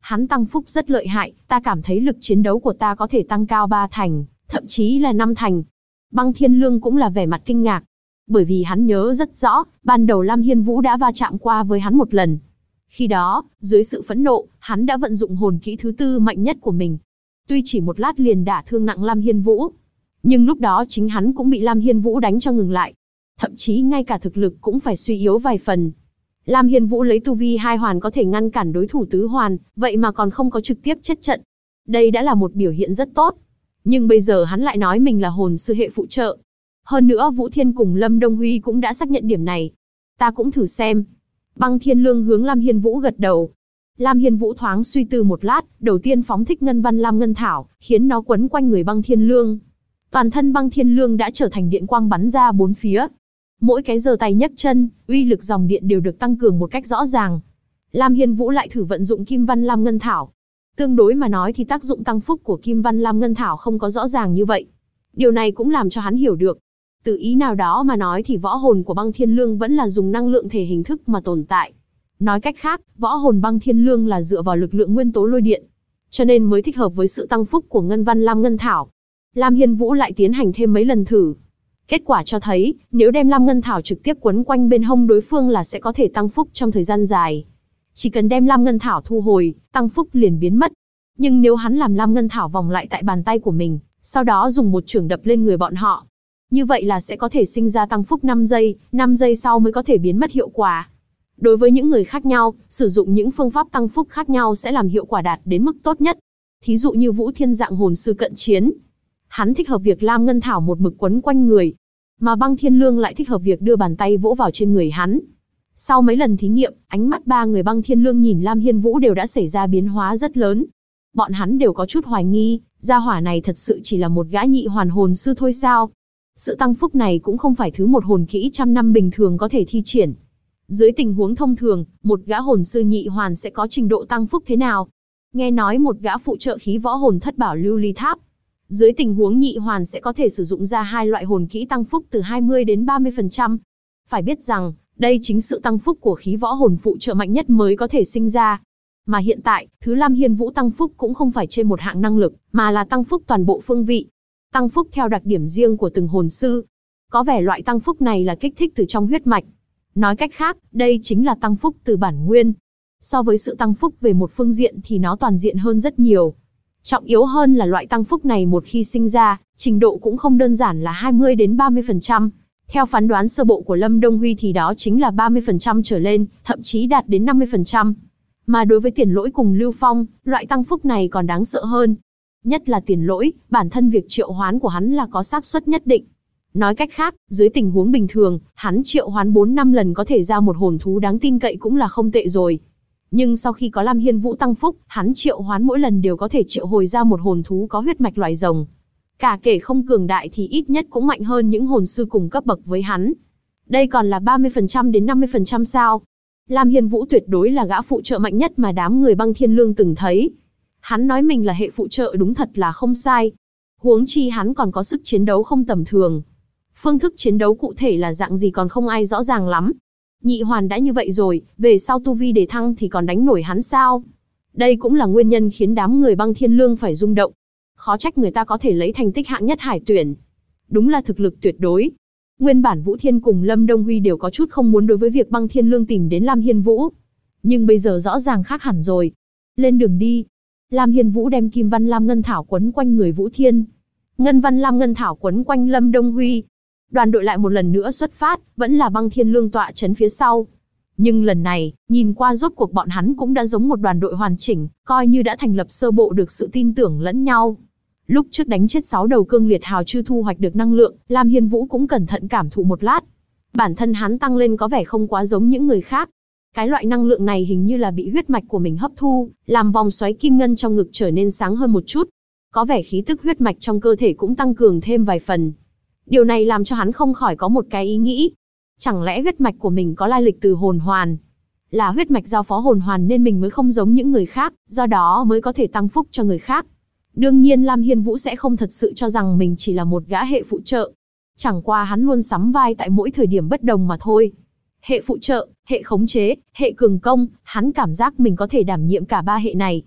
Hắn tăng phúc rất lợi hại, ta cảm thấy lực chiến đấu của ta có thể tăng cao 3 thành, thậm chí là 5 thành. Băng Thiên Lương cũng là vẻ mặt kinh ngạc. Bởi vì hắn nhớ rất rõ, ban đầu Lam Hiên Vũ đã va chạm qua với hắn một lần. Khi đó, dưới sự phẫn nộ, hắn đã vận dụng hồn kỹ thứ 4 mạnh nhất của mình. Tuy chỉ một lát liền đả thương nặng Lam Hiên Vũ, nhưng lúc đó chính hắn cũng bị Lam Hiên Vũ đánh cho ngừng lại. Thậm chí ngay cả thực lực cũng phải suy yếu vài phần. Lam Hiên Vũ lấy tu vi 2 hoàn có thể ngăn cản đối thủ tứ hoàn, vậy mà còn không có trực tiếp chết trận. Đây đã là một biểu hiện rất tốt. Nhưng bây giờ hắn lại nói mình là hồn sư hệ phụ trợ. Hơn nữa Vũ Thiên cùng Lâm Đông Huy cũng đã xác nhận điểm này. Ta cũng thử xem. Băng Thiên Lương hướng Lam Hiên Vũ gật đầu. Lam Hiên Vũ thoáng suy tư một lát, đầu tiên phóng thích ngân văn lam ngân thảo, khiến nó quấn quanh người Băng Thiên Lương. Toàn thân Băng Thiên Lương đã trở thành điện quang bắn ra bốn phía. Mỗi cái giơ tay nhấc chân, uy lực dòng điện đều được tăng cường một cách rõ ràng. Lam Hiên Vũ lại thử vận dụng Kim Văn Lam Ngân Thảo. Tương đối mà nói thì tác dụng tăng phúc của Kim Văn Lam Ngân Thảo không có rõ ràng như vậy. Điều này cũng làm cho hắn hiểu được. Từ ý nào đó mà nói thì võ hồn của Băng Thiên Lương vẫn là dùng năng lượng thể hình thức mà tồn tại. Nói cách khác, võ hồn Băng Thiên Lương là dựa vào lực lượng nguyên tố lôi điện, cho nên mới thích hợp với sự tăng phúc của Ngân Văn Lam Ngân Thảo. Lam Hiên Vũ lại tiến hành thêm mấy lần thử. Kết quả cho thấy, nếu đem Lam Ngân Thảo trực tiếp quấn quanh bên hông đối phương là sẽ có thể tăng phúc trong thời gian dài. Chỉ cần đem Lam Ngân Thảo thu hồi, tăng phúc liền biến mất. Nhưng nếu hắn làm Lam Ngân Thảo vòng lại tại bàn tay của mình, sau đó dùng một chưởng đập lên người bọn họ, như vậy là sẽ có thể sinh ra tăng phúc 5 giây sau mới có thể biến mất hiệu quả. Đối với những người khác nhau, sử dụng những phương pháp tăng phúc khác nhau sẽ làm hiệu quả đạt đến mức tốt nhất. Thí dụ như Vũ Thiên dạng hồn sư cận chiến, hắn thích hợp việc Lam Ngân Thảo một mực quấn quanh người, mà Băng Thiên Lương lại thích hợp việc đưa bàn tay vỗ vào trên người hắn. Sau mấy lần thí nghiệm, ánh mắt ba người Băng Thiên Lương nhìn Lam Hiên Vũ đều đã xảy ra biến hóa rất lớn. Bọn hắn đều có chút hoài nghi, gia hỏa này thật sự chỉ là một gã nhị hoàn hồn sư thôi sao? Sự tăng phúc này cũng không phải thứ một hồn kỹ trăm năm bình thường có thể thi triển. Dưới tình huống thông thường, một gã hồn sư nhị hoàn sẽ có trình độ tăng phúc thế nào? Nghe nói một gã phụ trợ khí võ hồn thất bảo lưu ly tháp, dưới tình huống nhị hoàn sẽ có thể sử dụng ra 2 loại hồn kỹ tăng phúc từ 20 đến 30%. Phải biết rằng, đây chính sự tăng phúc của khí võ hồn phụ trợ mạnh nhất mới có thể sinh ra. Mà hiện tại, thứ Lam Hiên Vũ tăng phúc cũng không phải trên một hạng năng lực, mà là tăng phúc toàn bộ phương vị. Tăng phúc theo đặc điểm riêng của từng hồn sư. Có vẻ loại tăng phúc này là kích thích từ trong huyết mạch. Nói cách khác, đây chính là tăng phúc từ bản nguyên. So với sự tăng phúc về một phương diện thì nó toàn diện hơn rất nhiều. Trọng yếu hơn là loại tăng phúc này một khi sinh ra, trình độ cũng không đơn giản là 20 đến 30%. Theo phán đoán sơ bộ của Lâm Đông Huy thì đó chính là 30% trở lên, thậm chí đạt đến 50%. Mà đối với Tiền Lỗi cùng Lưu Phong, loại tăng phúc này còn đáng sợ hơn. Nhất là Tiền Lỗi, bản thân việc triệu hoán của hắn là có xác suất nhất định. Nói cách khác, dưới tình huống bình thường, hắn triệu hoán 4-5 lần có thể ra một hồn thú đáng tin cậy cũng là không tệ rồi. Nhưng sau khi có Lam Hiên Vũ tăng phúc, hắn triệu hoán mỗi lần đều có thể triệu hồi ra một hồn thú có huyết mạch loài rồng. Cả kể không cường đại thì ít nhất cũng mạnh hơn những hồn sư cùng cấp bậc với hắn. Đây còn là 30% đến 50% sao? Lam Hiên Vũ tuyệt đối là gã phụ trợ mạnh nhất mà đám người Băng Thiên Lương từng thấy. Hắn nói mình là hệ phụ trợ đúng thật là không sai. Huống chi hắn còn có sức chiến đấu không tầm thường. Phương thức chiến đấu cụ thể là dạng gì còn không ai rõ ràng lắm. Nhị hoàn đã như vậy rồi, về sau tu vi để thăng thì còn đánh nổi hắn sao? Đây cũng là nguyên nhân khiến đám người Băng Thiên Lương phải rung động. Khó trách người ta có thể lấy thành tích hạng nhất hải tuyển. Đúng là thực lực tuyệt đối. Nguyên bản Vũ Thiên cùng Lâm Đông Huy đều có chút không muốn đối với việc Băng Thiên Lương tìm đến Lam Hiên Vũ. Nhưng bây giờ rõ ràng khác hẳn rồi. Lên đường đi. Lam Hiên Vũ đem Kim Văn Lam Ngân Thảo quấn quanh người Vũ Thiên. Ngân Văn Lam Ngân Thảo quấn quanh Lâm Đông Huy. Đoàn đội lại một lần nữa xuất phát, vẫn là Băng Thiên Lương tọa trấn phía sau. Nhưng lần này, nhìn qua rốt cuộc bọn hắn cũng đã giống một đoàn đội hoàn chỉnh, coi như đã thành lập sơ bộ được sự tin tưởng lẫn nhau. Lúc trước đánh chết 6 đầu cương liệt hào chư thu hoạch được năng lượng, Lam Hiên Vũ cũng cẩn thận cảm thụ một lát. Bản thân hắn tăng lên có vẻ không quá giống những người khác. Cái loại năng lượng này hình như là bị huyết mạch của mình hấp thu, làm vòng xoáy kim ngân trong ngực trở nên sáng hơn một chút. Có vẻ khí tức huyết mạch trong cơ thể cũng tăng cường thêm vài phần. Điều này làm cho hắn không khỏi có một cái ý nghĩ. Chẳng lẽ huyết mạch của mình có lai lịch từ hồn hoàn? Là huyết mạch giao phó hồn hoàn nên mình mới không giống những người khác, do đó mới có thể tăng phúc cho người khác. Đương nhiên Lam Hiên Vũ sẽ không thật sự cho rằng mình chỉ là một gã hệ phụ trợ. Chẳng qua hắn luôn sắm vai tại mỗi thời điểm bất đồng mà thôi. Hệ phụ trợ, hệ khống chế, hệ cường công, hắn cảm giác mình có thể đảm nhiệm cả 3 hệ này,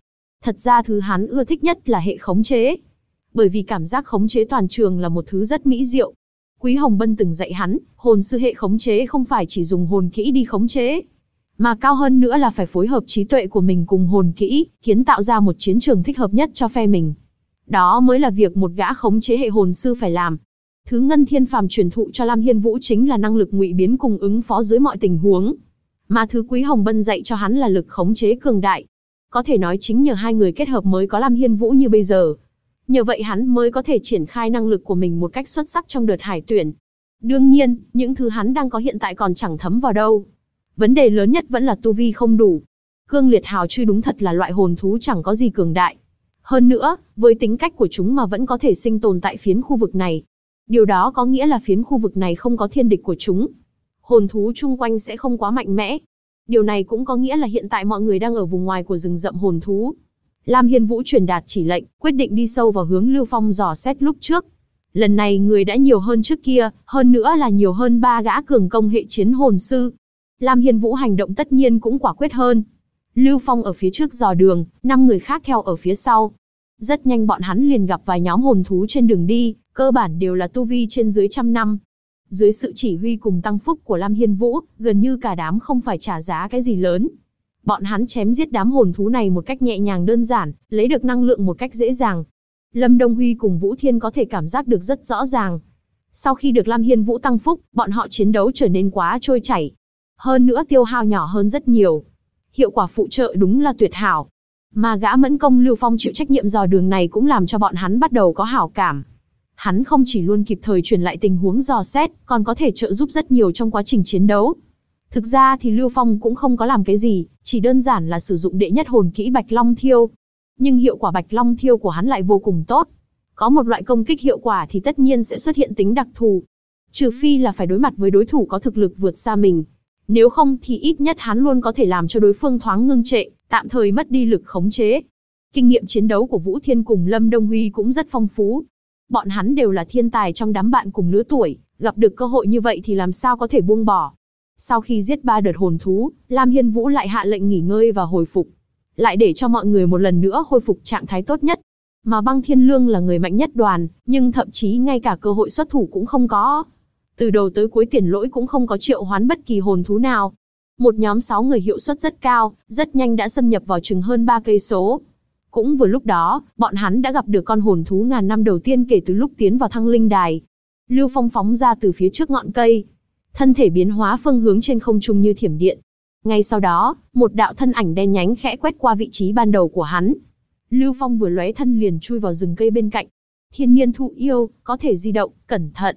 Thật ra thứ hắn ưa thích nhất là hệ khống chế. Bởi vì cảm giác khống chế toàn trường là một thứ rất mỹ diệu. Quý Hồng Bân từng dạy hắn, hồn sư hệ khống chế không phải chỉ dùng hồn kỹ đi khống chế, mà cao hơn nữa là phải phối hợp trí tuệ của mình cùng hồn kỹ, kiến tạo ra một chiến trường thích hợp nhất cho phe mình. Đó mới là việc một gã khống chế hệ hồn sư phải làm. Thứ Ngân Thiên Phàm truyền thụ cho Lam Hiên Vũ chính là năng lực ngụy biến cùng ứng phó dưới mọi tình huống. Mà thứ Quý Hồng Bân dạy cho hắn là lực khống chế cường đại. Có thể nói chính nhờ hai người kết hợp mới có Lam Hiên Vũ như bây giờ. Nhờ vậy hắn mới có thể triển khai năng lực của mình một cách xuất sắc trong đợt hải tuyển. Đương nhiên, những thứ hắn đang có hiện tại còn chẳng thấm vào đâu. Vấn đề lớn nhất vẫn là tu vi không đủ. Cương Liệt Hào Chư đúng thật là loại hồn thú chẳng có gì cường đại. Hơn nữa, với tính cách của chúng mà vẫn có thể sinh tồn tại phiến khu vực này. Điều đó có nghĩa là phiến khu vực này không có thiên địch của chúng. Hồn thú chung quanh sẽ không quá mạnh mẽ. Điều này cũng có nghĩa là hiện tại mọi người đang ở vùng ngoài của rừng rậm hồn thú. Lam Hiên Vũ truyền đạt chỉ lệnh, quyết định đi sâu vào hướng Lưu Phong dò xét lúc trước. Lần này người đã nhiều hơn trước kia, hơn nữa là nhiều hơn 3 gã cường công hệ chiến hồn sư. Lam Hiên Vũ hành động tất nhiên cũng quả quyết hơn. Lưu Phong ở phía trước dò đường, 5 người khác theo ở phía sau. Rất nhanh bọn hắn liền gặp vài nhóm hồn thú trên đường đi, cơ bản đều là tu vi trên dưới 100 năm. Dưới sự chỉ huy cùng tăng phúc của Lam Hiên Vũ, gần như cả đám không phải trả giá cái gì lớn. Bọn hắn chém giết đám hồn thú này một cách nhẹ nhàng đơn giản, lấy được năng lượng một cách dễ dàng. Lâm Đông Huy cùng Vũ Thiên có thể cảm giác được rất rõ ràng. Sau khi được Lam Hiên Vũ tăng phúc, bọn họ chiến đấu trở nên quá trôi chảy. Hơn nữa tiêu hao nhỏ hơn rất nhiều. Hiệu quả phụ trợ đúng là tuyệt hảo. Mà gã mẫn công Lưu Phong chịu trách nhiệm dò đường này cũng làm cho bọn hắn bắt đầu có hảo cảm. Hắn không chỉ luôn kịp thời truyền lại tình huống dò xét, còn có thể trợ giúp rất nhiều trong quá trình chiến đấu. Thực ra thì Lưu Phong cũng không có làm cái gì, chỉ đơn giản là sử dụng đệ nhất hồn kỹ Bạch Long Thiêu. Nhưng hiệu quả Bạch Long Thiêu của hắn lại vô cùng tốt. Có một loại công kích hiệu quả thì tất nhiên sẽ xuất hiện tính đặc thù. Trừ phi là phải đối mặt với đối thủ có thực lực vượt xa mình. Nếu không thì ít nhất hắn luôn có thể làm cho đối phương thoáng ngưng trệ, tạm thời mất đi lực khống chế. Kinh nghiệm chiến đấu của Vũ Thiên cùng Lâm Đông Huy cũng rất phong phú. Bọn hắn đều là thiên tài trong đám bạn cùng lứa tuổi, gặp được cơ hội như vậy thì làm sao có thể buông bỏ. Sau khi giết 3 đợt hồn thú, Lam Hiên Vũ lại hạ lệnh nghỉ ngơi và hồi phục. Lại để cho mọi người một lần nữa khôi phục trạng thái tốt nhất. Mà Băng Thiên Lương là người mạnh nhất đoàn, nhưng thậm chí ngay cả cơ hội xuất thủ cũng không có. Từ đầu tới cuối Tiền Lỗi cũng không có triệu hoán bất kỳ hồn thú nào. Một nhóm 6 người hiệu suất rất cao, rất nhanh đã xâm nhập vào chừng hơn 3 cây số. Cũng vừa lúc đó, bọn hắn đã gặp được con hồn thú ngàn năm đầu tiên kể từ lúc tiến vào Thăng Linh Đài. Lưu Phong phóng ra từ phía trước ngọn cây, thân thể biến hóa phương hướng trên không trung như thiểm điện. Ngay sau đó, một đạo thân ảnh đen nhánh khẽ quét qua vị trí ban đầu của hắn. Lưu Phong vừa lóe thân liền chui vào rừng cây bên cạnh. Thiên niên thụ yêu, có thể di động, cẩn thận.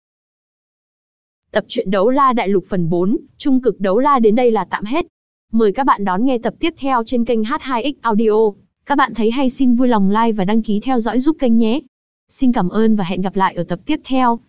Tập truyện Đấu La Đại Lục phần 4, Trung cực Đấu La đến đây là tạm hết. Mời các bạn đón nghe tập tiếp theo trên kênh H2X Audio. Các bạn thấy hay xin vui lòng like và đăng ký theo dõi giúp kênh nhé. Xin cảm ơn và hẹn gặp lại ở tập tiếp theo.